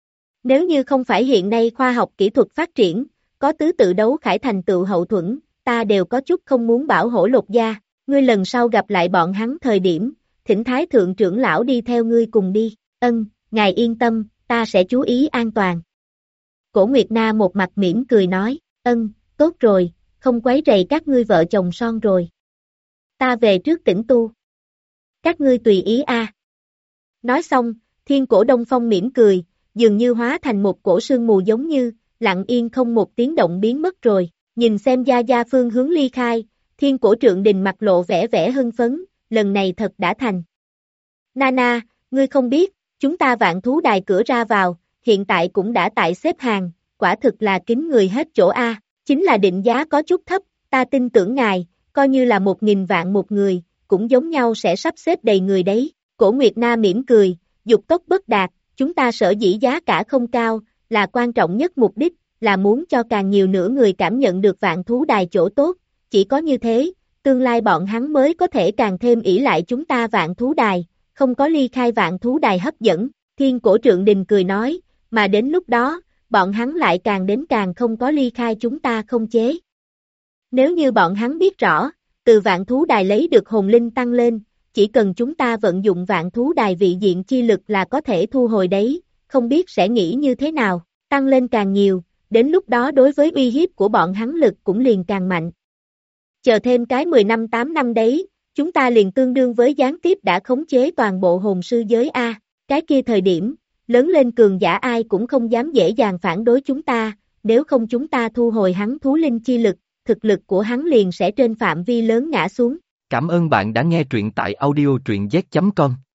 Nếu như không phải hiện nay khoa học kỹ thuật phát triển, có tứ tự đấu khải thành tựu hậu thuẫn, ta đều có chút không muốn bảo hổ lột da. Ngươi lần sau gặp lại bọn hắn thời điểm, thỉnh Thái Thượng trưởng lão đi theo ngươi cùng đi. Ngài yên tâm, ta sẽ chú ý an toàn. Cổ Nguyệt Na một mặt mỉm cười nói, tốt rồi, không quấy rầy các ngươi vợ chồng son rồi. Ta về trước tỉnh tu. Các ngươi tùy ý a. Nói xong, thiên cổ Đông Phong mỉm cười, dường như hóa thành một cổ sương mù giống như, lặng yên không một tiếng động biến mất rồi. Nhìn xem gia gia phương hướng ly khai, thiên cổ trượng đình mặt lộ vẻ hưng phấn, lần này thật đã thành. Nana, ngươi không biết, chúng ta vạn thú đài cửa ra vào, hiện tại cũng đã tại xếp hàng, quả thực là kín người hết chỗ a. Chính là định giá có chút thấp, ta tin tưởng ngài, coi như là 1.000 vạn một người, cũng giống nhau sẽ sắp xếp đầy người đấy. Cổ Nguyệt Na mỉm cười, dục tốc bất đạt, chúng ta sở dĩ giá cả không cao, là quan trọng nhất mục đích, là muốn cho càng nhiều nữa người cảm nhận được vạn thú đài chỗ tốt, chỉ có như thế, tương lai bọn hắn mới có thể càng thêm ỷ lại chúng ta vạn thú đài, không có ly khai vạn thú đài hấp dẫn. Thiên cổ trượng đình cười nói, mà đến lúc đó, bọn hắn lại càng không có ly khai chúng ta không chế. Nếu như bọn hắn biết rõ, từ vạn thú đài lấy được hồn linh tăng lên, chỉ cần chúng ta vận dụng vạn thú đài vị diện chi lực là có thể thu hồi đấy, không biết sẽ nghĩ như thế nào, tăng lên càng nhiều, đến lúc đó đối với uy hiếp của bọn hắn lực cũng liền càng mạnh. Chờ thêm cái 10 năm 8 năm đấy, chúng ta liền tương đương với gián tiếp đã khống chế toàn bộ hồn sư giới A, cái kia thời điểm, lớn lên cường giả ai cũng không dám dễ dàng phản đối chúng ta, nếu không chúng ta thu hồi hắn thú linh chi lực, thực lực của hắn liền sẽ trên phạm vi lớn ngã xuống. Cảm ơn bạn đã nghe truyện tại audio truyện z.com.